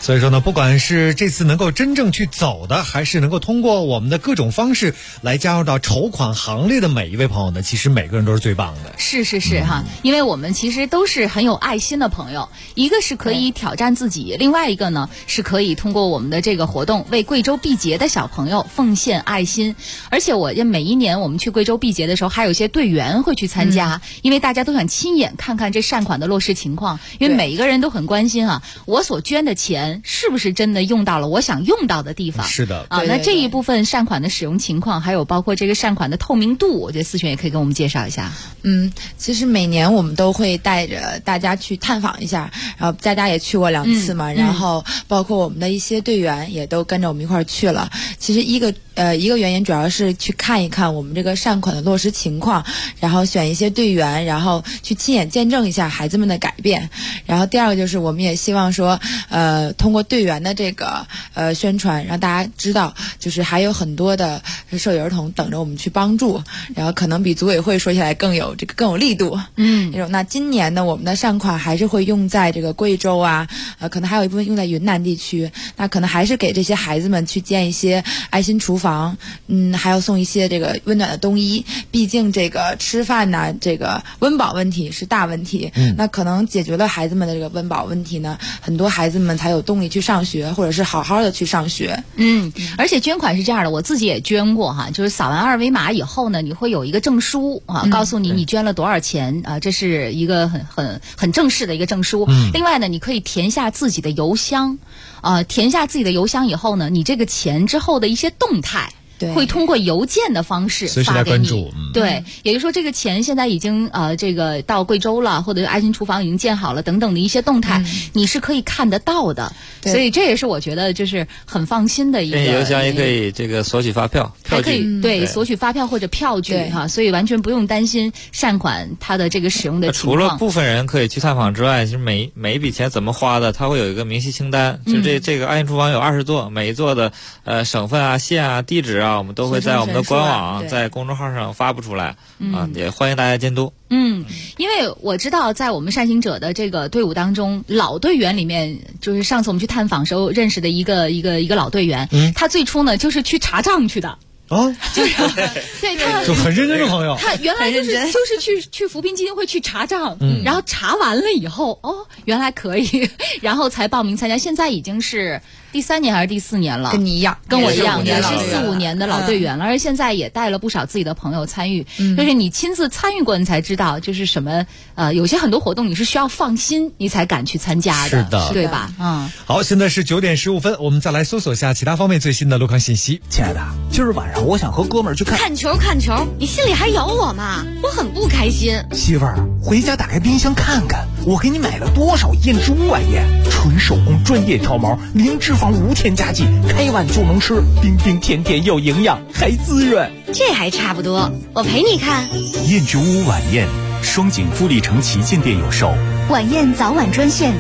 所以说呢，不管是这次能够真正去走的，还是能够通过我们的各种方式来加入到筹款行列的每一位朋友呢，其实每个人都是最棒的。 是哈，因为我们其实都是很有爱心的朋友，一个是可以挑战自己，另外一个呢是可以通过我们的这个活动为贵州毕节的小朋友奉献爱心。而且我每一年我们去贵州毕节的时候，还有一些队员会去参加，因为大家都想亲眼看看这善款的落实情况，因为每一个人都很关心啊，我所捐的钱是不是真的用到了我想用到的地方。 是的啊，那这一部分善款的使用情况，还有包括这个善款的透明度，我觉得思璇也可以跟我们介绍一下。 其实每年我们都会带着大家去探访一下，然后佳佳也去过2次嘛，然后包括我们的一些队员也都跟着我们一块儿去了。其实一个原因主要是去看一看我们这个善款的落实情况，然后选一些队员，然后去亲眼见证一下孩子们的改变。然后第二个就是我们也希望说通过队员的这个宣传，让大家知道就是还有很多的受益儿童等着我们去帮助，然后可能比组委会说起来更有力度。那今年呢，我们的善款还是会用在这个贵州啊，可能还有一部分用在云南地区，那可能还是给这些孩子们去建一些爱心厨房，还要送一些这个温暖的冬衣，毕竟这个吃饭呢，这个温饱问题是大问题，那可能解决了孩子们的这个温饱问题呢，很多孩子们才有动力去上学，或者是好好的去上学。 而且捐款是这样的，我自己也捐过哈，就是扫完二维码以后呢，你会有一个证书啊，告诉你捐了多少钱啊，这是一个很正式的一个证书。另外呢，你可以填下自己的邮箱，填下自己的邮箱以后呢，你这个钱之后的一些动态会通过邮件的方式发给你。对，也就是说这个钱现在已经这个到贵州了，或者爱心厨房已经建好了等等的一些动态，你是可以看得到的。所以这也是我觉得就是很放心的一个。 邮箱也可以这个索取发票， 还可以索取发票或者票据哈，所以完全不用担心善款它的这个使用的情况。 除了部分人可以去探访之外，其实每一笔钱怎么花的，它会有一个明细清单。就这个爱心厨房有20座，每一座的省份啊、县啊、地址啊，我们都会在我们的官网、在公众号上发布出来啊，也欢迎大家监督。 因为我知道在我们善行者的这个队伍当中，老队员里面，就是上次我们去探访时候认识的一个老队员，他最初呢就是去查账去的。就是对他就很认真的朋友， 他原来就是去扶贫基金会去查账，然后查完了以后，原来可以，然后才报名参加。现在已经是第3年还是第4年了， 跟你一样， 跟我一样，也是4、5年的老队员了，而且现在也带了不少自己的朋友参与。就是你亲自参与过，你才知道，就是什么有些很多活动你是需要放心，你才敢去参加的， 是的， 对吧？ 好，现在是9点15分，我们再来搜索下其他方面最新的路况信息。 亲爱的，今儿晚上我想和哥们儿去看球，你心里还有我吗？我很不开心。 媳妇儿，回家打开冰箱看看，我给你买了多少燕之屋晚宴，纯手工专业挑毛，零脂肪无添加剂，开碗就能吃，冰冰甜甜有营养，还滋润。 这还差不多，我陪你看。 燕之屋晚宴，双井富力城旗舰店有售。 晚宴早晚专线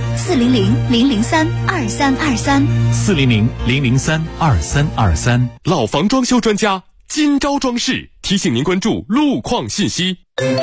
400-003-2323，400-003-2323。 老房装修专家金招装饰提醒您关注路况信息。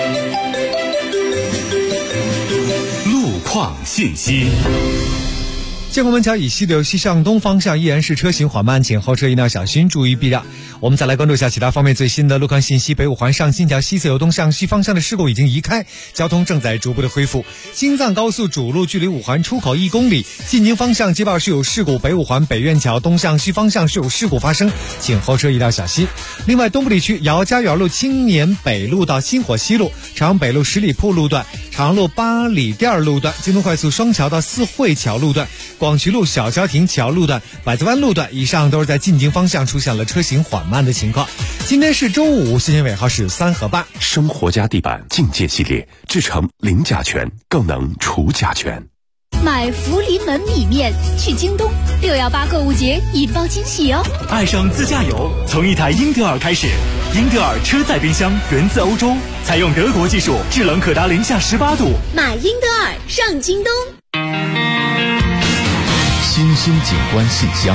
路况信息。 建国门桥以西流西向东方向依然是车行缓慢，请后车一定要小心，注意避让。我们再来关注一下其他方面最新的路况信息。北五环上新桥西侧由东向西方向的事故已经移开，交通正在逐步的恢复。京藏高速主路距离五环出口1公里，进京方向接报是有事故，北五环北苑桥东向西方向是有事故发生，请后车一定要小心。另外，东部地区姚家园路青年北路到新火西路、长阳北路十里铺路段、长路8里店路段、京东快速双桥到四惠桥路段、广渠路小桥亭桥路段、百子湾路段，以上都是在进京方向出现了车行缓慢的情况。今天是周五，信息尾号是3和8。 生活家地板境界系列，制成零甲醛，更能除甲醛。 买福临门米面去京东，618购物节引爆惊喜哦！ 爱上自驾游，从一台英德尔开始。英德尔车载冰箱源自欧洲，采用德国技术，制冷可达零下18度。 买英德尔上京东。 新兴景观信箱。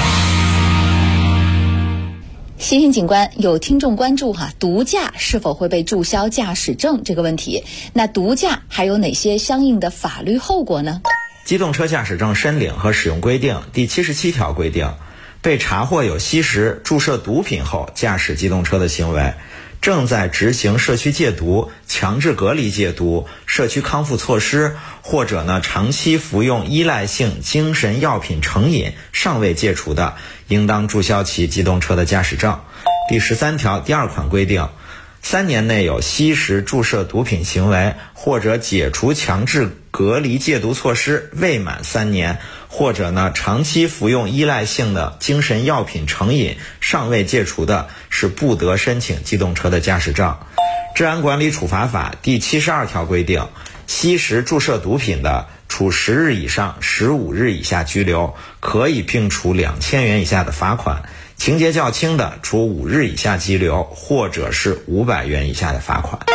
新兴景观有听众关注毒驾是否会被注销驾驶证这个问题，那毒驾还有哪些相应的法律后果呢？ 机动车驾驶证申领和使用规定第77条规定，被查获有吸食、注射毒品后驾驶机动车的行为，正在执行社区戒毒、强制隔离戒毒、社区康复措施，或者呢长期服用依赖性精神药品成瘾尚未戒除的，应当注销其机动车的驾驶证。第13条第2款规定，3年内有吸食、注射毒品行为或者解除强制隔离戒毒措施未满3年，或者呢长期服用依赖性的精神药品成瘾尚未戒除的，是不得申请机动车的驾驶证。治安管理处罚法第72条规定，吸食、注射毒品的，处10日以上15日以下拘留，可以并处2000元以下的罚款；情节较轻的，处5日以下拘留，或者是500元以下的罚款。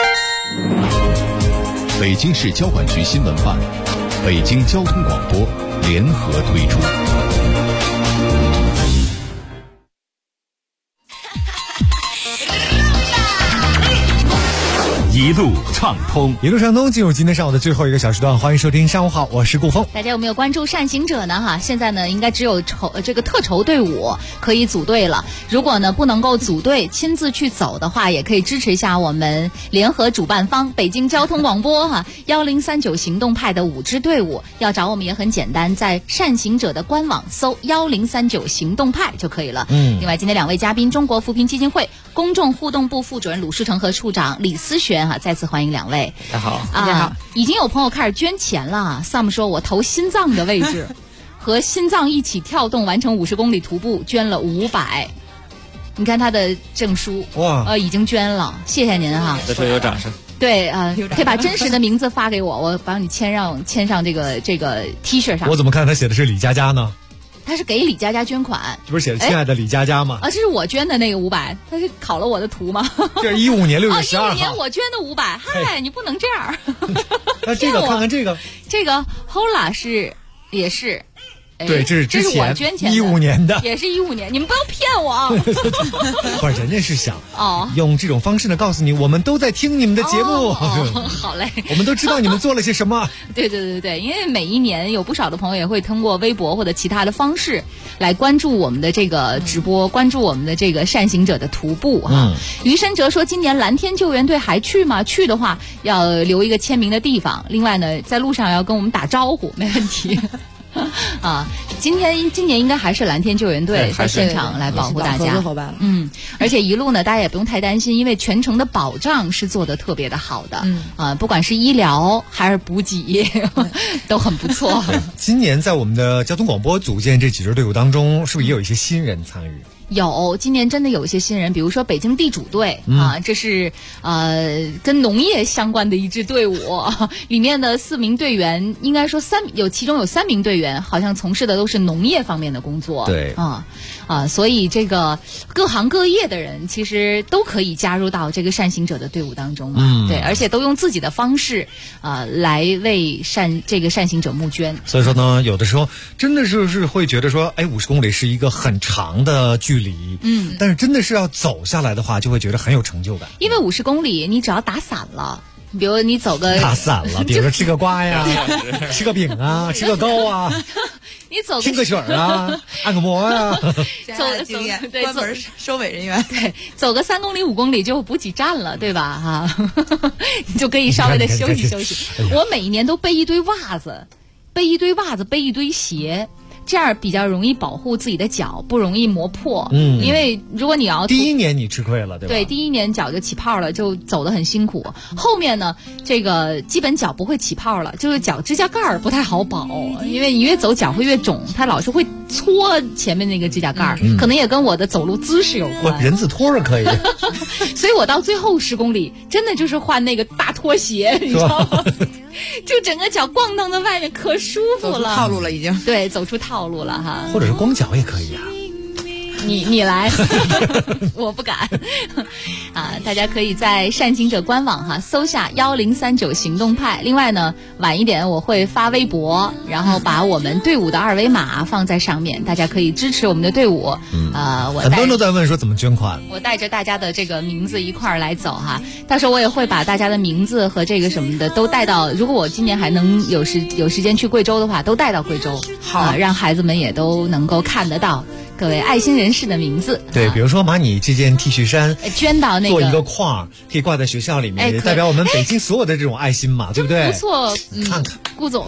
北京市交管局新闻办、北京交通广播联合推出。 一路畅通，一路畅通，进入今天上午的最后一个小时段，欢迎收听上午好，我是顾峰。 大家有没有关注善行者呢？现在呢应该只有这个特筹队伍可以组队了。如果呢不能够组队亲自去走的话，也可以支持一下我们联合主办方北京交通广播1039行动派的5支队伍。要找我们也很简单，在善行者的官网搜1039行动派就可以了。另外今天2位嘉宾，中国扶贫基金会公众互动部副主任鲁世成和处长李思璇再次欢迎2位。 大家好， 大家好。已经有朋友开始捐钱了。Sam 说我投心脏的位置和心脏一起跳动完成50公里徒步捐了500。你看他的证书哇，已经捐了，谢谢您哈。 在这有掌声。 对可以把真实的名字发给我，我帮你签上这个 T 恤上。 我怎么看他写的是李佳佳呢？ 他是给李佳佳捐款， 这不是写着亲爱的李佳佳吗？ 这是我捐的那个500，他是考了我的图吗？ 这是15年6月12号。 15年我捐的500，嗨，你不能这样。 那这个看看这个 Hola 也是。 对，这是之前我捐钱 15年的， 也是15年，你们不要骗我。 不是，人家是想用这种方式呢告诉你，我们都在听你们的节目。 好嘞， 我们都知道你们做了些什么。 对，因为每一年有不少的朋友也会通过微博或者其他的方式来关注我们的这个直播，关注我们的这个善行者的徒步余申哲说，今年蓝天救援队还去吗？去的话要留一个签名的地方，另外呢在路上要跟我们打招呼，没问题。今年应该还是蓝天救援队在现场来保护大家。而且一路呢，大家也不用太担心，因为全程的保障是做得特别的好的。不管是医疗还是补给，都很不错。 今年在我们的交通广播组建这几支队伍当中，是不是也有一些新人参与？ 有，今年真的有一些新人，比如说北京地主队这是跟农业相关的一支队伍，里面的4名队员，应该说其中有3名队员好像从事的都是农业方面的工作。 对所以这个各行各业的人其实都可以加入到这个善行者的队伍当中对，而且都用自己的方式来为这个善行者募捐。 所以说呢，有的时候真的是会觉得说50公里是一个很长的距离，但是真的是要走下来的话，就会觉得很有成就感。 因为50公里你只要打散了，比如你走个打散了，比如说吃个瓜呀，吃个饼啊，吃个糕啊， 你走听个曲儿啊，按个摩呀， 对， 关门收尾人员， 对，走个3公里5公里就补给站了，对吧？你就可以稍微的休息休息。我每一年都背一堆袜子，背一堆鞋。这样比较容易保护自己的脚，不容易磨破。因为如果你要第一年你吃亏了，对吧？ 对，第一年脚就起泡了，就走得很辛苦。后面呢，这个基本脚不会起泡了，就是脚指甲盖儿不太好保，因为你越走脚会越肿，它老是会搓前面那个指甲盖儿，可能也跟我的走路姿势有关。 人字拖是可以， 所以我到最后10公里真的就是换那个大拖鞋，你知道吗？就整个脚逛荡在外面可舒服了， 走出套路了已经。 对，走出套路了哈。 或者是光脚也可以啊。 你来，我不敢啊！大家可以在善行者官网搜下1039行动派。另外呢，晚一点我会发微博，然后把我们队伍的二维码放在上面，大家可以支持我们的队伍。 很多人都在问说怎么捐款， 我带着大家的这个名字一块儿来走到时候我也会把大家的名字和这个什么的都带到，如果我今年还能有时间去贵州的话，都带到贵州，好，让孩子们也都能够看得到各位爱心人士的名字。 对，比如说把你这件 T 恤衫捐到那个做一个框，可以挂在学校里面，也代表我们北京所有的这种爱心嘛，对不对？ 不错， 看看顾总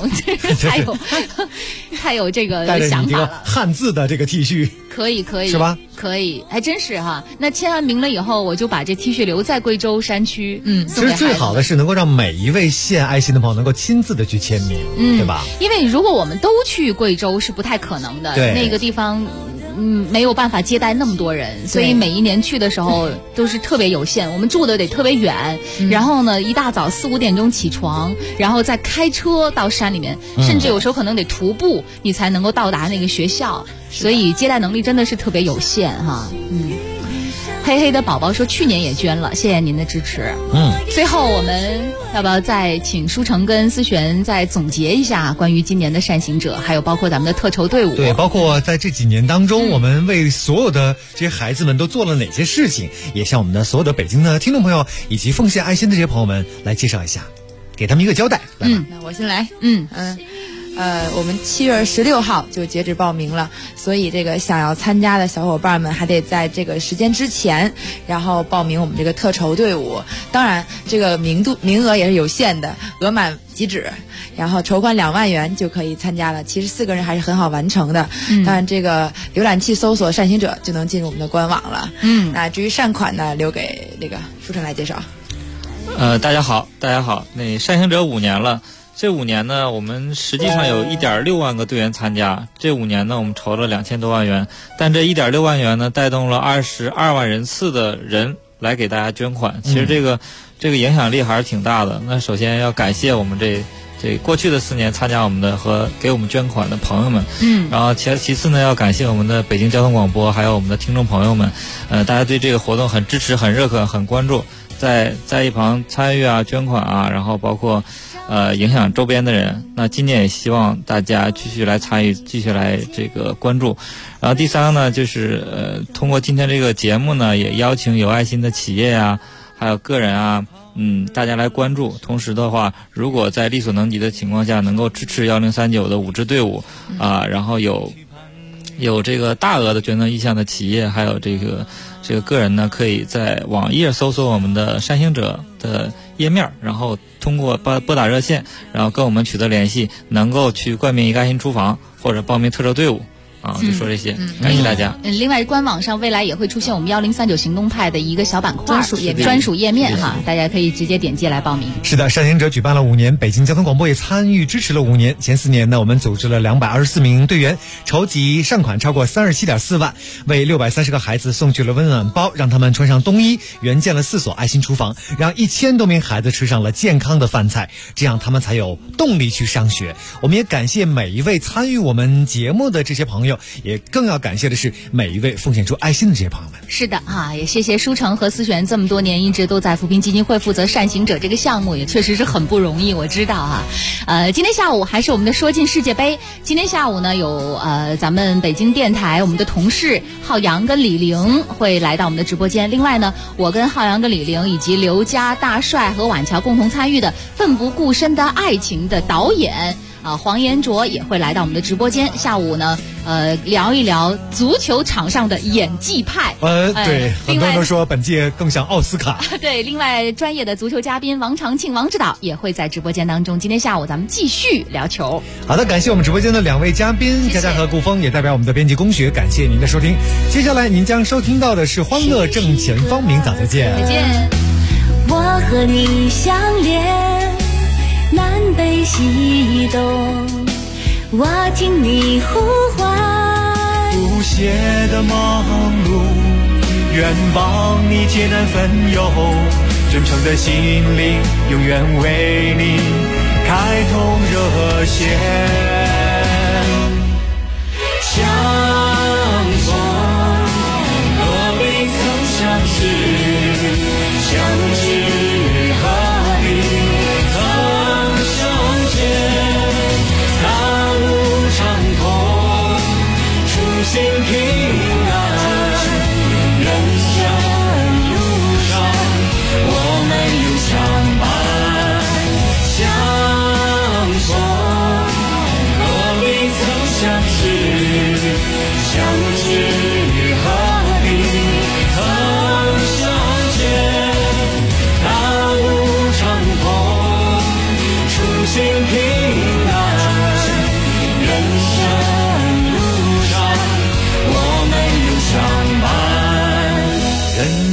太有这个带着你这个想法了。 汉字的这个 T 恤， 可以是吧？ 可以，还真是那签完名了以后，我就把这 T 恤留在贵州山区。 其实最好的是能够让每一位献爱心的朋友能够亲自的去签名，对吧？ 因为如果我们都去贵州是不太可能的， 对， 那个地方没有办法接待那么多人，所以每一年去的时候都是特别有限。我们住的得特别远，然后呢，一大早4、5点钟起床，然后再开车到山里面，甚至有时候可能得徒步，你才能够到达那个学校。所以接待能力真的是特别有限黑黑的宝宝说去年也捐了，谢谢您的支持。最后我们要不要再请舒成跟思璇再总结一下关于今年的善行者，还有包括咱们的特筹队伍？ 对，包括在这几年当中，我们为所有的这些孩子们都做了哪些事情，也向我们的所有的北京的听众朋友以及奉献爱心的这些朋友们来介绍一下，给他们一个交代。来吧， 那我先来。我们7月16号就截止报名了，所以这个想要参加的小伙伴们还得在这个时间之前，然后报名我们这个特筹队伍。当然，这个名额也是有限的，额满即止。然后筹款2万元就可以参加了。其实4个人还是很好完成的。当然，这个浏览器搜索善行者就能进入我们的官网了。那至于善款呢，留给那个舒成来介绍。 大家好，那善行者5年了。这5年呢，我们实际上有1.6万个队员参加。这5年呢，我们筹了2000多万元，但这1.6万元呢，带动了22万人次的人来给大家捐款。其实这个影响力还是挺大的。那首先要感谢我们这过去的4年参加我们的和给我们捐款的朋友们。然后其次呢，要感谢我们的北京交通广播，还有我们的听众朋友们。大家对这个活动很支持、很认可、很关注，在一旁参与捐款然后包括影响周边的人。那今年也希望大家继续来参与，继续来这个关注。然后第3个呢，就是通过今天这个节目呢，也邀请有爱心的企业还有个人大家来关注。同时的话，如果在力所能及的情况下，能够支持1039的5支队伍然后有这个大额的捐赠意向的企业，还有这个个人呢，可以在网页搜索我们的善行者的页面，然后通过拨打热线，然后跟我们取得联系，能够去冠名一个爱心厨房或者报名特筹队伍。就说这些，感谢大家。 另外，官网上未来也会出现我们1039行动派的一个小板块专属页面大家可以直接点击来报名。 是的，善行者举办了5年，北京交通广播也参与支持了5年。前4年呢，我们组织了224名队员，筹集善款超过37.4万，为630个孩子送去了温暖包，让他们穿上冬衣，援建了4所爱心厨房，让1000多名孩子吃上了健康的饭菜，这样他们才有动力去上学。我们也感谢每一位参与我们节目的这些朋友，也更要感谢的是每一位奉献出爱心的这些朋友们。 是的也谢谢舒成和思璇这么多年一直都在扶贫基金会负责善行者这个项目，也确实是很不容易，我知道今天下午还是我们的说进世界杯。今天下午呢，有咱们北京电台我们的同事浩洋跟李玲会来到我们的直播间。另外呢，我跟浩洋跟李玲以及刘佳、大帅和婉乔共同参与的奋不顾身的爱情的导演黄延卓也会来到我们的直播间。下午呢聊一聊足球场上的演技派。 对，很多人都说本届更像奥斯卡。 对，另外专业的足球嘉宾王长庆、王指导也会在直播间当中。今天下午咱们继续聊球。 好的，感谢我们直播间的2位嘉宾佳佳和顾峰，也代表我们的编辑龚学，感谢您的收听。接下来您将收听到的是欢乐正前方，明早再见。 再见。 我和你相连，南北西东，我听你呼唤， 不懈的忙碌，愿帮你艰难分忧，真诚的心灵永远为你开通热线。相逢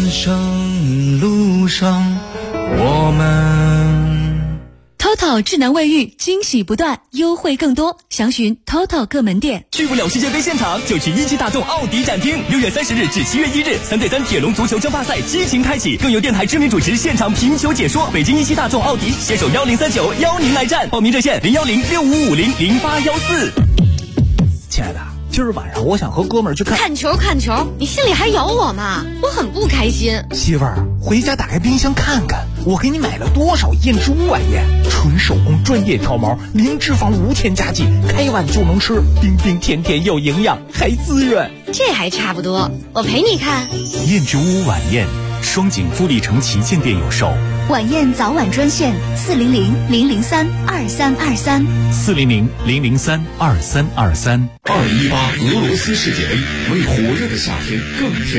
生路上，我们 TOTO 智能卫浴惊喜不断，优惠更多，详询 TOTO 各门店。 去不了世界杯现场，就去一汽大众奥迪展厅。6月30日至7月1日，3对3铁龙足球争霸赛激情开启，更有电台知名主持现场评球解说。北京一汽大众奥迪携手1039邀您来战，报名热线01065500814。 亲爱的，今儿晚上我想和哥们儿去看球，你心里还有我吗？我很不开心。 媳妇儿，回家打开冰箱看看，我给你买了多少燕之屋晚宴，纯手工专业挑毛，零脂肪无添加剂，开碗就能吃，冰冰甜甜又营养，还滋润。 这还差不多，我陪你看。 燕之屋晚宴，双井富力城旗舰店有售。 晚宴早晚专线 400-003-2323，400-003-2323。 2018俄罗斯世界杯，为火热的夏天更添